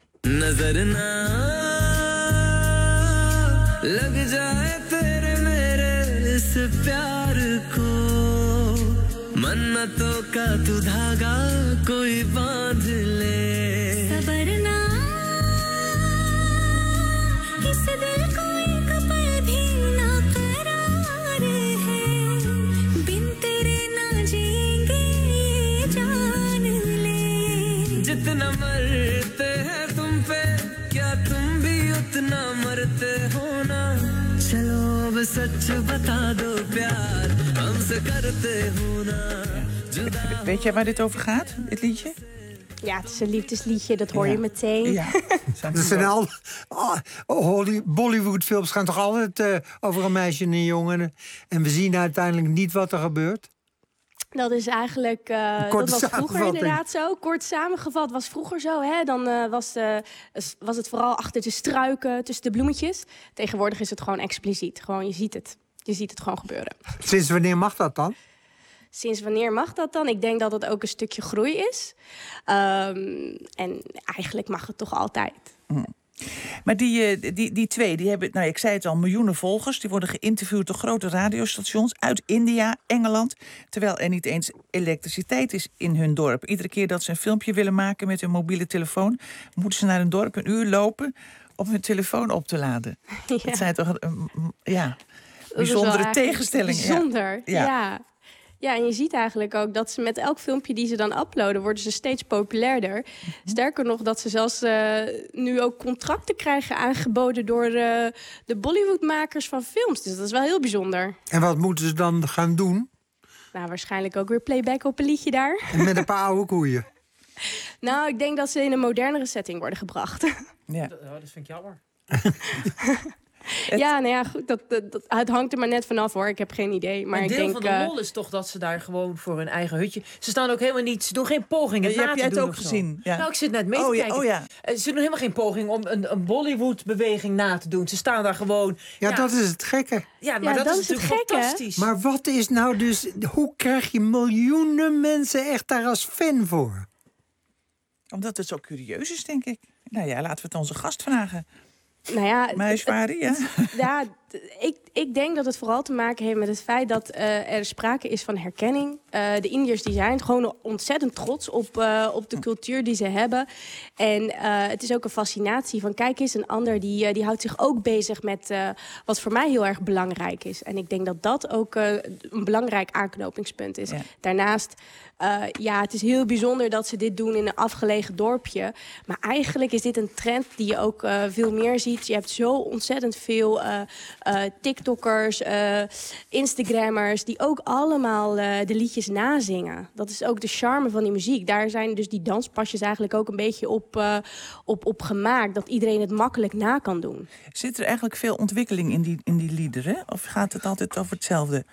मन्नतों का तू धागा कोई बांध ले सबरना किस दिल को एक पल भी ना करार है बिन तेरे ना जिएंगे ये जान ले जितना मरते हैं तुम पे क्या तुम कितना मरते हो ना चलो अब सच बता दो प्यार हमसे करते हो ना जुदा. Weet jij waar dit over gaat, dit liedje? Ja, het is een liefdesliedje, dat hoor je meteen. Ja. Dat zijn al Bollywood-films gaan toch altijd over een meisje en een jongen. En we zien uiteindelijk niet wat er gebeurt. Dat is eigenlijk, dat was vroeger inderdaad zo. Kort samengevat was vroeger zo. Hè? Dan was het vooral achter de struiken, tussen de bloemetjes. Tegenwoordig is het gewoon expliciet. Gewoon, je ziet het. Je ziet het gewoon gebeuren. Sinds wanneer mag dat dan? Sinds wanneer mag dat dan? Ik denk dat het ook een stukje groei is. En eigenlijk mag het toch altijd. Maar die twee, die hebben, nou ik zei het al, miljoenen volgers. Die worden geïnterviewd door grote radiostations uit India, Engeland. Terwijl er niet eens elektriciteit is in hun dorp. Iedere keer dat ze een filmpje willen maken met hun mobiele telefoon, moeten ze naar een dorp een uur lopen om hun telefoon op te laden. Ja. Dat zijn toch bijzondere tegenstellingen. Bijzonder, ja. Ja, en je ziet eigenlijk ook dat ze met elk filmpje die ze dan uploaden, worden ze steeds populairder. Sterker nog, dat ze zelfs nu ook contracten krijgen aangeboden door de Bollywoodmakers van films. Dus dat is wel heel bijzonder. En wat moeten ze dan gaan doen? Nou, waarschijnlijk ook weer playback op een liedje daar. En met een paar oude koeien? Nou, ik denk dat ze in een modernere setting worden gebracht. Ja. Dat vind ik jammer. Ja, nou ja, goed, het hangt er maar net vanaf hoor. Ik heb geen idee. Maar een deel ik denk, van de lol is toch dat ze daar gewoon voor hun eigen hutje. Ze staan ook helemaal niet. Ze doen geen poging. Heb jij het ook gezien? Ja. Nou, ik zit net mee te kijken. Ze doen helemaal geen poging om een Bollywood-beweging na te doen. Ze staan daar gewoon. Ja, dat is het gekke. Ja, maar dat is natuurlijk fantastisch. Maar wat is nou dus. Hoe krijg je miljoenen mensen echt daar als fan voor? Omdat het zo curieus is, denk ik. Nou ja, laten we het onze gast vragen. Nou ja, Maheshwari, ja? Ja, ik denk dat het vooral te maken heeft met het feit dat er sprake is van herkenning. De Indiërs die zijn gewoon ontzettend trots op de cultuur die ze hebben. En het is ook een fascinatie van kijk eens, een ander die houdt zich ook bezig met wat voor mij heel erg belangrijk is. En ik denk dat dat ook een belangrijk aanknopingspunt is. Ja. Daarnaast, het is heel bijzonder dat ze dit doen in een afgelegen dorpje. Maar eigenlijk is dit een trend die je ook veel meer ziet. Je hebt zo ontzettend veel TikTokkers, Instagrammers, die ook allemaal de liedjes nazingen. Dat is ook de charme van die muziek. Daar zijn dus die danspasjes eigenlijk ook een beetje op gemaakt. Dat iedereen het makkelijk na kan doen. Zit er eigenlijk veel ontwikkeling in die liederen? Of gaat het altijd over hetzelfde?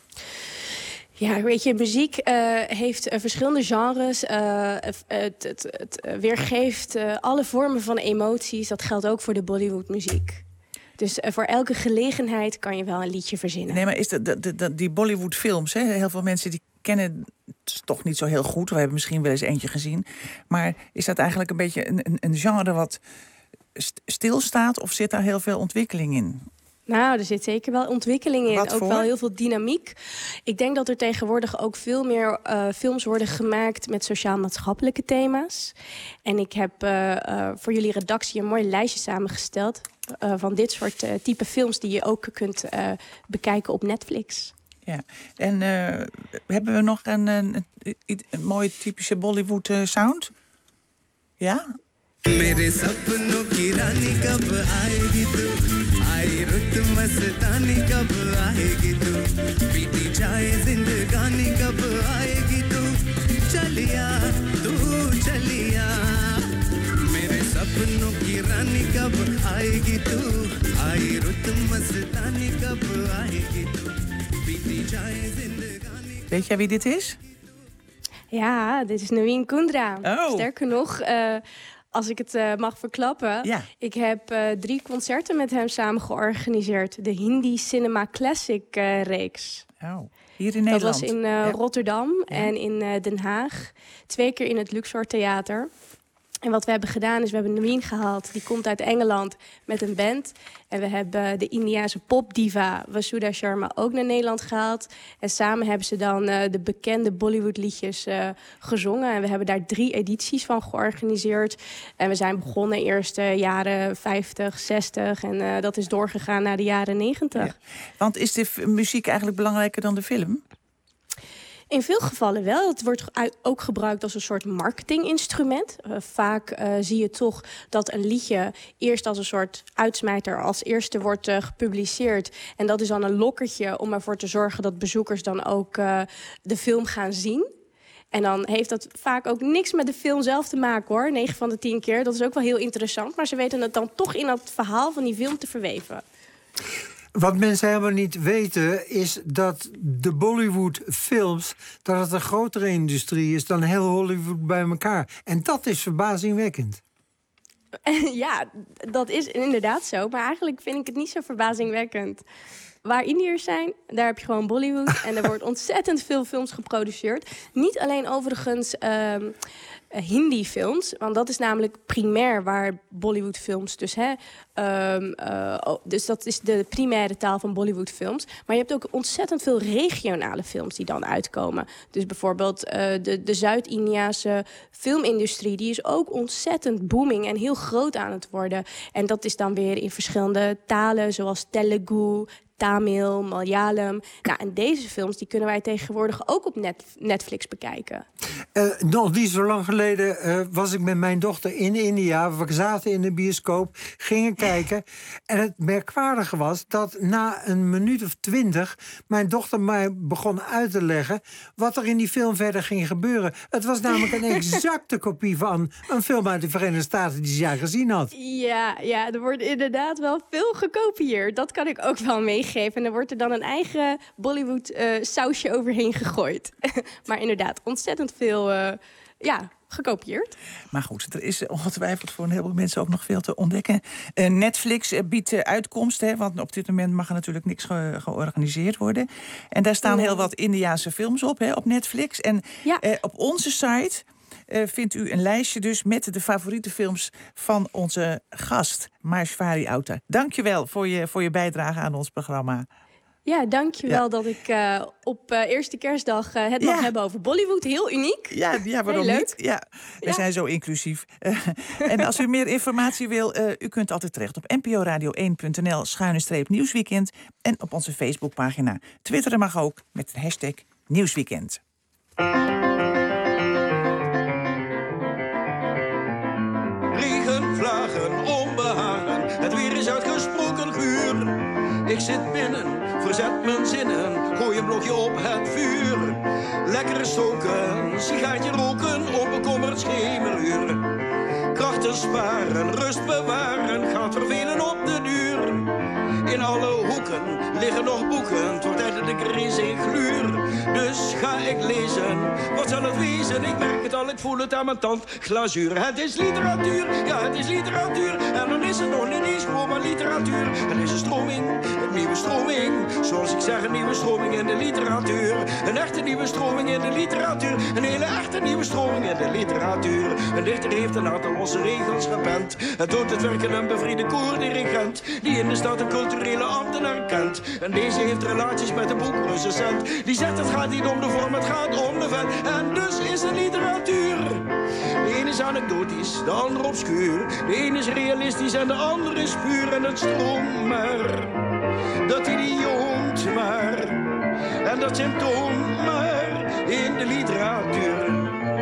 Ja, weet je, muziek heeft verschillende genres. Het weergeeft alle vormen van emoties. Dat geldt ook voor de Bollywood-muziek. Dus voor elke gelegenheid kan je wel een liedje verzinnen. Nee, maar is die Bollywood-films, hè? Heel veel mensen die kennen het toch niet zo heel goed. We hebben misschien wel eens eentje gezien. Maar is dat eigenlijk een beetje een genre wat stilstaat? Of zit daar heel veel ontwikkeling in? Nou, er zit zeker wel ontwikkeling in. Ook wel heel veel dynamiek. Ik denk dat er tegenwoordig ook veel meer films worden gemaakt met sociaal-maatschappelijke thema's. En ik heb voor jullie redactie een mooi lijstje samengesteld van dit soort type films die je ook kunt bekijken op Netflix. Ja, en hebben we nog een mooie typische Bollywood sound? Ja? मेरे सपनों की रानी कब आएगी तू आई रुत मस्तानी कब आएगी तू बीती जाए जिंदगानी कब आएगी तू चलिया मेरे सपनों की रानी कब आएगी तू आई रुत मस्तानी कब आएगी तू बीती जाए जिंदगानी. Weet jij wie dit is? Ja, dit is Naveen Kundra. Oh. Sterker nog, als ik het mag verklappen. Ja. Ik heb 3 concerten met hem samen georganiseerd. De Hindi Cinema Classic reeks. Oh, hier in Nederland? Dat was in Rotterdam en in Den Haag. 2 keer in het Luxor Theater. En wat we hebben gedaan is, we hebben Naveen gehaald. Die komt uit Engeland met een band. En we hebben de Indiase popdiva Vasudha Sharma ook naar Nederland gehaald. En samen hebben ze dan de bekende Bollywood-liedjes gezongen. En we hebben daar 3 edities van georganiseerd. En we zijn begonnen eerst jaren 50, 60. En dat is doorgegaan naar de jaren 90. Ja. Want is de muziek eigenlijk belangrijker dan de film? In veel gevallen wel. Het wordt ook gebruikt als een soort marketinginstrument. Vaak zie je toch dat een liedje eerst als een soort uitsmijter als eerste wordt gepubliceerd. En dat is dan een lokkertje om ervoor te zorgen dat bezoekers dan ook de film gaan zien. En dan heeft dat vaak ook niks met de film zelf te maken, hoor. 9 van de 10 keer. Dat is ook wel heel interessant. Maar ze weten het dan toch in dat verhaal van die film te verweven. Wat mensen helemaal niet weten is dat de Bollywood-films, dat het een grotere industrie is dan heel Hollywood bij elkaar. En dat is verbazingwekkend. Ja, dat is inderdaad zo. Maar eigenlijk vind ik het niet zo verbazingwekkend. Waar Indiërs zijn, daar heb je gewoon Bollywood. En er wordt ontzettend veel films geproduceerd. Niet alleen overigens Hindi-films. Want dat is namelijk primair waar Bollywood-films dus... dus dat is de primaire taal van Bollywood-films. Maar je hebt ook ontzettend veel regionale films die dan uitkomen. Dus bijvoorbeeld de Zuid-Indiase filmindustrie... die is ook ontzettend booming en heel groot aan het worden. En dat is dan weer in verschillende talen, zoals Telugu, Tamil, Malayalam. Nou, en deze films die kunnen wij tegenwoordig ook op Netflix bekijken. Nog niet zo lang geleden was ik met mijn dochter in India. We zaten in de bioscoop, gingen kijken. En het merkwaardige was dat na een minuut of 20... mijn dochter mij begon uit te leggen wat er in die film verder ging gebeuren. Het was namelijk een exacte kopie van een film uit de Verenigde Staten die zij gezien had. Ja, er wordt inderdaad wel veel gekopieerd. Dat kan ik ook wel meegeven. En er wordt er dan een eigen Bollywood-sausje overheen gegooid. Maar inderdaad, ontzettend veel gekopieerd. Maar goed, er is ongetwijfeld voor een heleboel mensen ook nog veel te ontdekken. Netflix biedt uitkomsten, hè, want op dit moment mag er natuurlijk niks georganiseerd worden. En daar staan heel wat Indiase films op, hè, op Netflix. En op onze site vindt u een lijstje dus met de favoriete films van onze gast, Maheshwari Auta. Dank je wel voor je bijdrage aan ons programma. Ja, dankjewel dat ik op eerste kerstdag het mag hebben over Bollywood. Heel uniek. Ja, waarom niet? Ja, we zijn zo inclusief. En als u meer informatie wil, u kunt altijd terecht op nporadio1.nl/nieuwsweekend en op onze Facebookpagina. Twitteren mag ook met de hashtag Nieuwsweekend. Regen, vlagen, onbehagen, het weer is uitgesproken guur. Ik zit binnen, verzet mijn zinnen, gooi een blokje op het vuur. Lekker stoken, sigaartje roken, onbekommerd schemeruur. Krachten sparen, rust bewaren, gaat vervelen op de duur. In alle hoeken liggen nog boeken, het wordt eindelijk in gluur. Dus ga ik lezen, wat zal het wezen? Ik merk het al, ik voel het aan mijn tand. Glazuur, het is literatuur, ja het is literatuur. En dan is het nog niet eens gewoon maar literatuur. Het is een stroming, een nieuwe stroming. Zoals ik zeg, een nieuwe stroming in de literatuur. Een echte nieuwe stroming in de literatuur. Een hele echte nieuwe stroming in de literatuur. Een dichter heeft een aantal losse regels gepend. Het doet het werken een bevriende koordirigent, die in de stad een culturele ambtenaar kent. En deze heeft relaties met een boekrecensent, die zegt het gaat niet om de vorm, het gaat om de vent. En dus is het literatuur. De ene is anekdotisch, de ander obscuur. De ene is realistisch en de andere is puur. En het stroomt maar, dat idioot maar, en dat symptoom maar in de literatuur.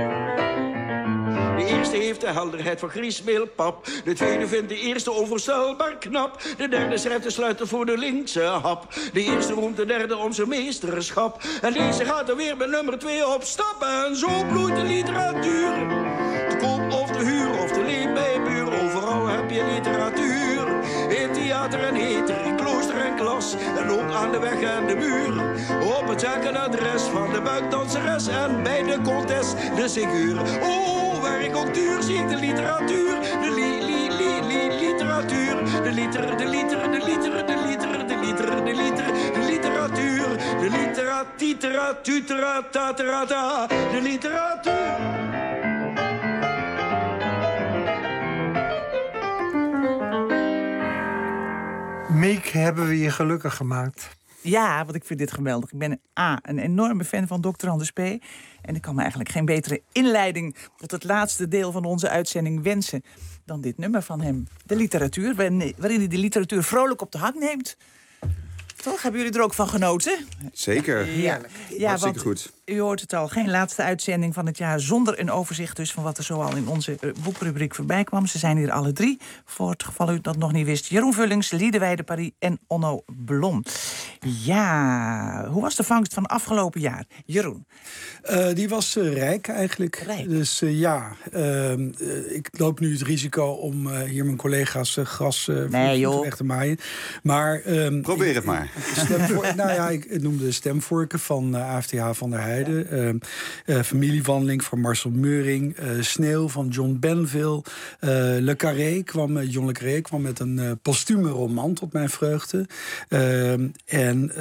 De eerste heeft de helderheid van griesmeelpap. De tweede vindt de eerste onvoorstelbaar knap. De derde schrijft de sluiter voor de linkse hap. De eerste roemt de derde om zijn meesterschap. En deze gaat er weer bij nummer 2 op stap. En zo bloeit de literatuur. De koop of de huur of de leen bij buur. Overal heb je literatuur. In theater en heter, in klooster en klas. En ook aan de weg en de muur. Op het zaak en adres van de buikdanseres. En bij de comtesse de figuur. Oh, waar ik ook duur zie ik de literatuur. De literatuur. De literatuur. De literatuur. De literatuur. Miek, hebben we je gelukkig gemaakt? Ja, want ik vind dit geweldig. Ik ben een enorme fan van Dr. Anders P. En ik kan me eigenlijk geen betere inleiding tot het laatste deel van onze uitzending wensen dan dit nummer van hem. De literatuur, waarin hij de literatuur vrolijk op de hak neemt. Toch? Hebben jullie er ook van genoten? Zeker. Heerlijk. Ja, hartstikke goed. U hoort het al, geen laatste uitzending van het jaar zonder een overzicht dus van wat er zoal in onze boekrubriek voorbij kwam. Ze zijn hier alle 3, voor het geval u dat nog niet wist. Jeroen Vullings, Liedewij de Paris en Onno Blom. Ja, hoe was de vangst van afgelopen jaar? Jeroen? Die was rijk eigenlijk. Rijk. Dus ik loop nu het risico om hier mijn collega's gras weg te maaien. Maar, probeer het maar. Ik noemde stemvorken van AFTH van der Heijden. Familiewandeling van Marcel Meuring. Sneeuw van John Benville. Le Carré John Le Carré kwam met een postume roman tot mijn vreugde. En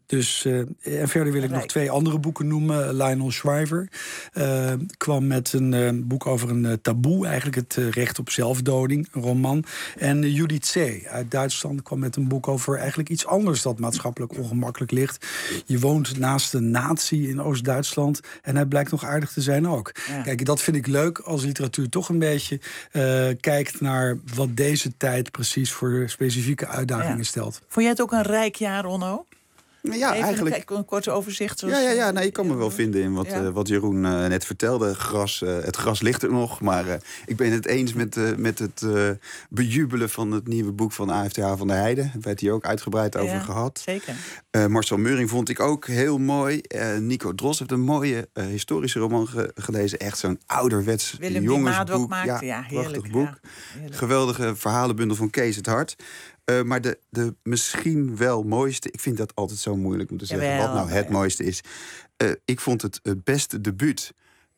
verder wil ik nog 2 andere boeken noemen. Lionel Shriver kwam met een boek over een taboe. Eigenlijk het recht op zelfdoding, een roman. En Judith C. uit Duitsland kwam met een boek over eigenlijk iets anders dat maatschappelijk ongemakkelijk ligt. Je woont naast een nazi in Oost-Duitsland en hij blijkt nog aardig te zijn ook. Ja. Kijk, dat vind ik leuk als literatuur toch een beetje kijkt naar wat deze tijd precies voor specifieke uitdagingen stelt. Vond jij het ook een rijk jaar, Onno? Ja, even eigenlijk een kort overzicht. Ja, ik kan me wel vinden in wat Jeroen net vertelde. Het gras ligt er nog, maar ik ben het eens met het bejubelen van het nieuwe boek van AFTH van der Heijden. Daar werd hier ook uitgebreid over gehad. Zeker. Marcel Meuring vond ik ook heel mooi. Nico Drost heeft een mooie historische roman gelezen. Echt zo'n ouderwets jongensboek. Prachtig boek. Ja, geweldige verhalenbundel van Kees het Hart. Maar de misschien wel mooiste... Ik vind dat altijd zo moeilijk om te zeggen wat nou het mooiste is. Ik vond het beste debuut.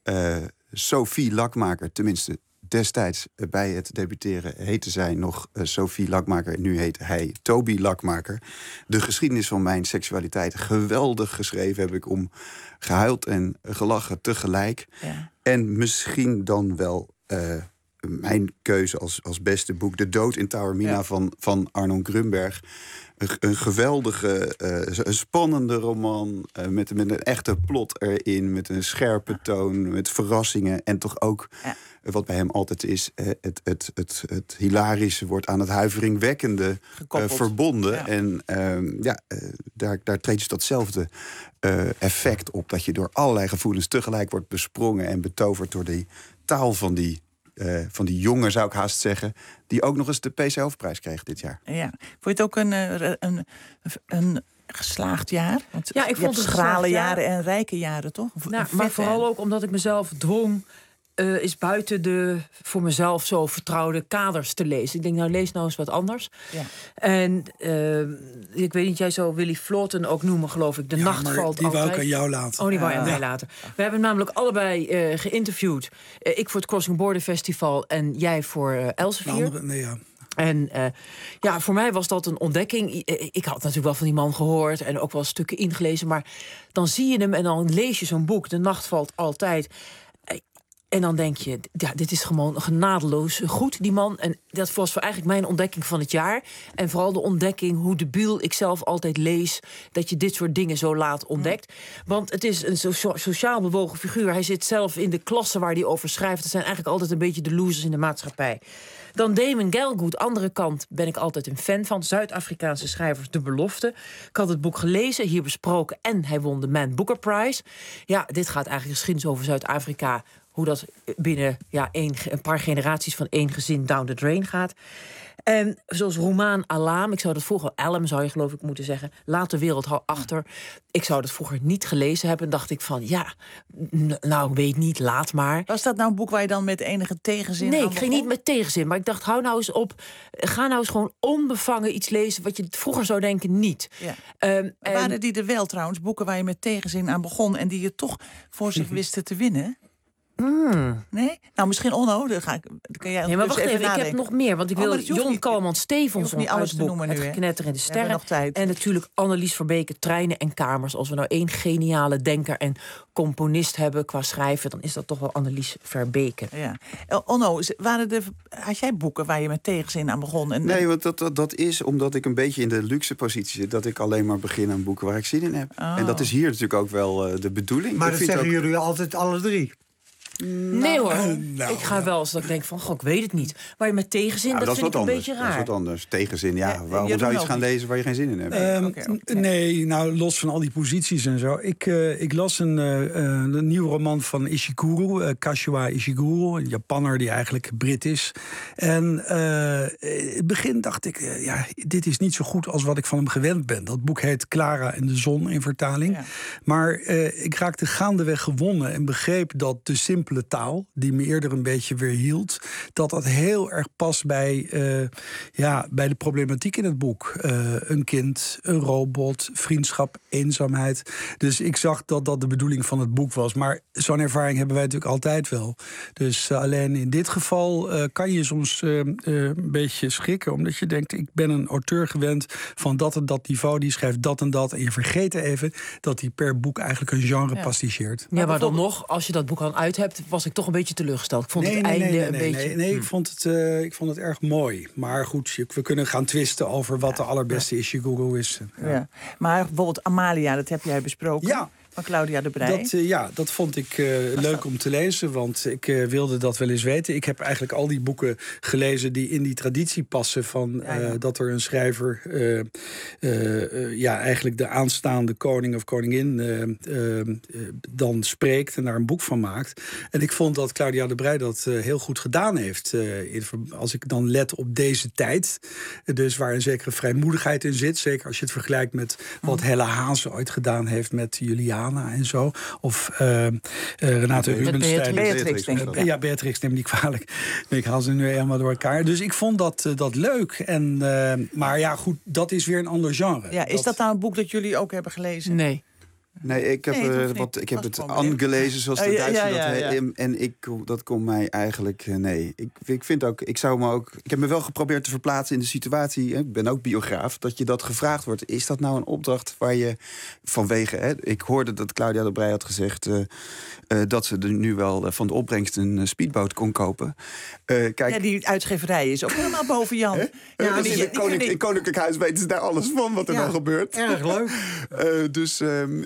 Sophie Lakmaker, tenminste destijds bij het debuteren heette zij nog Sophie Lakmaker. Nu heet hij Toby Lakmaker. De geschiedenis van mijn seksualiteit. Geweldig geschreven, heb ik om gehuild en gelachen tegelijk. Ja. En misschien dan wel... mijn keuze als beste boek, De Dood in Taormina van Arnon Grunberg. Een geweldige, een spannende roman met een echte plot erin, met een scherpe toon, met verrassingen en toch ook, wat bij hem altijd is, het hilarische wordt aan het huiveringwekkende verbonden. Ja. En daar treedt dus datzelfde effect op, dat je door allerlei gevoelens tegelijk wordt besprongen en betoverd door die taal van die jongen, zou ik haast zeggen, die ook nog eens de PC Hoofdprijs kreeg dit jaar. Ja. Vond je het ook een geslaagd jaar? Want ik vond het schrale jaren en rijke jaren, toch? Maar vooral ook omdat ik mezelf dwong is buiten de voor mezelf zo vertrouwde kaders te lezen. Ik denk, lees nou eens wat anders. Ja. En ik weet niet, jij zou Willy Floten ook noemen, geloof ik. De nacht valt altijd. Die wou ik aan jou laten. Oh, die wou je aan mij laten. We hebben namelijk allebei geïnterviewd. Ik voor het Crossing Border Festival en jij voor Elsevier. En voor mij was dat een ontdekking. Ik had natuurlijk wel van die man gehoord en ook wel stukken ingelezen. Maar dan zie je hem en dan lees je zo'n boek. De nacht valt altijd. En dan denk je, dit is gewoon genadeloos goed, die man. En dat was voor eigenlijk mijn ontdekking van het jaar. En vooral de ontdekking hoe debiel ik zelf altijd lees, dat je dit soort dingen zo laat ontdekt. Want het is een sociaal bewogen figuur. Hij zit zelf in de klasse waar hij over schrijft. Het zijn eigenlijk altijd een beetje de losers in de maatschappij. Dan Damon Galgut, andere kant, ben ik altijd een fan van. Zuid-Afrikaanse schrijvers, De Belofte. Ik had het boek gelezen, hier besproken en hij won de Man Booker Prize. Ja, dit gaat eigenlijk geschiedenis over Zuid-Afrika. Hoe dat binnen een paar generaties van één gezin down the drain gaat. En zoals Roman Alam, ik zou dat vroeger, Alam zou je geloof ik moeten zeggen, laat de wereld achter. Ik zou dat vroeger niet gelezen hebben. En dacht ik van, weet niet, laat maar. Was dat nou een boek waar je dan met enige tegenzin Nee, ik ging niet met tegenzin. Maar ik dacht, hou nou eens op. Ga nou eens gewoon onbevangen iets lezen wat je vroeger zou denken niet. Ja. Waren die er wel trouwens, boeken waar je met tegenzin aan begon en die je toch voor zich wisten te winnen? Nee? Nou, misschien Onno. Kan jij maar wacht even, ik heb nog meer. Want ik wil Jon Kalman-Stevenson niet alles te noemen nu, Het geknetter in de sterren. En natuurlijk Annelies Verbeke, Treinen en Kamers. Als we nou één geniale denker en componist hebben qua schrijven, dan is dat toch wel Annelies Verbeke. Ja. Onno, had jij boeken waar je met tegenzin aan begon? Nee, want dat is omdat ik een beetje in de luxe positie zit, dat ik alleen maar begin aan boeken waar ik zin in heb. En dat is hier natuurlijk ook wel de bedoeling. Maar dat zeggen jullie altijd alle 3? Nee hoor, ik ga wel als ik denk van, ik weet het niet. Maar je met tegenzin, dat vind ik een beetje raar. Dat is wat anders. Tegenzin, waarom zou je iets gaan lezen waar je geen zin in hebt? Nee, nou, los van al die posities en zo. Ik las een nieuwe roman van Ishiguro, Kashiwa Ishiguro, een Japanner die eigenlijk Brit is. En in het begin dacht ik, dit is niet zo goed als wat ik van hem gewend ben. Dat boek heet Clara en de zon in vertaling. Ja. Maar ik raakte gaandeweg gewonnen en begreep dat de simpele taal, die me eerder een beetje weerhield, dat heel erg past bij de problematiek in het boek. Een kind, een robot, vriendschap, eenzaamheid. Dus ik zag dat dat de bedoeling van het boek was. Maar zo'n ervaring hebben wij natuurlijk altijd wel. Dus alleen in dit geval kan je soms een beetje schrikken, omdat je denkt, ik ben een auteur gewend van dat en dat niveau, die schrijft dat en dat. En je vergeet even dat hij per boek eigenlijk een genre pasticheert. Ja, maar dan nog, als je dat boek al uit hebt, was ik toch een beetje teleurgesteld. Ik vond het einde een beetje... Nee, ik vond het erg mooi. Maar goed, we kunnen gaan twisten over wat de allerbeste Ishiguro is. Ja. Maar bijvoorbeeld Amalia, dat heb jij besproken. Ja. Van Claudia de Breij. Dat vond ik leuk om te lezen, want ik wilde dat wel eens weten. Ik heb eigenlijk al die boeken gelezen die in die traditie passen van dat er een schrijver eigenlijk de aanstaande koning of koningin dan spreekt en daar een boek van maakt. En ik vond dat Claudia de Breij dat heel goed gedaan heeft. Als ik dan let op deze tijd, dus waar een zekere vrijmoedigheid in zit, zeker als je het vergelijkt met wat Hella Haase ooit gedaan heeft met Juliana en zo. Of Renate Rubenstein. Beatrix, denk ik. Ja, Beatrix, neem me niet kwalijk. Ik haal ze nu helemaal door elkaar. Dus ik vond dat leuk. En, maar ja, goed, dat is weer een ander genre. Ja, is dat nou een boek dat jullie ook hebben gelezen? Nee. Nee, ik heb het angelezen, zoals de Duitsers dat heet. En dat kon mij eigenlijk... nee, ik vind ook... Ik heb me wel geprobeerd te verplaatsen in de situatie. Ik ben ook biograaf. Dat je dat gevraagd wordt. Is dat nou een opdracht waar je vanwege... ik hoorde dat Claudia de Breij had gezegd... dat ze er nu wel van de opbrengst een speedboot kon kopen. Kijk, die uitgeverij is ook helemaal boven Jan. In Koninklijk Huis weten ze daar alles van wat er dan gebeurt. Erg leuk. Dus...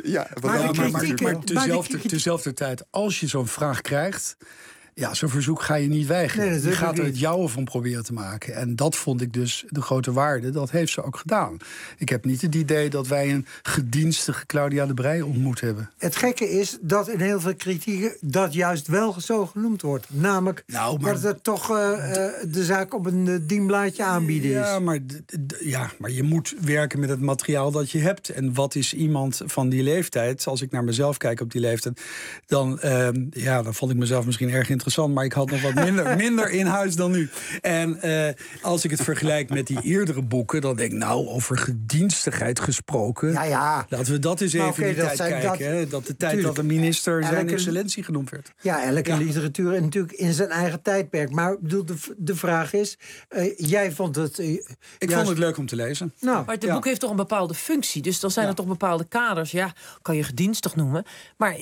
Maar tezelfde tijd, als je zo'n vraag krijgt... Ja, zo'n verzoek ga je niet weigeren. Nee, je gaat er het jouwe van proberen te maken. En dat vond ik dus de grote waarde. Dat heeft ze ook gedaan. Ik heb niet het idee dat wij een gedienstige Claudia de Breij ontmoet hebben. Het gekke is dat in heel veel kritieken dat juist wel zo genoemd wordt. Namelijk dat het toch de zaak op een dienblaadje aanbieden is. Maar je moet werken met het materiaal dat je hebt. En wat is iemand van die leeftijd? Als ik naar mezelf kijk op die leeftijd, dan vond ik mezelf misschien erg interessant, maar ik had nog wat minder in huis dan nu. En als ik het vergelijk met die eerdere boeken, dan denk ik, over gedienstigheid gesproken. Laten we dat eens even in die tijd kijken. Dat de tijd dat een minister zijn excellentie genoemd werd. Ja, elke literatuur natuurlijk in zijn eigen tijdperk. Maar de vraag is, jij vond het... Ik vond het leuk om te lezen. Maar het boek heeft toch een bepaalde functie. Dus dan zijn er toch bepaalde kaders. Ja, kan je gedienstig noemen. Maar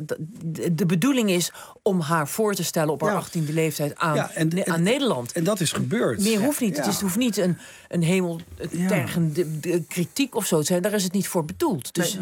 de bedoeling is om haar voor te stellen op haar 18e leeftijd aan Nederland. En dat is gebeurd. Meer hoeft niet. Het hoeft niet een hemeltergende kritiek of zo te zijn. Daar is het niet voor bedoeld. Dus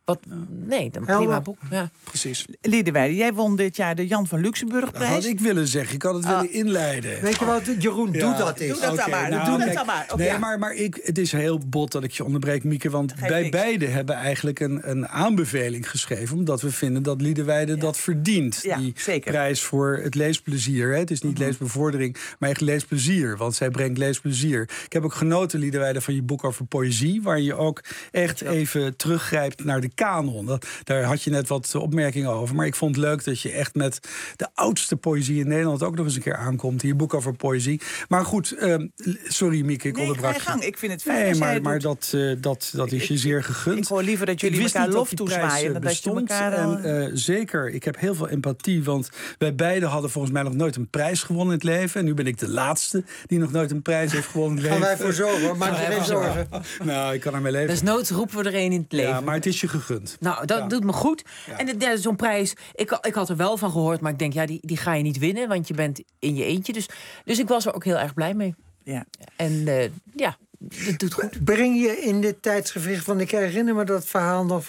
een prima boek. Ja. Precies. Liederwijde, jij won dit jaar de Jan van Luxemburgprijs. Dat had ik willen zeggen. Ik had het willen inleiden. Weet je wat, Jeroen, doe dat eens. Doe dat dan maar. Maar het is heel bot dat ik je onderbreek, Mieke. Want wij beiden hebben eigenlijk een aanbeveling geschreven. Omdat we vinden dat Liederwijde dat verdient. Die prijs voor het leesplezier. Hè. Het is niet leesbevordering, maar echt leesplezier. Want zij brengt leesplezier. Ik heb ook genoten, Liederwijde, van je boek over poëzie. Waar je ook echt even teruggrijpt naar de kanon. Daar had je net wat opmerkingen over. Maar ik vond het leuk dat je echt met de oudste poëzie in Nederland ook nog eens een keer aankomt. In je boek over poëzie. Maar goed, sorry Mieke, ik onderbrak je. Ik vind het fijn. Maar dat is je zeer gegund. Ik hoor liever dat jullie elkaar lof toezwaaien dan dat je elkaar... En zeker, ik heb heel veel empathie, want wij beiden hadden volgens mij nog nooit een prijs gewonnen in het leven. En nu ben ik de laatste die nog nooit een prijs heeft gewonnen in het leven. Gaan wij voor zorgen, maak je geen zorgen. Nou, ik kan ermee leven. Desnoods roepen we er een in het leven. Ja, maar het is je gegund. Nou, dat doet me goed. Ja. En zo'n prijs, ik had er wel van gehoord, maar ik denk, die ga je niet winnen, want je bent in je eentje. Dus ik was er ook heel erg blij mee. Ja. En dat doet goed. Breng je in dit tijdsgevricht, want ik herinner me dat verhaal nog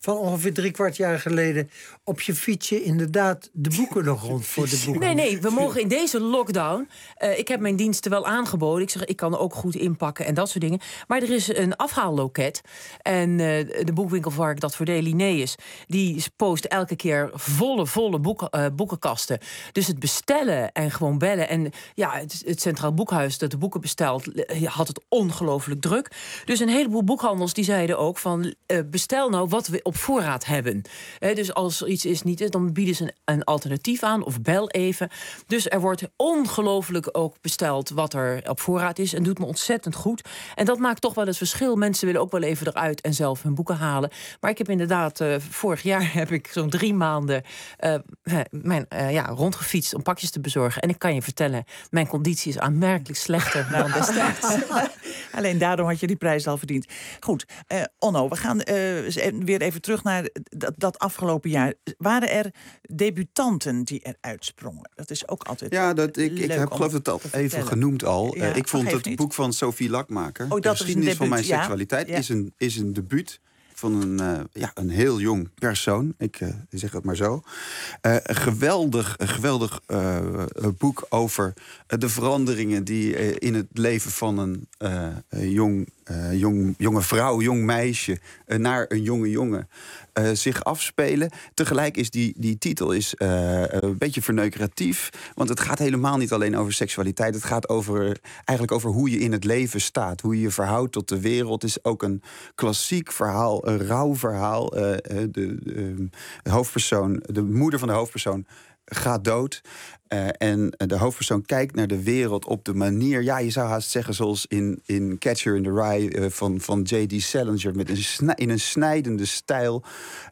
van ongeveer 3/4 jaar geleden op je fietsje inderdaad de boeken nog rond voor de boeken? Nee, we mogen in deze lockdown... ik heb mijn diensten wel aangeboden. Ik zeg, ik kan ook goed inpakken en dat soort dingen. Maar er is een afhaalloket. En de boekwinkel waar ik dat verdeel, Linnaeus, die post elke keer volle boekenkasten. Dus het bestellen en gewoon bellen. En ja, het Centraal Boekhuis dat de boeken bestelt, had het ongelooflijk druk. Dus een heleboel boekhandels die zeiden ook van, bestel nou wat we op voorraad hebben. Dus als er iets is niet, dan bieden ze een alternatief aan of bel even. Dus er wordt ongelooflijk ook besteld wat er op voorraad is. En doet me ontzettend goed. En dat maakt toch wel het verschil. Mensen willen ook wel even eruit en zelf hun boeken halen. Maar ik heb inderdaad, vorig jaar heb ik zo'n 3 maanden rondgefietst om pakjes te bezorgen. En ik kan je vertellen, mijn conditie is aanmerkelijk slechter dan destijds. Alleen daarom had je die prijs al verdiend. Goed, Onno, we gaan weer even terug naar dat afgelopen jaar. Waren er debutanten die eruit sprongen? Dat is ook altijd ik heb geloof het al even genoemd al. Ja, ik vond het boek van Sophie Lakmaker, De geschiedenis van mijn seksualiteit, is een debuut van een heel jong persoon. Ik zeg het maar zo. Een geweldig boek over de veranderingen die in het leven van een jonge vrouw, jong meisje, naar een jonge jongen zich afspelen. Tegelijk is die titel een beetje verneukeratief. Want het gaat helemaal niet alleen over seksualiteit. Het gaat eigenlijk over hoe je in het leven staat. Hoe je je verhoudt tot de wereld. Het is ook een klassiek verhaal, een rouw verhaal. De hoofdpersoon, de moeder van de hoofdpersoon, gaat dood. En de hoofdpersoon kijkt naar de wereld op de manier, je zou haast zeggen zoals in Catcher in the Rye van J.D. Salinger, met in een snijdende stijl,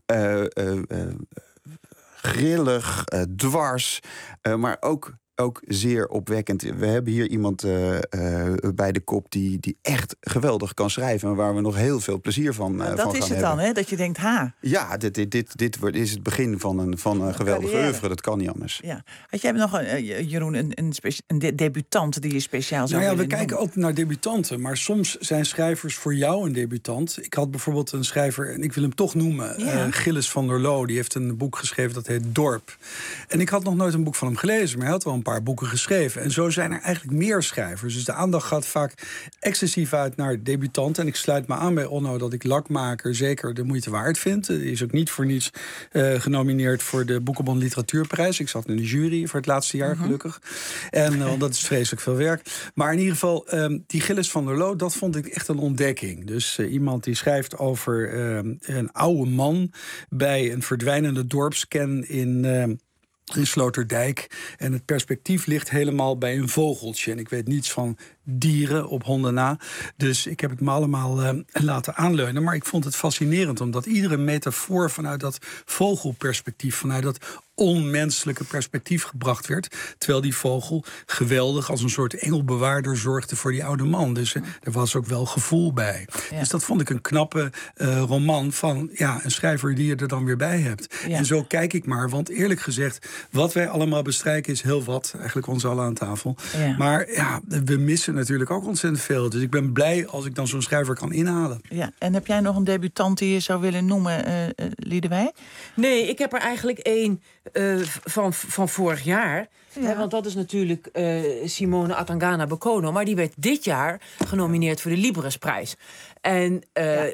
grillig, dwars, maar ook zeer opwekkend. We hebben hier iemand bij de kop die echt geweldig kan schrijven en waar we nog heel veel plezier van gaan hebben. Dat is het dan, hè? Dat je denkt, Ja, dit is het begin van een geweldige oeuvre. Dat kan niet anders. Ja. Had jij nog, Jeroen, een debutant die je speciaal zou willen we kijken ook naar debutanten, maar soms zijn schrijvers voor jou een debutant. Ik had bijvoorbeeld een schrijver, en ik wil hem toch noemen, Gilles van der Loo. Die heeft een boek geschreven dat heet Dorp. En ik had nog nooit een boek van hem gelezen, maar hij had wel een paar boeken geschreven. En zo zijn er eigenlijk meer schrijvers. Dus de aandacht gaat vaak excessief uit naar debutanten. En ik sluit me aan bij Onno dat ik Lakmaker zeker de moeite waard vind. Die is ook niet voor niets genomineerd voor de Boekenbond Literatuurprijs. Ik zat in de jury voor het laatste jaar, gelukkig. En dat is vreselijk veel werk. Maar in ieder geval, die Gilles van der Loo, dat vond ik echt een ontdekking. Dus iemand die schrijft over een oude man bij een verdwijnende dorpskern in Sloterdijk. En het perspectief ligt helemaal bij een vogeltje. En ik weet niets van dieren op honden na. Dus ik heb het me allemaal laten aanleunen. Maar ik vond het fascinerend, omdat iedere metafoor vanuit dat vogelperspectief, vanuit dat onmenselijke perspectief gebracht werd. Terwijl die vogel geweldig als een soort engelbewaarder zorgde voor die oude man. Dus er was ook wel gevoel bij. Ja. Dus dat vond ik een knappe roman van een schrijver die je er dan weer bij hebt. Ja. En zo kijk ik maar, want eerlijk gezegd, wat wij allemaal bestrijken is heel wat. Eigenlijk ons allen aan tafel. Ja. Maar we missen natuurlijk ook ontzettend veel. Dus ik ben blij als ik dan zo'n schrijver kan inhalen. Ja. En heb jij nog een debutant die je zou willen noemen, Liedewij? Nee, ik heb er eigenlijk één van vorig jaar. Ja. Want dat is natuurlijk Simone Atangana Bokono. Maar die werd dit jaar genomineerd voor de Libresprijs. En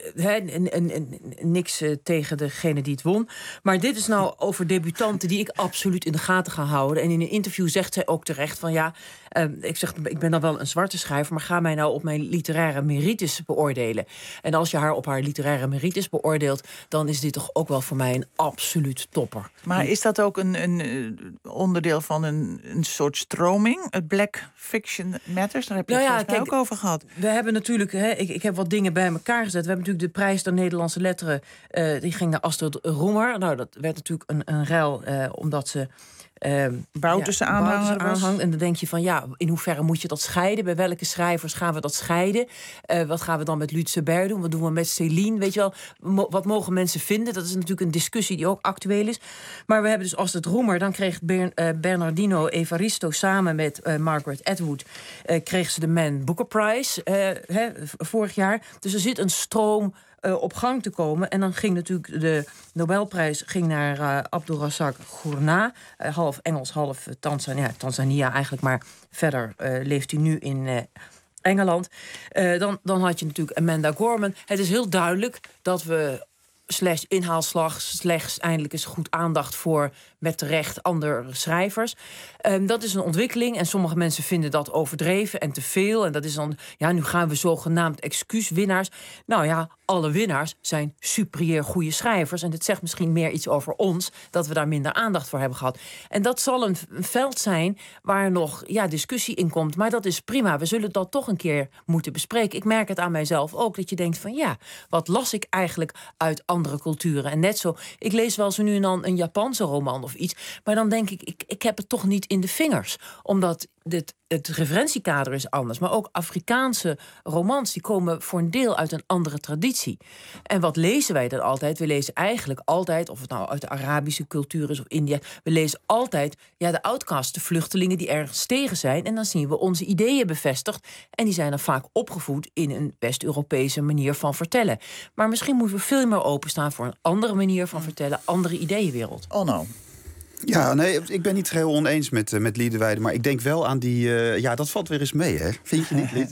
niks tegen degene die het won. Maar dit is nou over debutanten die ik absoluut in de gaten ga houden. En in een interview zegt zij ook terecht van ik ben dan wel een zwarte schrijver, maar ga mij nou op mijn literaire merites beoordelen. En als je haar op haar literaire merites beoordeelt, dan is dit toch ook wel voor mij een absoluut topper. Maar is dat ook een onderdeel van een soort stroming? Het Black Fiction Matters, daar heb je het volgens mij ook over gehad. We hebben natuurlijk, ik heb wat dingen bij elkaar gezet. We hebben natuurlijk de prijs der Nederlandse letteren, die ging naar Astrid Roemer. Nou, dat werd natuurlijk een ruil, omdat ze Bouterse aanhang. En dan denk je van in hoeverre moet je dat scheiden? Bij welke schrijvers gaan we dat scheiden? Wat gaan we dan met Luut Sebert doen? Wat doen we met Céline? Weet je wel, wat mogen mensen vinden? Dat is natuurlijk een discussie die ook actueel is. Maar we hebben dus als het Roemer, dan kreeg Bernardino Evaristo samen met Margaret Atwood kreeg ze de Man Booker Prize vorig jaar. Dus er zit een stroom op gang te komen. En dan ging natuurlijk de Nobelprijs naar Abdulrazak Gurnah. Half Engels, half Tanzania eigenlijk. Maar verder leeft hij nu in Engeland. Dan had je natuurlijk Amanda Gorman. Het is heel duidelijk dat we /inhaalslag, eindelijk is goed aandacht voor met terecht andere schrijvers. Dat is een ontwikkeling en sommige mensen vinden dat overdreven en te veel. En dat is dan, nu gaan we zogenaamd excuuswinnaars. Nou ja, alle winnaars zijn superieur goede schrijvers. En dit zegt misschien meer iets over ons, dat we daar minder aandacht voor hebben gehad. En dat zal een veld zijn waar nog discussie in komt. Maar dat is prima. We zullen dat toch een keer moeten bespreken. Ik merk het aan mijzelf ook, dat je denkt van wat las ik eigenlijk uit andere culturen? En net zo, ik lees wel zo nu en dan een Japanse roman of iets. Maar dan denk ik heb het toch niet in de vingers. Omdat het referentiekader is anders. Maar ook Afrikaanse romans, die komen voor een deel uit een andere traditie. En wat lezen wij dan altijd? We lezen eigenlijk altijd, of het nou uit de Arabische cultuur is of India, we lezen altijd de outcasts, de vluchtelingen die ergens tegen zijn. En dan zien we onze ideeën bevestigd. En die zijn dan vaak opgevoed in een West-Europese manier van vertellen. Maar misschien moeten we veel meer openstaan voor een andere manier van vertellen, andere ideeënwereld. Oh no. Ja, nee, ik ben niet heel oneens met Liedewijde, maar ik denk wel aan die... dat valt weer eens mee, hè? Vind je niet, Lied?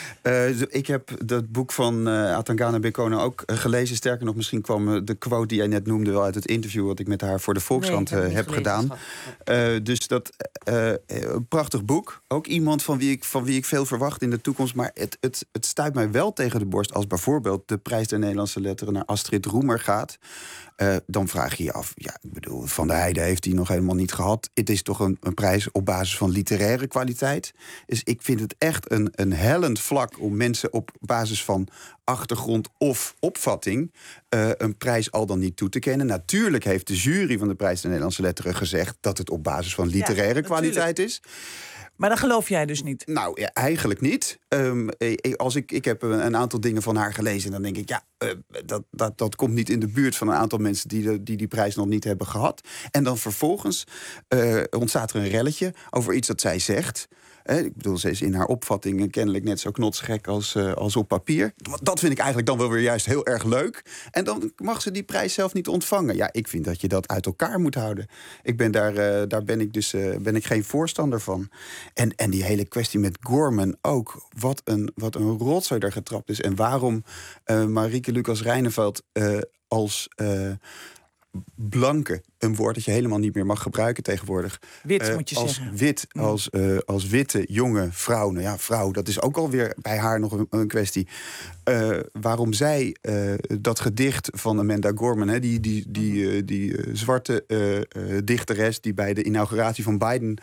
Ik heb dat boek van Atangana Bekona ook gelezen. Sterker nog, misschien kwam de quote die jij net noemde wel uit het interview wat ik met haar voor de Volkskrant heb gedaan. Dus dat een prachtig boek. Ook iemand van wie ik veel verwacht in de toekomst. Maar het stuit mij wel tegen de borst als bijvoorbeeld de Prijs der Nederlandse Letteren naar Astrid Roemer gaat. Dan vraag je je af, ik bedoel, Van der Heijden heeft die nog helemaal niet gehad. Het is toch een prijs op basis van literaire kwaliteit. Dus ik vind het echt een hellend vlak om mensen op basis van achtergrond of opvatting een prijs al dan niet toe te kennen. Natuurlijk heeft de jury van de Prijs der Nederlandse Letteren gezegd dat het op basis van literaire kwaliteit is. Maar dat geloof jij dus niet? Nou, eigenlijk niet. Ik heb een aantal dingen van haar gelezen en dan denk ik, dat komt niet in de buurt van een aantal mensen die prijs nog niet hebben gehad. En dan vervolgens ontstaat er een relletje over iets dat zij zegt. Ik bedoel, ze is in haar opvattingen kennelijk net zo knotsgek als op papier. Dat vind ik eigenlijk dan wel weer juist heel erg leuk. En dan mag ze die prijs zelf niet ontvangen. Ja, ik vind dat je dat uit elkaar moet houden. Daar ben ik geen voorstander van. En die hele kwestie met Gorman ook. Wat een rotzooi daar getrapt is. En waarom Marieke Lucas-Reineveld als blanke, een woord dat je helemaal niet meer mag gebruiken tegenwoordig. Wit moet je zeggen. Als witte, jonge vrouw. Nou ja, vrouw, dat is ook alweer bij haar nog een kwestie. Waarom zij dat gedicht van Amanda Gorman, die zwarte dichteres die bij de inauguratie van Biden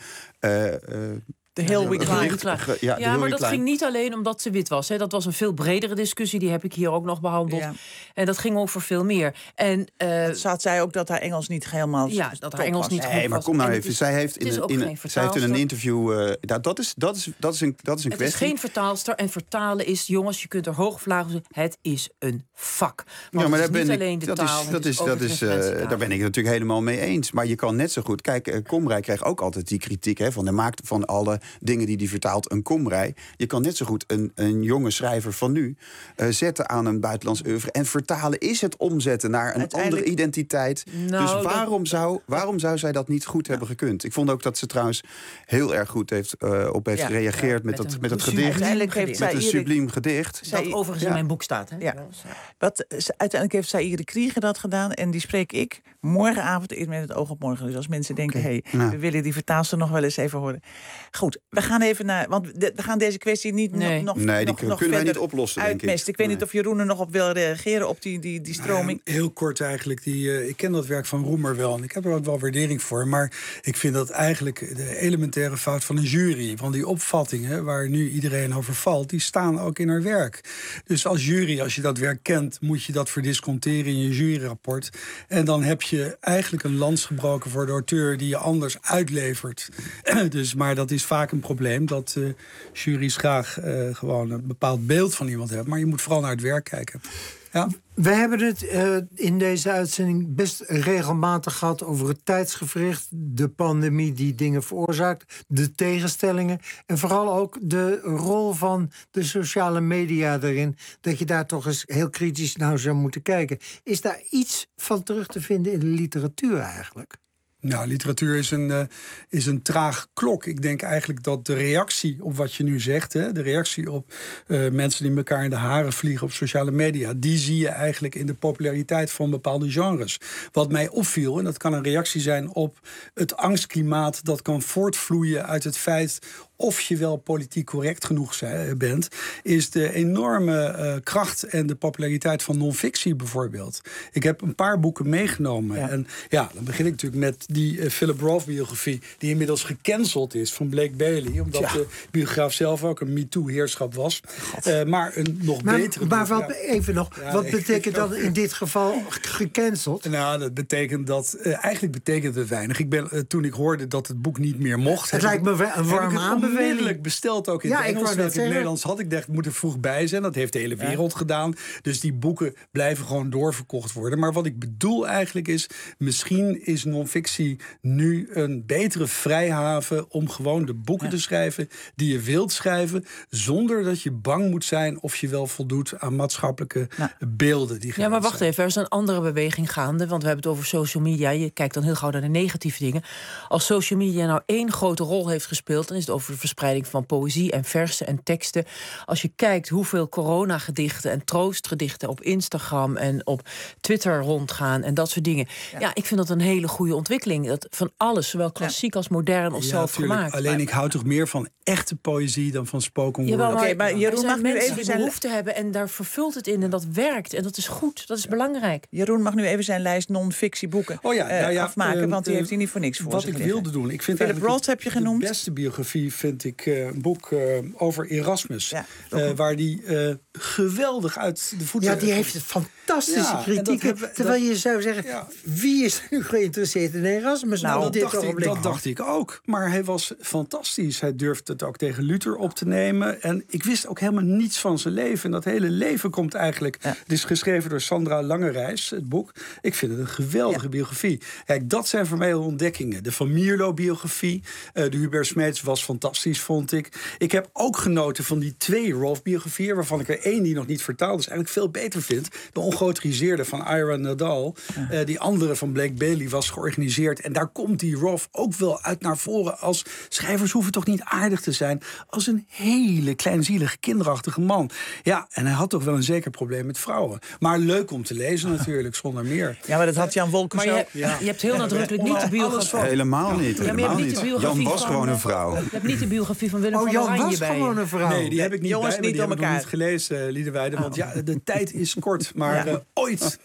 De Hill We Climb. Maar dat ging niet alleen omdat ze wit was. Hè. Dat was een veel bredere discussie. Die heb ik hier ook nog behandeld. Ja. En dat ging over veel meer. En zat zij ook dat haar Engels niet helemaal dat haar Engels niet goed was. Nee, maar kom nou even. Zij heeft in een interview... Dat is een kwestie. Het is geen vertaalster. En vertalen is, jongens, je kunt er hoog of laag zeggen, het is een vak. Maar daar ben ik natuurlijk helemaal mee eens. Maar je kan net zo goed... Kijk, Komrij kreeg ook altijd die kritiek, hè, van de maakt van alle dingen die vertaalt een Komrij. Je kan net zo goed een jonge schrijver van nu zetten aan een buitenlands oeuvre. En vertalen is het omzetten naar een andere identiteit. Nou, dus waarom zou zij dat niet goed hebben gekund? Ik vond ook dat ze trouwens heel erg goed heeft gereageerd met het gedicht. Uiteindelijk heeft met een subliem gedicht. Dat overigens in mijn boek staat. Hè? Ja. Uiteindelijk heeft Saïre Krieger dat gedaan. En die spreek ik morgenavond in Met het oog op morgen. Dus als mensen denken, we willen die vertaalster nog wel eens even horen. Goed, we gaan even naar... Want we gaan deze kwestie niet nog kunnen wij niet oplossen, uitmesten. Denk ik weet niet of Jeroen er nog op wil reageren, op die stroming. Heel kort eigenlijk. Ik ken dat werk van Roemer wel. En ik heb er ook wel waardering voor. Maar ik vind dat eigenlijk de elementaire fout van een jury. Van die opvattingen waar nu iedereen over valt, die staan ook in haar werk. Dus als jury, als je dat werk kent, moet je dat verdisconteren in je juryrapport. En dan heb je eigenlijk een lans gebroken voor de auteur die je anders uitlevert. Maar dat is vaak vaak een probleem dat jury's graag gewoon een bepaald beeld van iemand hebben. Maar je moet vooral naar het werk kijken. Ja. We hebben het in deze uitzending best regelmatig gehad over het tijdsgevricht, de pandemie die dingen veroorzaakt, de tegenstellingen en vooral ook de rol van de sociale media erin, dat je daar toch eens heel kritisch naar zou moeten kijken. Is daar iets van terug te vinden in de literatuur eigenlijk? Nou, literatuur is een traag klok. Ik denk eigenlijk dat de reactie op wat je nu zegt, hè, de reactie op mensen die elkaar in de haren vliegen op sociale media, die zie je eigenlijk in de populariteit van bepaalde genres. Wat mij opviel, en dat kan een reactie zijn op het angstklimaat dat kan voortvloeien uit het feit of je wel politiek correct genoeg bent, is de enorme kracht en de populariteit van non-fictie bijvoorbeeld. Ik heb een paar boeken meegenomen. Ja. En ja, dan begin ik natuurlijk met die Philip Roth biografie, die inmiddels gecanceld is van Blake Bailey, omdat de biograaf zelf ook een MeToo-heerschap was. Maar een nog betere... Maar wat betekent dat in dit geval gecanceld? Nou, dat betekent dat... eigenlijk betekent het weinig. Toen ik hoorde dat het boek niet meer mocht... Het lijkt me een warme aanbeveling. Onmiddellijk besteld ook in het Engels. In het Nederlands had ik dacht, het moet er vroeg bij zijn. Dat heeft de hele wereld gedaan. Dus die boeken blijven gewoon doorverkocht worden. Maar wat ik bedoel eigenlijk is, misschien is non-fictie nu een betere vrijhaven om gewoon de boeken te schrijven die je wilt schrijven, zonder dat je bang moet zijn of je wel voldoet aan maatschappelijke beelden. Die maar wacht even, er is een andere beweging gaande, want we hebben het over social media. Je kijkt dan heel gauw naar de negatieve dingen. Als social media nou één grote rol heeft gespeeld, dan is het over de verspreiding van poëzie en versen en teksten. Als je kijkt hoeveel coronagedichten en troostgedichten op Instagram en op Twitter rondgaan en dat soort dingen. Ja, ik vind dat een hele goede ontwikkeling. Dat van alles, zowel klassiek als modern of zelf gemaakt. Alleen ik hou toch meer van echte poëzie dan van spoken word. Oké, maar Jeroen mag nu even zijn behoefte hebben en daar vervult het in en dat werkt en dat is goed, dat is belangrijk. Jeroen mag nu even zijn lijst non-fictieboeken afmaken, want die heeft hij niet voor niks voor wat zich ik liggen. wilde doen. Ik vind Philip Roth heb je genoemd. De beste biografie vind ik een boek over Erasmus, waar die geweldig uit de voeten... Ja, die heeft fantastische kritieken. Terwijl je zou zeggen, wie is nu geïnteresseerd in Erasmus? Dat dacht ik ook. Maar hij was fantastisch. Hij durfde het ook tegen Luther op te nemen. En ik wist ook helemaal niets van zijn leven. En dat hele leven komt eigenlijk... Het is geschreven door Sandra Langerijs, het boek. Ik vind het een geweldige biografie. Kijk, dat zijn voor mij ontdekkingen. De Van Mierlo-biografie, de Hubert Smeets was fantastisch, vond ik. Ik heb ook genoten van die 2 Rolf-biografieën, waarvan ik er 1 die nog niet vertaald is, eigenlijk veel beter vind. De Ongeautoriseerde van Ira Nadal. Die andere van Blake Bailey was georganiseerd. En daar komt die Rolf ook wel uit naar voren. Als schrijvers hoeven toch niet aardig te zijn. Als een hele kleinzielige, kinderachtige man. Ja, en hij had toch wel een zeker probleem met vrouwen. Maar leuk om te lezen natuurlijk, zonder meer. Ja, maar dat had Jan Wolkers ook. Je hebt heel nadrukkelijk niet de biografie. Helemaal niet. Jan was gewoon een vrouw. Je hebt niet de biografie van Willem van Jan Oranje was bij gewoon een vrouw. Nee, die heb ik niet Jongens, bij me. niet Die door heb ik nog elkaar. niet gelezen, Liederweide. Want de tijd is kort. Maar ooit.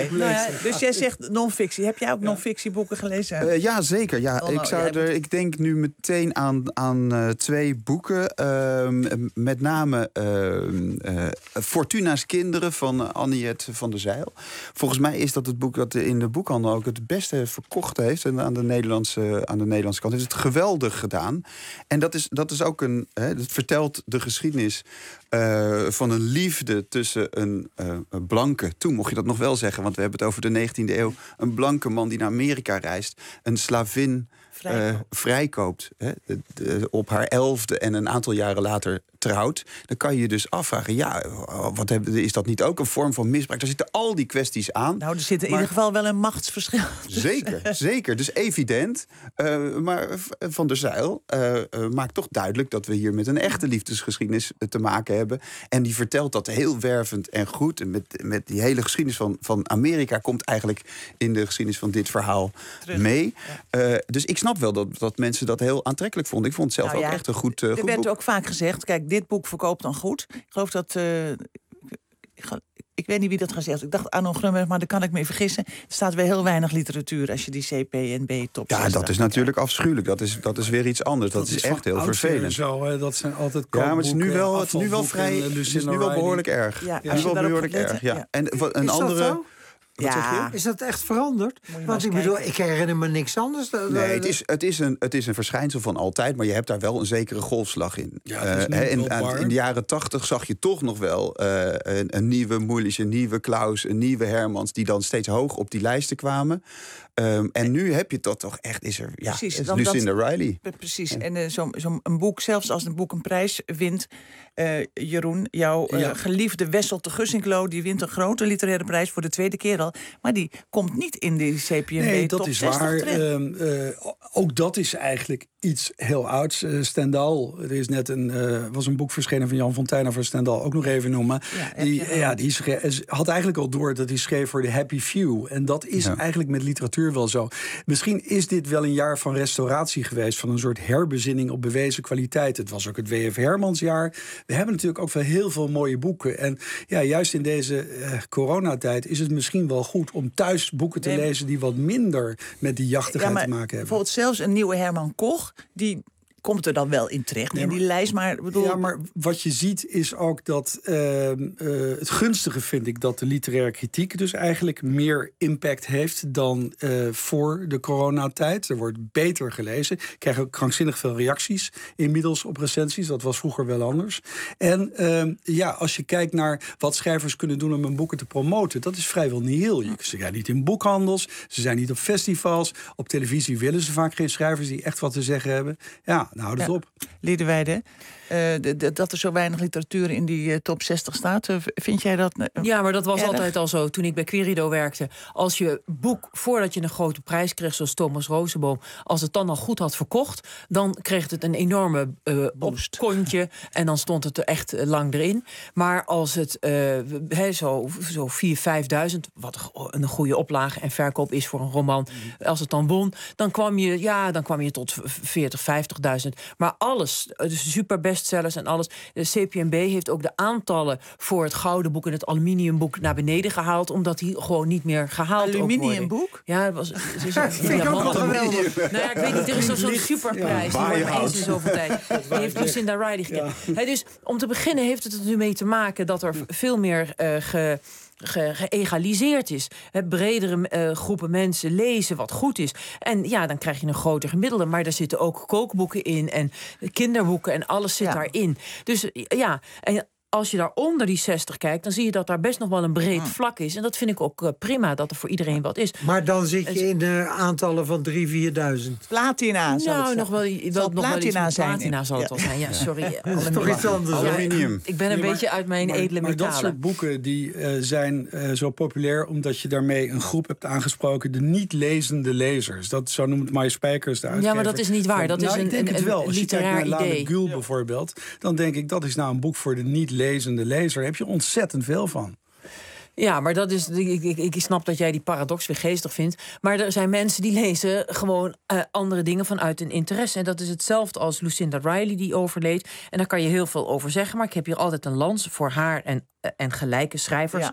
Dus jij zegt non-fictie. Heb jij ook non-fictieboeken gelezen? Ja, zeker. Ja. Ik denk nu meteen aan 2 boeken. Met name Fortuna's Kinderen van Anniette van der Zijl. Volgens mij is dat het boek dat in de boekhandel ook het beste verkocht heeft. En aan de Nederlandse kant heeft het geweldig gedaan. En dat is ook het vertelt de geschiedenis van een liefde tussen een blanke, toen mocht je dat nog wel zeggen, want we hebben het over de 19e eeuw, een blanke man die naar Amerika reist, een slavin vrijkoopt, op haar 11e en een aantal jaren later trouwt, dan kan je je dus afvragen, is dat niet ook een vorm van misbruik? Daar zitten al die kwesties aan. Nou, er zit in ieder geval wel een machtsverschil. Zeker. Dus evident. Maar Van der Zijl maakt toch duidelijk dat we hier met een echte liefdesgeschiedenis te maken hebben. En die vertelt dat heel wervend en goed. En met die hele geschiedenis van Amerika komt eigenlijk in de geschiedenis van dit verhaal mee. Dus ik snap wel dat mensen dat heel aantrekkelijk vonden. Ik vond het zelf ook echt een goed boek. Er werd ook vaak gezegd, kijk, dit boek verkoopt dan goed. Ik geloof dat... Ik weet niet wie dat gezegd heeft. Ik dacht Arno Grunberg, maar daar kan ik me vergissen. Er staat weer heel weinig literatuur als je die CP en B top 6. Ja, dat is natuurlijk afschuwelijk. Dat is weer iets anders. Dat is echt heel vervelend. Zo, dat zijn altijd maar het is nu wel vrij. Het is nu wel behoorlijk erg. Ja, En een andere. Is dat echt veranderd? Want ik bedoel, ik herinner me niks anders. Nee, het is een verschijnsel van altijd, maar je hebt daar wel een zekere golfslag in. In de jaren 80 zag je toch nog wel een nieuwe Moelis, een nieuwe Klaus, een nieuwe Hermans, die dan steeds hoog op die lijsten kwamen. En nu heb je dat toch echt, is Lucinda Riley. Precies, en zo'n boek, zelfs als een boek een prijs wint, Jeroen, jouw geliefde Wessel te Gussinklo, die wint een grote literaire prijs voor de tweede keer al, maar die komt niet in die CPNB nee, dat top is 60 waar. Ook dat is eigenlijk iets heel ouds. Stendhal, er is net was een boek verschenen van Jan Fontijn over Stendhal, ook nog even noemen. Die had eigenlijk al door dat hij schreef voor de Happy Few. En dat is eigenlijk met literatuur wel zo. Misschien is dit wel een jaar van restauratie geweest, van een soort herbezinning op bewezen kwaliteit. Het was ook het W.F. Hermansjaar. We hebben natuurlijk ook wel heel veel mooie boeken. En juist in deze coronatijd is het misschien wel goed om thuis boeken te lezen die wat minder met die jachtigheid te maken hebben. Bijvoorbeeld zelfs een nieuwe Herman Koch, die komt er dan wel in terecht in die lijst. Maar wat je ziet is ook dat het gunstige vind ik dat de literaire kritiek dus eigenlijk meer impact heeft dan voor de coronatijd. Er wordt beter gelezen. Ik krijg ook krankzinnig veel reacties inmiddels op recensies. Dat was vroeger wel anders. En als je kijkt naar wat schrijvers kunnen doen om hun boeken te promoten, dat is vrijwel nihil. Ze zijn niet in boekhandels, ze zijn niet op festivals. Op televisie willen ze vaak geen schrijvers die echt wat te zeggen hebben. Ja, nou, houd het op. Liederwijde, dat er zo weinig literatuur in die top 60 staat. Vind jij dat? Ja, maar dat was altijd al zo toen ik bij Querido werkte. Als je boek, voordat je een grote prijs kreeg, zoals Thomas Rozenboom, als het dan al goed had verkocht, dan kreeg het een enorme kontje en dan stond het er echt lang erin. Maar als het zo 4.000, 5.000, wat een goede oplage en verkoop is voor een roman, als het dan won, dan kwam je tot 40.000, 50.000. Maar alles, dus super bestsellers en alles. De CPNB heeft ook de aantallen voor het gouden boek en het aluminiumboek naar beneden gehaald, omdat die gewoon niet meer gehaald aluminiumboek? Ja, dat was. Vind ik ook wel geweldig. Nou ja, ik weet niet, er is zo'n superprijs. Die wordt eens in zoveel tijd. Die heeft Lucinda Riley gekregen. Dus om te beginnen heeft het er nu mee te maken dat er veel meer geëgaliseerd is. Bredere groepen mensen lezen wat goed is. En dan krijg je een groter gemiddelde. Maar daar zitten ook kookboeken in en kinderboeken en alles zit daarin. Dus en als je daar onder die 60 kijkt, dan zie je dat daar best nog wel een breed vlak is. En dat vind ik ook prima, dat er voor iedereen wat is. Maar dan zit je in de aantallen van 3.000, 4.000. Platina. Nog wel platina zijn. Platina zal het wel zijn. Ja, sorry. Dat is toch iets anders. Aluminium. Ik ben een beetje uit mijn edele metalen. Maar dat soort boeken die zijn zo populair omdat je daarmee een groep hebt aangesproken, de niet-lezende lezers. Zo noemt Maaie Spijkers de uitgever. Ja, maar dat is niet waar. Dat is een literair Als je kijkt naar idee. Lale Gül bijvoorbeeld, dan denk ik dat is nou een boek voor de niet-lezende lezer. Daar heb je ontzettend veel van. Ja, maar dat is. Ik snap dat jij die paradox weer geestig vindt. Maar er zijn mensen die lezen gewoon andere dingen vanuit hun interesse. En dat is hetzelfde als Lucinda Riley die overleed. En daar kan je heel veel over zeggen. Maar ik heb hier altijd een lans voor haar en gelijke schrijvers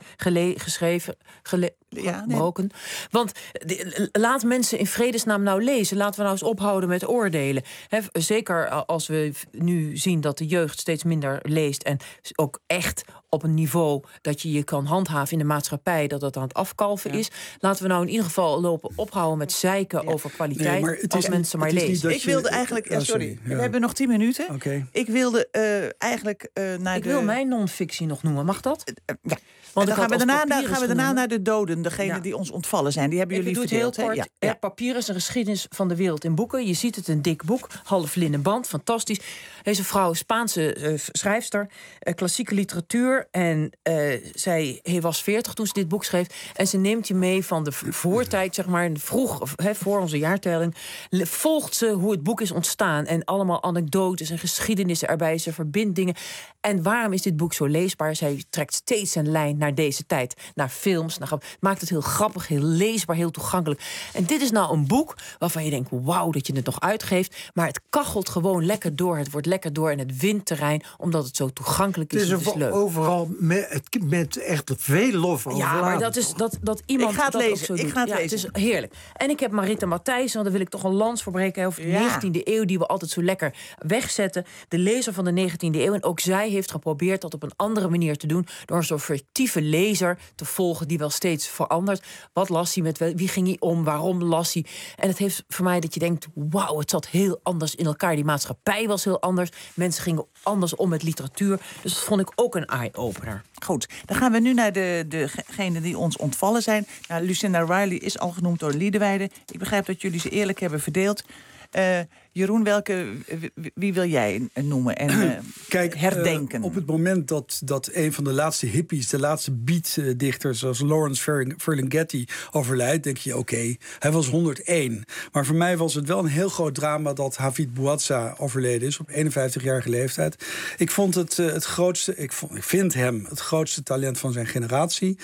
gebroken. Want laat mensen in vredesnaam nou lezen. Laten we nou eens ophouden met oordelen. Zeker als we nu zien dat de jeugd steeds minder leest en ook echt op een niveau dat je kan handhaven in de maatschappij, dat dat aan het afkalven is. Laten we nou in ieder geval ophouden met zeiken over kwaliteit. Nee, als mensen maar lezen. Ik wilde eigenlijk. We hebben nog 10 minuten. Okay. Ik wilde eigenlijk naar Ik wil mijn non-fictie nog noemen. Mag dat? Ja. Want dan gaan we daarna naar de doden, degene die ons ontvallen zijn. Die hebben jullie verdeeld. Heel kort. Papier is een geschiedenis van de wereld in boeken. Je ziet het, een dik boek, half linnen band, fantastisch. Deze vrouw, Spaanse schrijfster, klassieke literatuur. En zij was 40 toen ze dit boek schreef. En ze neemt je mee van de voortijd, zeg maar, vroeg, voor onze jaartelling. Volgt ze hoe het boek is ontstaan. En allemaal anekdotes en geschiedenissen erbij. Ze verbindt dingen. En waarom is dit boek zo leesbaar? Zij trekt steeds een lijn naar deze tijd. Naar films. Maakt het heel grappig, heel leesbaar, heel toegankelijk. En dit is nou een boek waarvan je denkt, wauw, dat je het nog uitgeeft. Maar het kachelt gewoon lekker door. Het wordt lekker door in het windterrein. Omdat het zo toegankelijk is. Het is leuk. Overal met echt veel lof over. Ja, maar dat is dat iemand. Ik ga het dat lezen. Ook zo Ik ga het lezen. Het is heerlijk. En ik heb Marita Matthijssen, want daar wil ik toch een lans voor breken over de 19e eeuw, die we altijd zo lekker wegzetten. De lezer van de 19e eeuw. En ook zij heeft geprobeerd dat op een andere manier te doen. doen door een soort fictieve lezer te volgen die wel steeds verandert. Wat las hij, met wie ging hij om, waarom las hij? En het heeft voor mij dat je denkt, wauw, het zat heel anders in elkaar. Die maatschappij was heel anders. Mensen gingen anders om met literatuur. Dus dat vond ik ook een eye-opener. Goed, dan gaan we nu naar degenen die ons ontvallen zijn. Nou, Lucinda Riley is al genoemd door Liederwijde. Ik begrijp dat jullie ze eerlijk hebben verdeeld. Jeroen, wie wil jij noemen en herdenken? Op het moment dat een van de laatste hippies, de laatste beatdichters, zoals Lawrence Ferlinghetti, overlijdt, denk je, oké, hij was 101. Maar voor mij was het wel een heel groot drama dat Hafid Bouazza overleden is op 51-jarige leeftijd. Ik vond het grootste, ik vind hem het grootste talent van zijn generatie.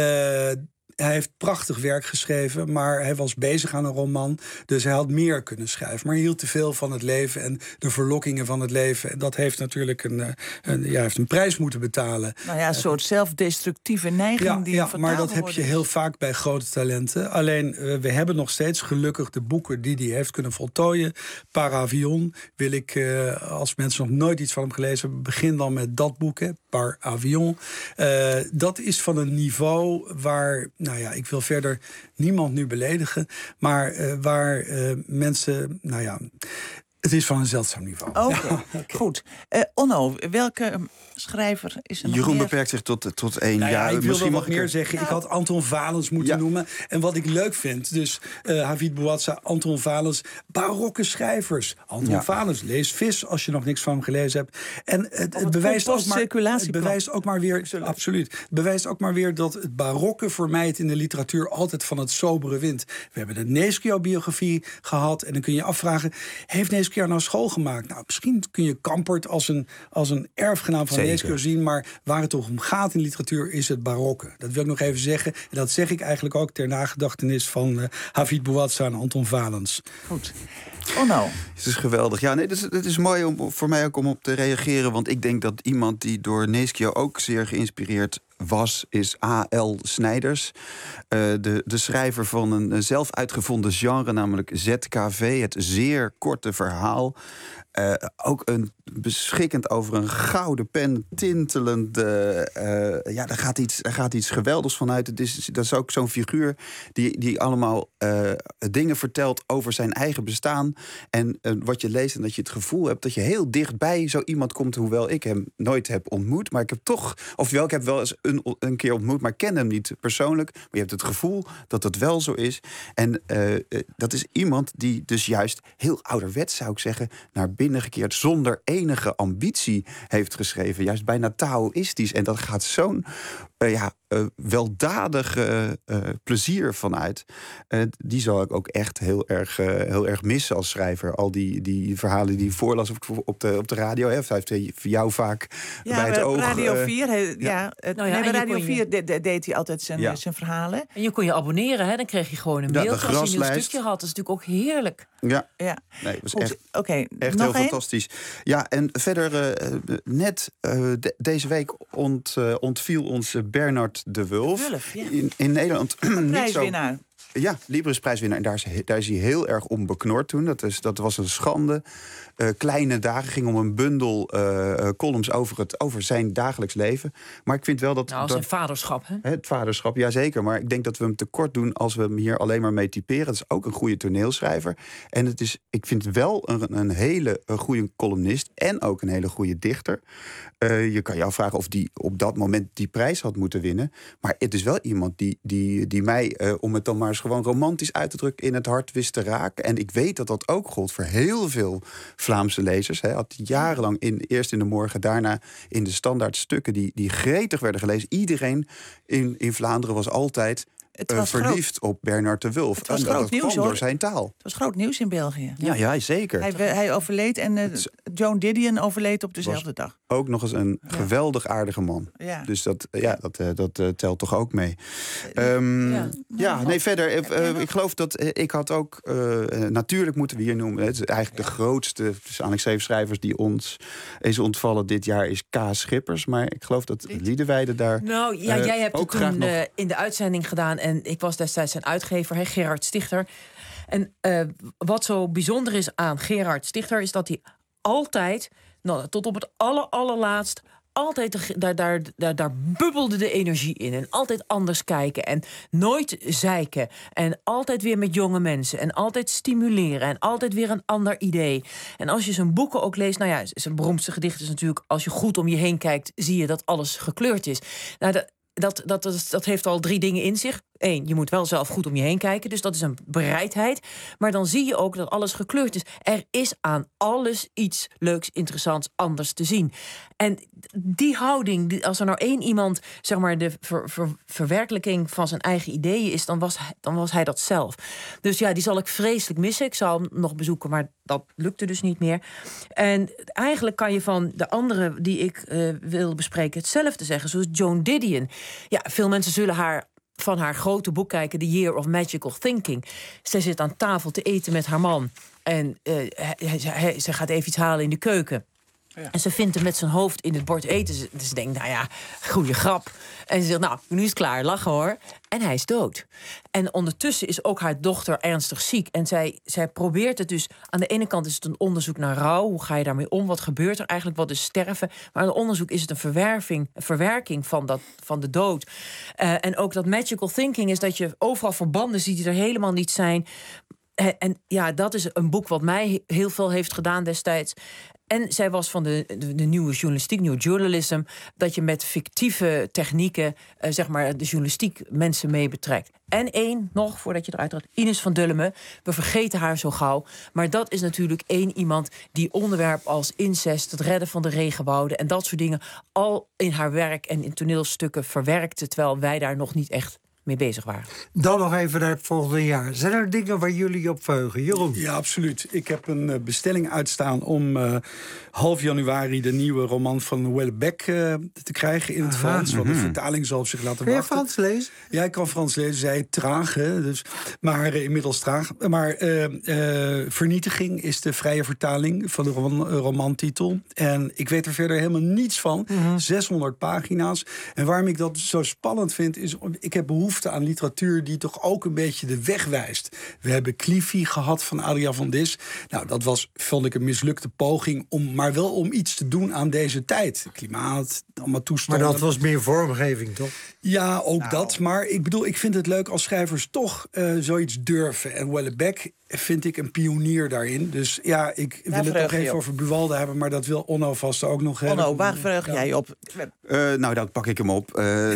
Hij heeft prachtig werk geschreven, maar hij was bezig aan een roman. Dus hij had meer kunnen schrijven. Maar hij hield te veel van het leven en de verlokkingen van het leven. En dat heeft natuurlijk heeft een prijs moeten betalen. Nou ja, een soort zelfdestructieve neiging. Ja, maar dat heb je heel vaak bij grote talenten. Alleen, we hebben nog steeds gelukkig de boeken die hij heeft kunnen voltooien. Par Avion wil ik, als mensen nog nooit iets van hem gelezen hebben, begin dan met dat boek, hè, Par Avion. Dat is van een niveau waar, nou ja, ik wil verder niemand nu beledigen, maar waar mensen, nou ja, het is van een zeldzaam niveau. Oké. Goed. Onno, welke schrijver is er nog Jeroen meer? beperkt zich tot 1 jaar. Ik wil nog wat meer zeggen. Ik had Anton Valens moeten noemen. En wat ik leuk vind, dus Hafid Bouazza, Anton Valens, barokke schrijvers. Anton Valens, lees Vis als je nog niks van hem gelezen hebt. En het bewijst ook maar weer, absoluut. Het bewijst ook maar weer dat het barokke voor mij het in de literatuur altijd van het sobere wint. We hebben de Neschio-biografie gehad en dan kun je afvragen, heeft Neschio nou school gemaakt? Nou, misschien kun je Kampert als een erfgenaam van Neschio zien, maar waar het toch om gaat in literatuur is het barokke. Dat wil ik nog even zeggen. En dat zeg ik eigenlijk ook ter nagedachtenis van Hafid Bouazza en Anton Valens. Goed. Oh nou. Het is geweldig. Ja, nee, het is mooi voor mij ook om op te reageren, want ik denk dat iemand die door Neschio ook zeer geïnspireerd is A.L. Snijders. De schrijver van een zelf uitgevonden genre, namelijk ZKV, het zeer korte verhaal. Ook beschikkend over een gouden pen, tintelend. Daar gaat iets geweldigs van uit. Dat is ook zo'n figuur die allemaal dingen vertelt over zijn eigen bestaan. En wat je leest en dat je het gevoel hebt dat je heel dichtbij zo iemand komt, hoewel ik hem nooit heb ontmoet. Maar ik heb toch, ofwel ik heb wel eens een keer ontmoet, maar ik ken hem niet persoonlijk. Maar je hebt het gevoel dat het wel zo is. En dat is iemand die dus juist heel ouderwets, zou ik zeggen, naar binnen gekeerd, zonder enige ambitie heeft geschreven. Juist bijna taoïstisch. En dat gaat zo'n weldadig plezier vanuit. Die zal ik ook echt heel erg missen als schrijver. Al die verhalen die hij voorlas op de radio. Hij heeft voor jou vaak bij het oog. Radio 4, bij Radio 4 deed hij altijd zijn verhalen. En je kon je abonneren, hè? Dan kreeg je gewoon een mailtje als je een nieuw stukje had. Dat is natuurlijk ook heerlijk. Ja. Nee, het was echt heel fantastisch. Ja, en verder net deze week ontviel ons Bernard de Wulf. In Nederland. Prijswinnaar. Ja, Librisprijswinnaar. En daar is hij heel erg om beknord toen. Dat was een schande. Kleine dagen ging om een bundel columns over zijn dagelijks leven. Maar ik vind wel dat... Nou, zijn vaderschap, hè? Het vaderschap, jazeker. Maar ik denk dat we hem tekort doen als we hem hier alleen maar mee typeren. Het is ook een goede toneelschrijver. En ik vind het wel een hele goede columnist. En ook een hele goede dichter. Je kan je afvragen of die op dat moment die prijs had moeten winnen. Maar het is wel iemand die mij, om het dan maar eens gewoon romantisch uit te drukken, in het hart wist te raken. En ik weet dat dat ook gold voor heel veel Vlaamse lezers. Hij had jarenlang eerst in de Morgen, daarna in de Standaard stukken die gretig werden gelezen. Iedereen in Vlaanderen was altijd verliefd op Bernard de Wulf. Het was groot nieuws, door zijn taal. Het was groot nieuws in België. Ja, zeker. Hij overleed en Joan Didion overleed op dezelfde dag. Ook nog eens een geweldig aardige man. Ja. Dus dat telt toch ook mee. Verder. Ik geloof dat ik had ook... natuurlijk moeten we hier noemen. Het is eigenlijk de grootste schrijvers die ons is ontvallen dit jaar is K. Schippers. Maar ik geloof dat Liederwijde daar... Nou ja, jij hebt het toen in de uitzending gedaan. En ik was destijds zijn uitgever, Gerard Stichter. En wat zo bijzonder is aan Gerard Stichter is dat hij altijd, tot op het allerlaatst, altijd, daar bubbelde de energie in. En altijd anders kijken. En nooit zeiken. En altijd weer met jonge mensen. En altijd stimuleren. En altijd weer een ander idee. En als je zijn boeken ook leest... Nou ja, zijn beroemdste gedicht is natuurlijk... als je goed om je heen kijkt, zie je dat alles gekleurd is. Nou, dat heeft al 3 dingen in zich. 1, je moet wel zelf goed om je heen kijken. Dus dat is een bereidheid. Maar dan zie je ook dat alles gekleurd is. Er is aan alles iets leuks, interessants, anders te zien. En die houding, als er nou 1 iemand... zeg maar de verwerkelijking van zijn eigen ideeën is... dan was hij dat zelf. Dus ja, die zal ik vreselijk missen. Ik zou hem nog bezoeken, maar dat lukte dus niet meer. En eigenlijk kan je van de anderen die ik wil bespreken... hetzelfde zeggen, zoals Joan Didion. Ja, veel mensen zullen van haar grote boek kijken... The Year of Magical Thinking. Zij zit aan tafel te eten met haar man. En ze gaat even iets halen in de keuken. Ja. En ze vindt hem met zijn hoofd in het bord eten. Ze denkt, nou ja, goeie grap. En ze zegt, nou, nu is het klaar, lachen hoor. En hij is dood. En ondertussen is ook haar dochter ernstig ziek. En zij probeert het dus... Aan de ene kant is het een onderzoek naar rouw. Hoe ga je daarmee om? Wat gebeurt er eigenlijk? Wat is sterven? Maar aan het onderzoek is het een verwerking van de dood. En ook dat magical thinking is dat je overal verbanden ziet... die er helemaal niet zijn. En ja, dat is een boek wat mij heel veel heeft gedaan destijds... En zij was van de nieuwe journalistiek, new journalism... dat je met fictieve technieken, zeg maar, de journalistiek mensen mee betrekt. En 1 nog, voordat je eruit gaat, Ines van Dullemen. We vergeten haar zo gauw. Maar dat is natuurlijk 1 iemand die onderwerp als incest... het redden van de regenwouden en dat soort dingen... al in haar werk en in toneelstukken verwerkte... terwijl wij daar nog niet echt mee bezig waren. Dan nog even naar het volgende jaar. Zijn er dingen waar jullie op verheugen? Jeroen? Ja, absoluut. Ik heb een bestelling uitstaan om half januari... de nieuwe roman van Houellebecq te krijgen in het Frans. Want de vertaling zal op zich laten wachten. Kun je Frans lezen? Ja, ik kan Frans lezen. Zij traag, hè, dus, maar inmiddels traag. Maar Vernietiging is de vrije vertaling van de romantitel. En ik weet er verder helemaal niets van. 600 pagina's. En waarom ik dat zo spannend vind, is... ik heb behoefte aan literatuur die toch ook een beetje de weg wijst. We hebben Cliffy gehad van Adriaan van Dis. Nou, dat vond ik een mislukte poging maar wel om iets te doen aan deze tijd. Klimaat, allemaal toestanden. Maar dat was meer vormgeving, toch? Ja, ook dat. Maar ik bedoel, ik vind het leuk als schrijvers toch zoiets durven. En Houellebecq vind ik een pionier daarin. Dus ja, ik wil het nog even over Buwalda hebben... maar dat wil Onno vast ook nog hebben. Onno, waar verheug jij op? Nou, dan pak ik hem op.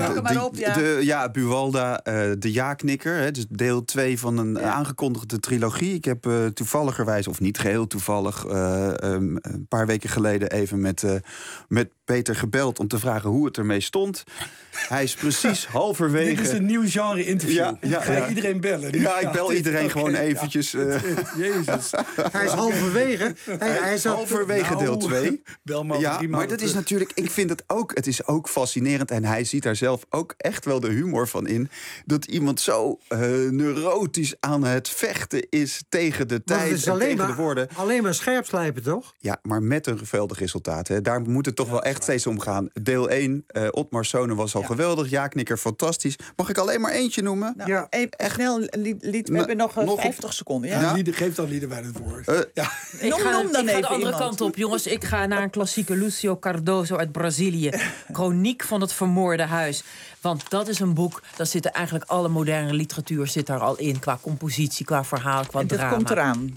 Buwalda, de Ja-knikker. Hè, dus deel 2 van een aangekondigde trilogie. Ik heb toevalligerwijs, of niet geheel toevallig... een paar weken geleden even met Peter gebeld... om te vragen hoe het ermee stond. Hij is precies halverwege... Dit is een nieuw genre interview. Ga je iedereen bellen? Ja, ik bel iedereen gewoon eventjes. Jezus. Hij is halverwege. Hij is halverwege deel 2. Bel maar maar dat is natuurlijk... Ik vind het is ook fascinerend. En hij ziet daar zelf ook echt wel de humor van in. Dat iemand zo neurotisch aan het vechten is tegen de tijd en tegen de woorden. Alleen maar scherp slijpen, toch? Ja, maar met een geweldig resultaat. Hè. Daar moet het toch wel echt steeds om gaan. Deel 1, Otmar Sonen was al geweldig. Ja-knikker, fantastisch. Mag ik alleen maar eentje noemen? Nou, echt snel, we hebben nog 50 seconden. Ja? Geef dan Liedewijn het woord. Ik ga de andere kant op, jongens. Ik ga naar een klassieke Lucio Cardoso uit Brazilië. Chroniek van het vermoorde huis. Want dat is een boek, daar zitten eigenlijk alle moderne literatuur zit daar al in. Qua compositie, qua verhaal, qua drama. Dat komt eraan.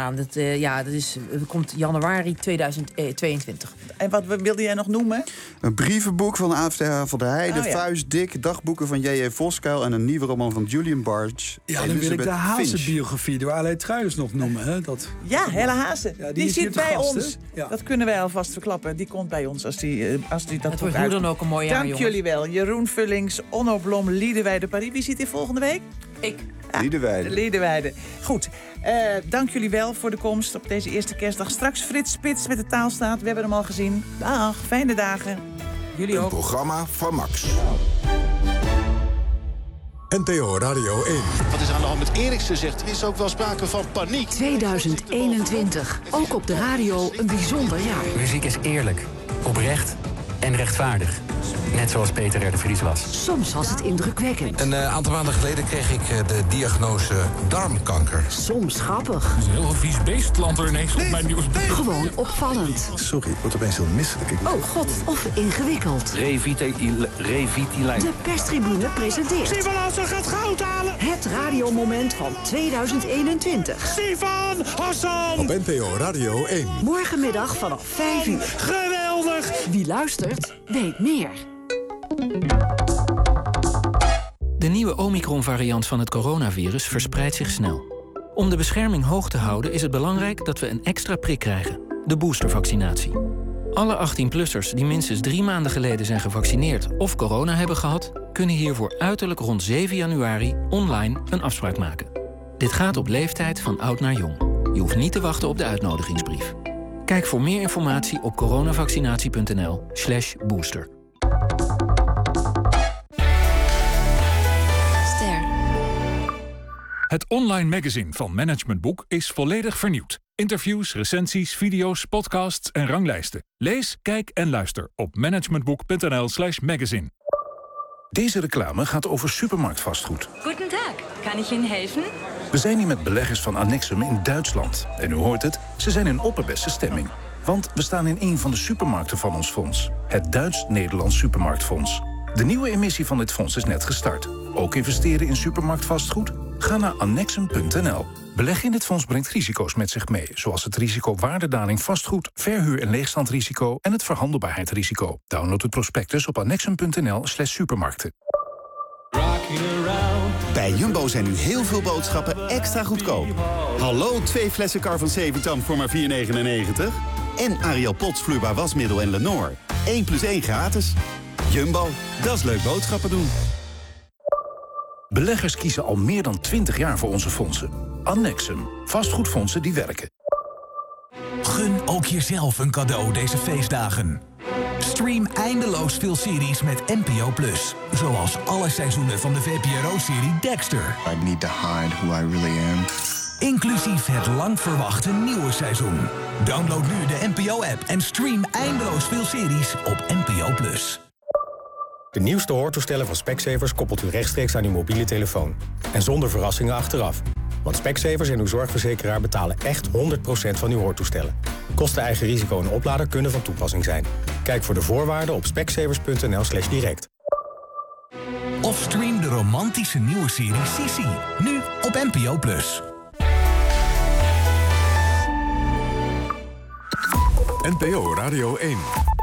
Dat komt januari 2022. En wat wilde jij nog noemen? Een brievenboek van AFTH van der Heijden, Vuistdik, dagboeken van J.J. Voskuil en een nieuwe roman van Julian Barge. Ja, dan wil ik de Hazen-biografie door Aleid Truijens nog noemen. Hè? Ja, Helle Hazen. Ja, die zit bij gast, ons. Ja. Dat kunnen wij alvast verklappen. Die komt bij ons als die dat wordt hoe dan ook een mooi jaar, Dank jullie wel. Jeroen Vullings, Onno Blom, Liedewij de Paris. Wie zit hier volgende week? Ik. Liedewij. Goed. Dank jullie wel voor de komst op deze eerste kerstdag. Straks Frits Spits met de Taalstaat. We hebben hem al gezien. Dag, fijne dagen. Jullie ook. Een programma van Max. NPO Radio 1. Wat is er aan de hand met Eriksen, zegt er is ook wel sprake van paniek. 2021. Ook op de radio een bijzonder jaar. Muziek is eerlijk, oprecht en en rechtvaardig. Net zoals Peter R. de Vries was. Soms was het indrukwekkend. Een aantal maanden geleden kreeg ik de diagnose darmkanker. Soms grappig. Het is een heel vies beest, land er ineens op mijn nieuws. Gewoon opvallend. Sorry, ik word opeens heel misselijk. Oh god, of ingewikkeld. Revitilijn. De perstribune presenteert... Stefan Hassan gaat goud halen! Het radiomoment van 2021. Stefan Hassan! Op NPO Radio 1. Morgenmiddag vanaf 5 uur. Geweldig! Wie luistert, weet meer. De nieuwe Omicron-variant van het coronavirus verspreidt zich snel. Om de bescherming hoog te houden is het belangrijk dat we een extra prik krijgen. De boostervaccinatie. Alle 18-plussers die minstens 3 maanden geleden zijn gevaccineerd of corona hebben gehad, kunnen hiervoor uiterlijk rond 7 januari online een afspraak maken. Dit gaat op leeftijd van oud naar jong. Je hoeft niet te wachten op de uitnodigingsbrief. Kijk voor meer informatie op coronavaccinatie.nl/booster. Het online magazine van Management Boek is volledig vernieuwd. Interviews, recensies, video's, podcasts en ranglijsten. Lees, kijk en luister op managementboek.nl/magazine. Deze reclame gaat over supermarktvastgoed. Goedendag, kan ik Ihnen helfen? We zijn hier met beleggers van Annexum in Duitsland. En u hoort het, ze zijn in opperbeste stemming. Want we staan in een van de supermarkten van ons fonds. Het Duits-Nederlands Supermarktfonds. De nieuwe emissie van dit fonds is net gestart. Ook investeren in supermarktvastgoed? Ga naar annexum.nl. Beleggen in dit fonds brengt risico's met zich mee, zoals het risico waardedaling vastgoed, verhuur- en leegstandrisico en het verhandelbaarheidsrisico. Download het prospectus op annexum.nl/supermarkten. Bij Jumbo zijn nu heel veel boodschappen extra goedkoop. Hallo, 2 flessen Carvan 7 voor maar €4,99. En Ariel Pots vloeibaar wasmiddel en Lenor. 1 + 1 gratis. Jumbo, dat is leuk boodschappen doen. Beleggers kiezen al meer dan 20 jaar voor onze fondsen. Annexum. Vastgoedfondsen die werken. Gun ook jezelf een cadeau deze feestdagen. Stream eindeloos veel series met NPO+. Zoals alle seizoenen van de VPRO-serie Dexter. I need to hide who I really am. Inclusief het lang verwachte nieuwe seizoen. Download nu de NPO-app en stream eindeloos veel series op NPO+. De nieuwste hoortoestellen van Specsavers koppelt u rechtstreeks aan uw mobiele telefoon. En zonder verrassingen achteraf. Want Specsavers en uw zorgverzekeraar betalen echt 100% van uw hoortoestellen. Kosten eigen risico en oplader kunnen van toepassing zijn. Kijk voor de voorwaarden op specsavers.nl/direct. Of stream de romantische nieuwe serie Sissi. Nu op NPO+. NPO Radio 1.